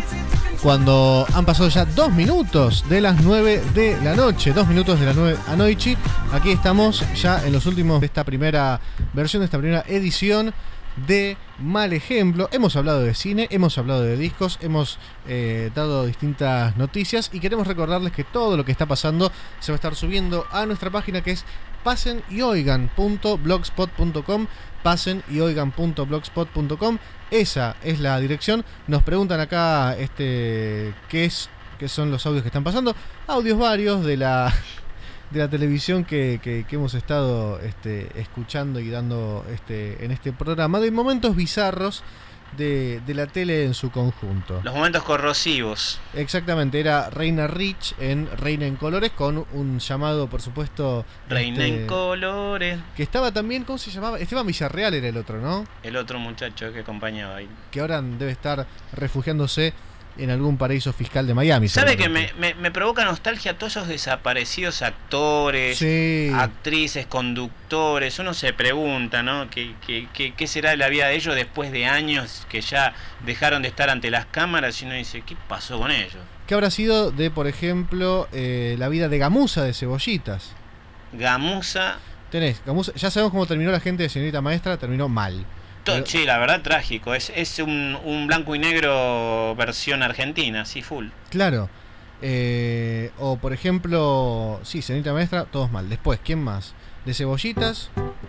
cuando han pasado ya dos minutos de las nueve de la noche. Dos minutos de las nueve anoche. Aquí estamos ya en los últimos de esta primera versión, de esta primera edición de Mal Ejemplo. Hemos hablado de cine, hemos hablado de discos, hemos eh, dado distintas noticias y queremos recordarles que todo lo que está pasando se va a estar subiendo a nuestra página, que es pasen y oigan punto blogspot punto com. pasen y oigan punto blogspot punto com. Esa es la dirección. Nos preguntan acá este qué es qué son los audios que están pasando. Audios varios de la de la televisión que, que, que hemos estado este, escuchando y dando este, en este programa, de momentos bizarros de, de la tele en su conjunto. Los momentos corrosivos. Exactamente, era Reina Rich en Reina en Colores, con un llamado, por supuesto... Reina este, en Colores. Que estaba también, ¿cómo se llamaba? Esteban Villarreal era el otro, ¿no? El otro muchacho que acompañaba ahí. Que ahora debe estar refugiándose en algún paraíso fiscal de Miami. ¿Sabe que me, me, me provoca nostalgia todos esos desaparecidos actores, sí. actrices, conductores? Uno se pregunta, ¿no? ¿Qué, qué, qué, qué será de la vida de ellos después de años que ya dejaron de estar ante las cámaras? Y uno dice, ¿qué pasó con ellos? ¿Qué habrá sido de, por ejemplo, eh, la vida de Gamuza de Cebollitas? Gamuza... Tenés, Gamuza, ya sabemos cómo terminó la gente de Señorita Maestra, terminó mal. Pero, sí, la verdad, trágico. Es, es un, un blanco y negro versión argentina, sí, full. Claro. Eh, o, por ejemplo, sí, Señorita Maestra, todos mal. Después, ¿quién más? De Cebollitas.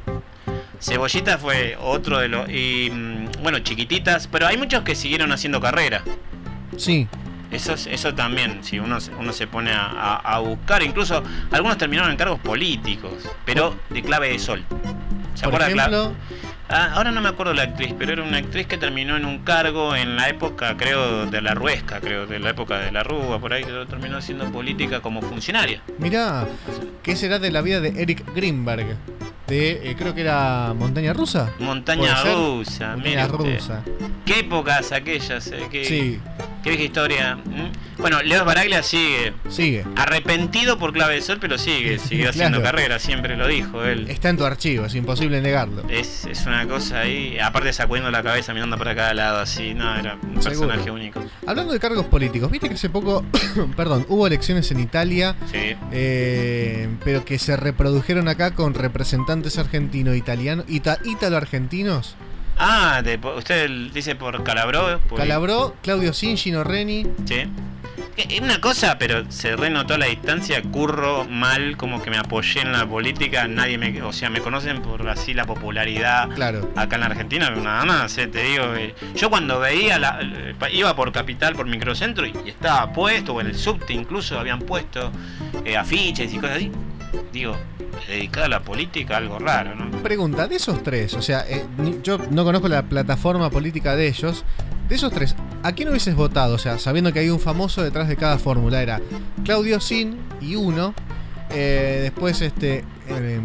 Cebollitas fue otro de los... Y, bueno, Chiquititas. Pero hay muchos que siguieron haciendo carrera. Sí. Eso, eso también, si uno, uno se pone a, a, a buscar. Incluso algunos terminaron en cargos políticos, pero de clave de sol. ¿Se por acuerda? ejemplo... Ah, ahora no me acuerdo la actriz, pero era una actriz que terminó en un cargo en la época, creo, de la Ruesca, creo, de la época de la Rúa, por ahí, que terminó haciendo política como funcionaria. Mirá, ¿qué será de la vida de Eric Greenberg? De, eh, creo que era Montaña Rusa. Montaña Rusa, Montaña Rusa. ¿Qué épocas aquellas? Eh? ¿Qué, sí. Qué vieja historia. ¿Mm? Bueno, Leo Baraglia sigue. Sigue. Arrepentido por clave de sol, pero sigue. Sigue haciendo claro. carrera, siempre lo dijo él. Está en tu archivo, es imposible negarlo. Es, es una cosa ahí, aparte sacudiendo la cabeza, mirando para cada lado, así, no, era un Seguro. personaje único. Hablando de cargos políticos, viste que hace poco, perdón, hubo elecciones en Italia, sí. eh, pero que se reprodujeron acá con representantes argentinos, italianos, ita, ítalo-argentinos. Ah, de, usted dice por Calabró. Por... Calabró, Claudio Sin, Gino Reni. Sí. Es una cosa, pero se renotó la distancia, curro mal, como que me apoyé en la política, nadie me, o sea, me conocen por así la popularidad claro. acá en la Argentina, nada más, eh, te digo, eh, yo cuando veía, la, eh, iba por Capital, por Microcentro, y, y estaba puesto, o en el subte incluso habían puesto eh, afiches y cosas así, digo, dedicado a la política, algo raro, ¿no? Pregunta, de esos tres, o sea, eh, yo no conozco la plataforma política de ellos. De esos tres, ¿a quién hubieses votado? O sea, sabiendo que hay un famoso detrás de cada fórmula. Era Claudio Sin y uno. Eh, después este eh,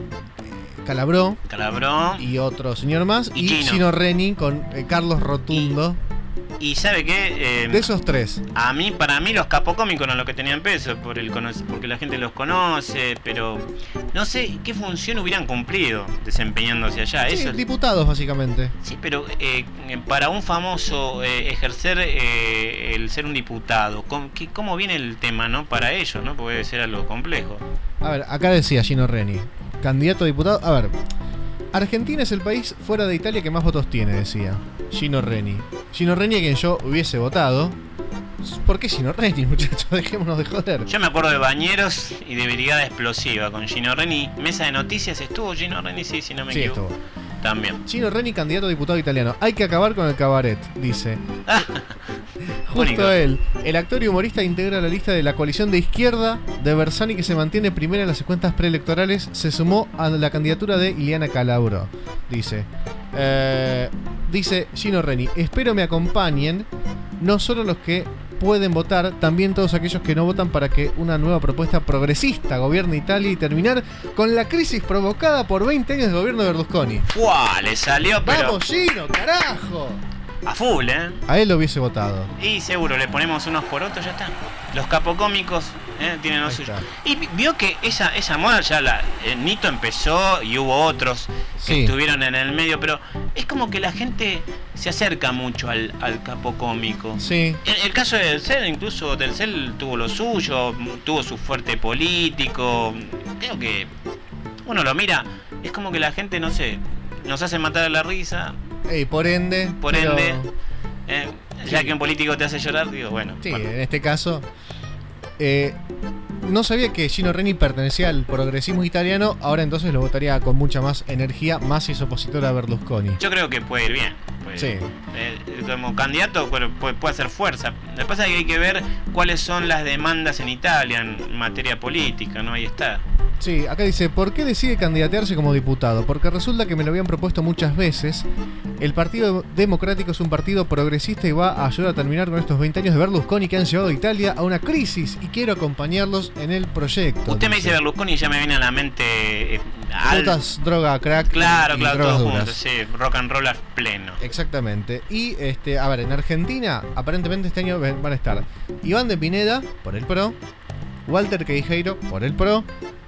Calabró. Calabró. Y otro señor más. Y, y Gino. Gino Reni con eh, Carlos Rotundo. Y, y ¿sabe qué? Eh, de esos tres. A mí, para mí, los capocómicos eran los que tenían peso. Por el porque la gente los conoce. Pero no sé qué función hubieran cumplido desempeñándose allá. Sí, Eso es... diputados, básicamente. Sí, pero eh, para un famoso eh, ejercer eh, el ser un diputado, ¿cómo, qué, ¿cómo viene el tema, no? Para ellos, ¿no? Puede ser algo complejo. A ver, acá decía Gino Reni, candidato a diputado. A ver, Argentina es el país fuera de Italia que más votos tiene, decía Gino Reni. Gino Reni, a quien yo hubiese votado. ¿Por qué Gino Reni, muchachos? Dejémonos de joder. Yo me acuerdo de Bañeros y de Brigada Explosiva con Gino Reni. Mesa de noticias estuvo Gino Reni, sí, si no me sí, equivoco. Estuvo. También. Gino Reni, candidato a diputado italiano. Hay que acabar con el cabaret, dice. Justo él, el actor y humorista, integra la lista de la coalición de izquierda de Bersani, que se mantiene primera en las cuentas preelectorales. Se sumó a la candidatura de Ileana Calabró, dice. Eh, dice Gino Reni, espero me acompañen no solo los que pueden votar, también todos aquellos que no votan, para que una nueva propuesta progresista gobierne Italia y terminar con la crisis provocada por veinte años de gobierno de Berlusconi. ¡Guau! Le salió, pero... ¡Vamos, Gino, carajo! A full, ¿eh? A él lo hubiese votado. Y seguro, le ponemos unos porotos, ya está. Los capocómicos ¿eh? tienen lo suyo. Y vio que esa, esa moda ya la... Eh, Nito empezó y hubo otros que sí. estuvieron en el medio, pero es como que la gente se acerca mucho al, al capocómico. Sí. En el caso de Delcel, incluso Delcel tuvo lo suyo, tuvo su fuerte político. Creo que uno lo mira, es como que la gente, no sé, nos hace matar a la risa. Y por ende. Por pero... ende, eh, ya sí. que un político te hace llorar, digo, bueno. Sí, bueno. en este caso. Eh, no sabía que Gino Reni pertenecía al progresismo italiano. Ahora entonces lo votaría con mucha más energía, más si es opositor a Berlusconi. Yo creo que puede ir bien. Puede Sí. Eh, como candidato puede, puede hacer fuerza. Lo que pasa es que hay que ver cuáles son las demandas en Italia en materia política, ¿no? Ahí está. Sí, acá dice, ¿por qué decide candidatearse como diputado? Porque resulta que me lo habían propuesto muchas veces. El Partido Democrático es un partido progresista y va a ayudar a terminar con estos veinte años de Berlusconi que han llevado a Italia a una crisis y quiero acompañarlos en el proyecto. Usted me dice Berlusconi y ya me viene a la mente... Eh, al... Putas, droga, crack Claro, y claro, drogas todos duras. juntos, sí, rock and roll a pleno. Exactamente. Y, este, a ver, en Argentina, aparentemente este año van a estar Iván de Pineda, por el PRO, Walter Queijeiro, por el PRO,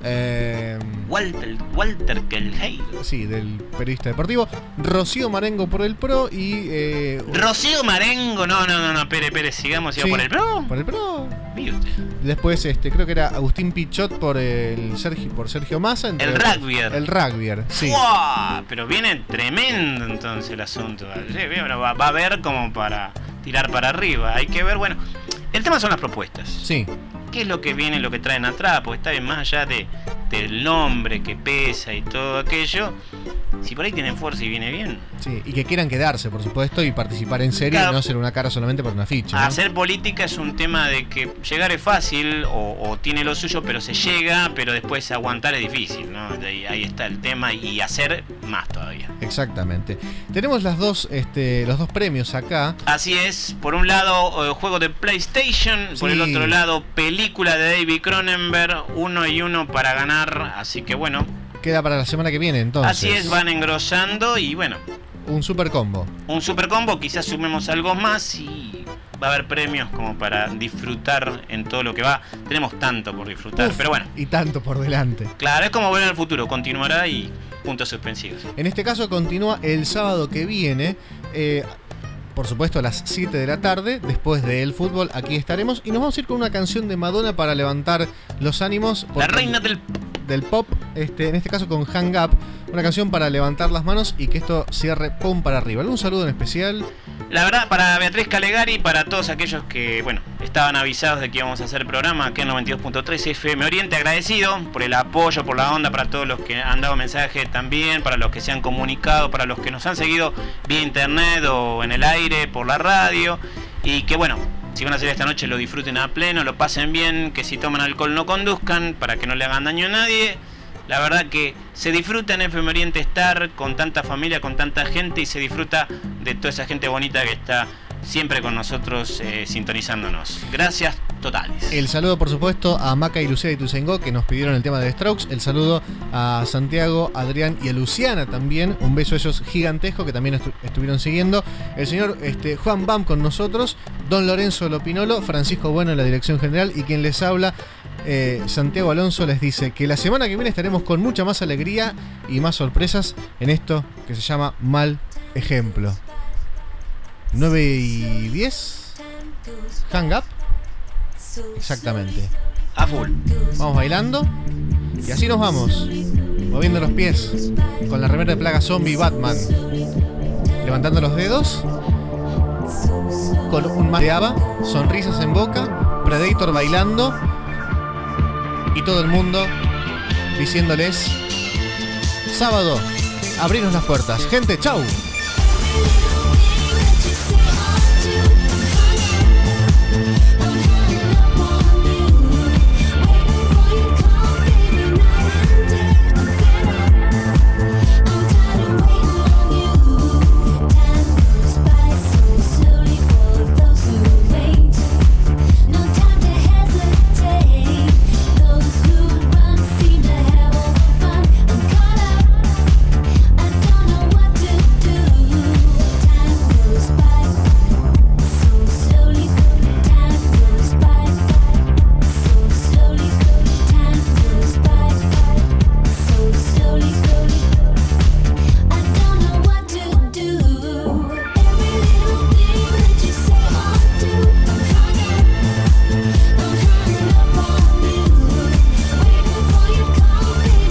eh, Walter, Walter Queijeiro. Sí, del periodista deportivo, Rocío Marengo por el PRO y... Eh, Rocío Marengo, no, no, no, no, Pere, Pere, sigamos, sigamos sí, por el PRO. Por el PRO. Mire usted. Después, este, creo que era Agustín Pichot por el Sergio, por Sergio Massa. El rugbyer. El rugbyer, sí. ¡Wow! Pero viene tremendo entonces el asunto. Sí, bueno, va, va a haber como para tirar para arriba. Hay que ver, bueno, el tema son las propuestas. Sí. ¿Qué es lo que viene, lo que traen atrás? Porque está bien, más allá de, del nombre que pesa y todo aquello, si por ahí tienen fuerza y viene bien. Sí, y que quieran quedarse, por supuesto, y participar en serio, Claro. y no ser una cara solamente por una ficha, ¿no? Hacer política es un tema de que llegar es fácil o, o tiene lo suyo, pero se llega, pero después aguantar es difícil, ¿no? Ahí, ahí está el tema y hacer más todavía. Exactamente. Tenemos las dos, este, los dos premios acá. Así es, por un lado eh, juego de PlayStation, por Sí. el otro lado película de David Cronenberg, uno y uno para ganar, así que bueno. Queda para la semana que viene, entonces. Así es, van engrosando y bueno. Un super combo. Un super combo, quizás sumemos algo más y va a haber premios como para disfrutar en todo lo que va. Tenemos tanto por disfrutar, Uf, pero bueno. Y tanto por delante. Claro, es como ver en el futuro, continuará y puntos suspensivos. En este caso continúa el sábado que viene. Eh, por supuesto a las siete de la tarde, después del fútbol, aquí estaremos. Y nos vamos a ir con una canción de Madonna para levantar los ánimos. La reina del del pop, este, en este caso con Hang Up, una canción para levantar las manos y que esto cierre pum para arriba. ¿Algún saludo en especial? La verdad, para Beatriz Calegari, para todos aquellos que, bueno, estaban avisados de que íbamos a hacer el programa aquí en noventa y dos punto tres F M Oriente, agradecido por el apoyo, por la onda, para todos los que han dado mensaje también, para los que se han comunicado, para los que nos han seguido vía internet o en el aire, por la radio, y que bueno, si van a hacer esta noche lo disfruten a pleno, lo pasen bien, que si toman alcohol no conduzcan, para que no le hagan daño a nadie. La verdad que se disfruta en F M Oriente estar con tanta familia, con tanta gente, y se disfruta de toda esa gente bonita que está siempre con nosotros eh, sintonizándonos. Gracias totales. El saludo, por supuesto, a Maca y Lucía de Ituzaingó, que nos pidieron el tema de Strokes. El saludo a Santiago, Adrián y a Luciana también. Un beso a ellos gigantesco, que también estu estuvieron siguiendo. El señor este, Juan Bam con nosotros, Don Lorenzo Lopinolo, Francisco Bueno en la dirección general, y quien les habla, eh, Santiago Alonso, les dice que la semana que viene estaremos con mucha más alegría y más sorpresas en esto que se llama Mal Ejemplo. nueve y diez. Hang Up. Exactamente. A full. Vamos bailando. Y así nos vamos. Moviendo los pies. Con la remera de Plaga Zombie Batman. Levantando los dedos. Con un más de Ava. Sonrisas en boca. Predator bailando. Y todo el mundo diciéndoles: sábado, abrirnos las puertas. Gente, chau.